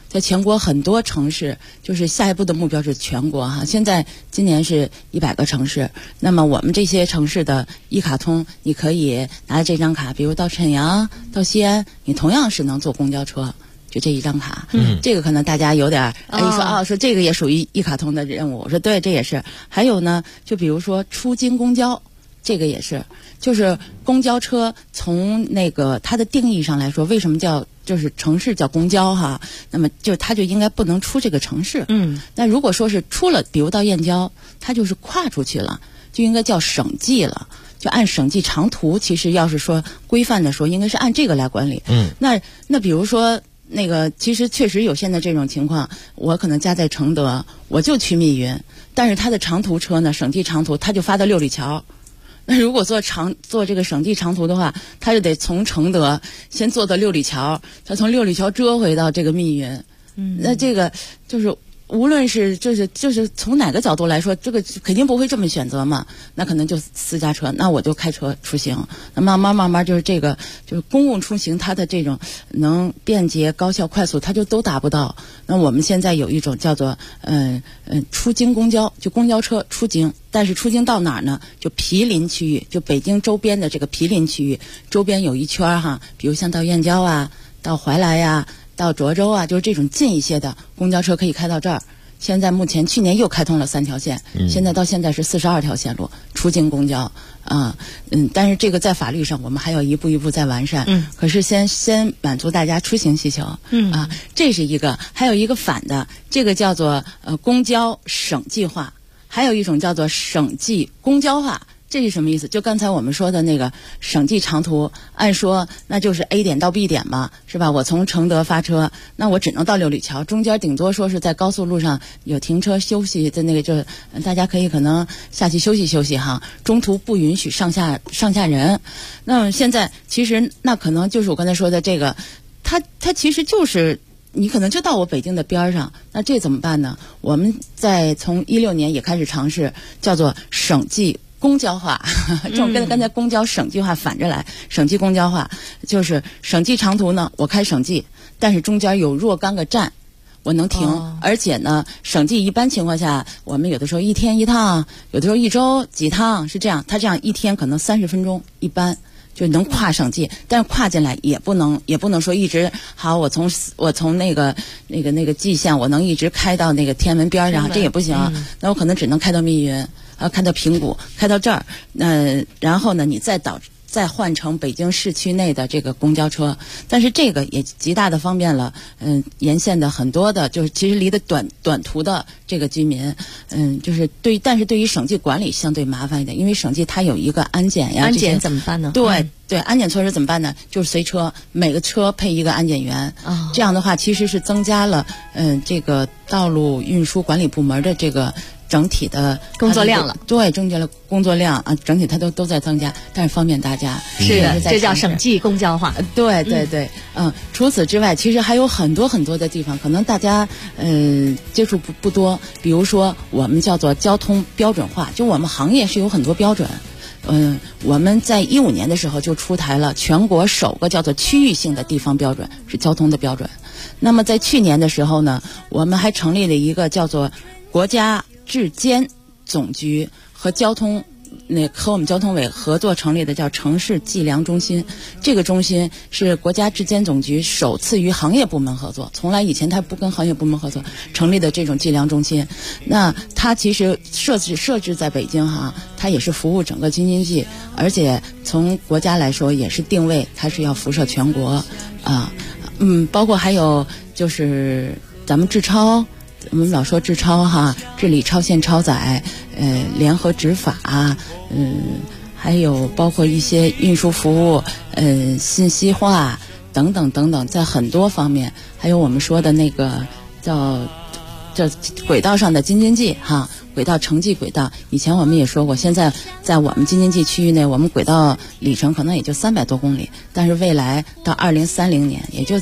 在全国很多城市，就是下一步的目标是全国哈。现在今年是100个城市，那么我们这些城市的一卡通，你可以拿着这张卡，比如到沈阳、到西安，你同样是能坐公交车。就这一张卡，这个可能大家有点说这个也属于一卡通的任务。我说对，这也是。还有呢，就比如说出京公交，这个也是，就是公交车从那个它的定义上来说，为什么就是城市叫公交哈？那么它就应该不能出这个城市。那如果说是出了，比如到燕郊，它就是跨出去了，就应该叫省际了。就按省际长途，其实要是说规范的说，应该是按这个来管理。那比如说。那个其实确实有现在这种情况，我可能家在承德，我就去密云，但是它的长途车呢，省际长途，它就发到六里桥。那如果坐这个省际长途的话，他就得从承德先坐到六里桥，再从六里桥折回到这个密云。那这个就是无论是就是从哪个角度来说，这个肯定不会这么选择嘛。那可能就私家车，那我就开车出行。那慢慢就是这个就是公共出行，它的这种能便捷、高效、快速，它就都达不到。那我们现在有一种叫做出京公交，就公交车出京，但是出京到哪儿呢？就毗邻区域，就北京周边的这个毗邻区域，周边有一圈哈，比如像到燕郊啊，到怀来呀。到涿州啊，就是这种近一些的公交车可以开到这儿。现在目前去年又开通了3条线，现在到现在是42条线路出京公交但是这个在法律上我们还要一步一步再完善。可是先满足大家出行需求。这是一个，还有一个反的，这个叫做公交省际化，还有一种叫做省际公交化。这是什么意思？就刚才我们说的那个省际长途，按说那就是 A 点到 B 点嘛，是吧？我从承德发车，那我只能到六里桥，中间顶多说是在高速路上有停车休息的那个，就大家可以可能下去休息休息哈，中途不允许上下人。那么现在其实那可能就是我刚才说的这个，它其实就是你可能就到我北京的边上，那这怎么办呢？我们在从16年也开始尝试叫做省际公交化，这种跟刚才公交省际化反着来，省际公交化就是省际长途呢，我开省际，但是中间有若干个站我能停，而且呢，省际一般情况下，我们有的时候1天1趟，有的时候1周几趟，是这样。它这样1天可能30分钟，一般就能跨省际，但是跨进来也不能说一直好，我从那个蓟县，我能一直开到那个天安门边上，这也不行。那我可能只能开到密云。开到平谷，开到这儿，然后呢，你再换成北京市区内的这个公交车，但是这个也极大的方便了，沿线的很多的，就是其实离得短途的这个居民，就是但是对于省际管理相对麻烦一点，因为省际它有一个安检呀，
安检怎么办呢？
对，安检措施怎么办呢？就是随车，每个车配一个安检员，这样的话其实是增加了，这个道路运输管理部门的这个。整体的
工作量了，
对，增加了工作量啊，整体它都在增加，但是方便大家。
是的，这叫省际公交化。
对，除此之外，其实还有很多很多的地方，可能大家接触不多。比如说，我们叫做交通标准化，就我们行业是有很多标准。我们在15年的时候就出台了全国首个叫做区域性的地方标准，是交通的标准。那么在去年的时候呢，我们还成立了一个叫做国家质监总局和和我们交通委合作成立的叫城市计量中心。这个中心是国家质监总局首次与行业部门合作，从来以前它不跟行业部门合作成立的这种计量中心。那它其实设置在北京哈，它也是服务整个京津冀，而且从国家来说也是定位它是要辐射全国啊。包括还有就是咱们我们老说治超哈，治理超限超载，联合执法，还有包括一些运输服务，信息化等等，在很多方面，还有我们说的那个叫轨道上的京津冀哈，轨道城际轨道。以前我们也说过，现在在我们京津冀区域内，我们轨道里程可能也就300多公里，但是未来到2030年，也就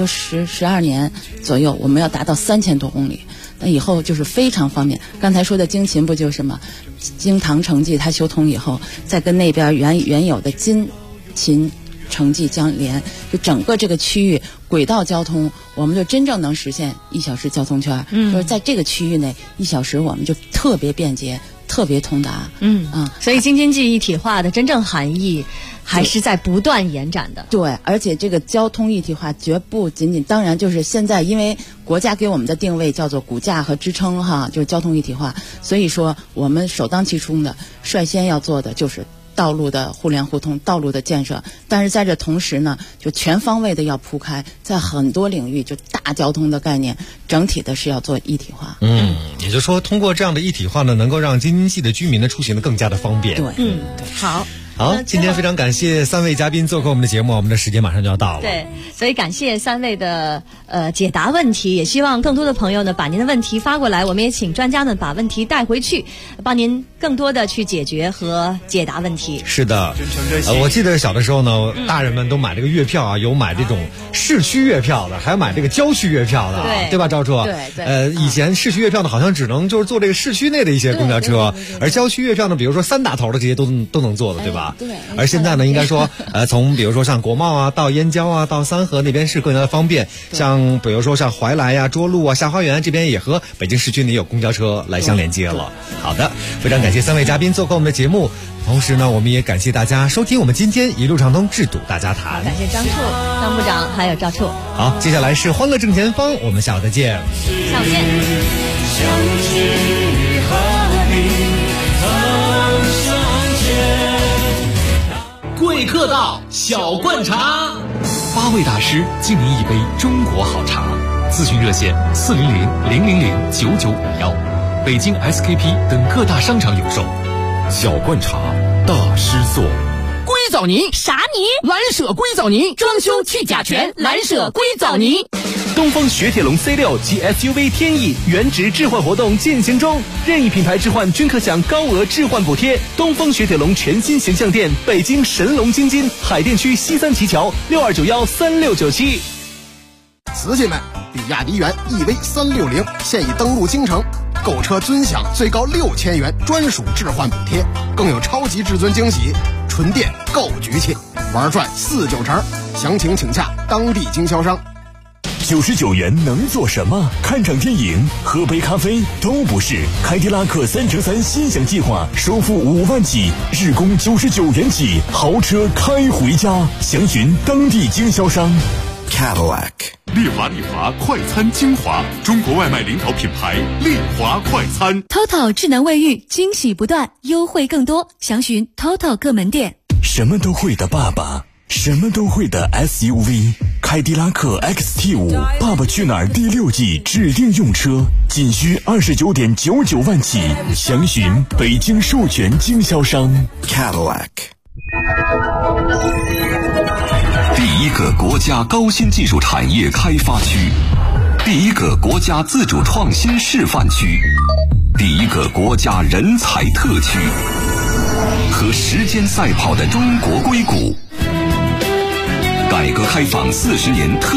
12年左右，我们要达到3000多公里。那以后就是非常方便。刚才说的京秦不就是吗？京唐城际它修通以后，再跟那边原有的京秦城际相连，就整个这个区域轨道交通，我们就真正能实现1小时交通圈。就是在这个区域内，1小时我们就特别便捷，特别通达。
所以京津冀一体化的真正含义还是在不断延展的。
对，而且这个交通一体化绝不仅仅，当然就是现在因为国家给我们的定位叫做骨架和支撑就是交通一体化，所以说我们首当其冲的率先要做的就是道路的互联互通，道路的建设。但是在这同时呢，就全方位的要铺开，在很多领域就大交通的概念整体的是要做一体化。
也就是说通过这样的一体化呢，能够让京津冀的居民呢出行的更加的方便。
对，
好，今天非常感谢3位嘉宾做客我们的节目，我们的时间马上就要到了。
对，所以感谢3位的解答问题，也希望更多的朋友呢把您的问题发过来，我们也请专家呢把问题带回去，帮更多的去解决和解答问题。
是的，我记得小的时候呢，大人们都买这个月票啊，有买这种市区月票的，还有买这个郊区月票的，对吧，赵处？
对。
以前市区月票呢，好像只能就是坐这个市区内的一些公交车，而郊区月票呢，比如说3打头的这些都能坐的，对吧？
对。
而现在呢，应该说，从比如说像国贸啊，到燕郊啊，到三河那边是更加的方便。像比如说像怀来呀、涿鹿啊、下花园这边也和北京市区里有公交车来相连接了。好的，非常感谢3位嘉宾做客我们的节目，同时呢，我们也感谢大家收听我们今天一路畅通智堵大家谈。
感谢张处、张部长还有赵处。
好，接下来是欢乐正前方，我们下午再见。
下午见。
贵客到，小灌茶，8位大师敬您一杯中国好茶。咨询热线400-000-9951，北京 SKP 等各大商场有售。
小灌茶大师座。
硅藻泥
啥泥？
蓝舍硅藻泥，
装修去甲醛，蓝舍硅藻泥。
东风雪铁龙 C6 及 SUV 天翼原值置换活动进行中，任意品牌置换均可享高额置换补贴。东风雪铁龙全新形象店，北京神龙京津海淀区西三旗桥62913697。
瓷器们，比亚迪元 EV360现已登陆京城，购车尊享最高6000元专属置换补贴，更有超级至尊惊喜，纯电够局气，玩转49成。详情请洽当地经销商。
99元能做什么？看场电影、喝杯咖啡都不是。凯迪拉克3乘3心享计划，首付5万起，日供99元起，豪车开回家。详询当地经销商。
Cadillac 丽华快餐精华，中国外卖领导品牌丽华快餐。
TOTO 智能卫浴，惊喜不断，优惠更多，详询 TOTO 各门店。
什么都会的爸爸，什么都会的 SUV， 凯迪拉克 XT5 爸爸去哪儿第6季指定用车，仅需29.99万起，详询北京授权经销商。
Cadillac
第一个国家高新技术产业开发区，第一个国家自主创新示范区，第一个国家人才特区，和时间赛跑的中国硅谷。改革开放40年特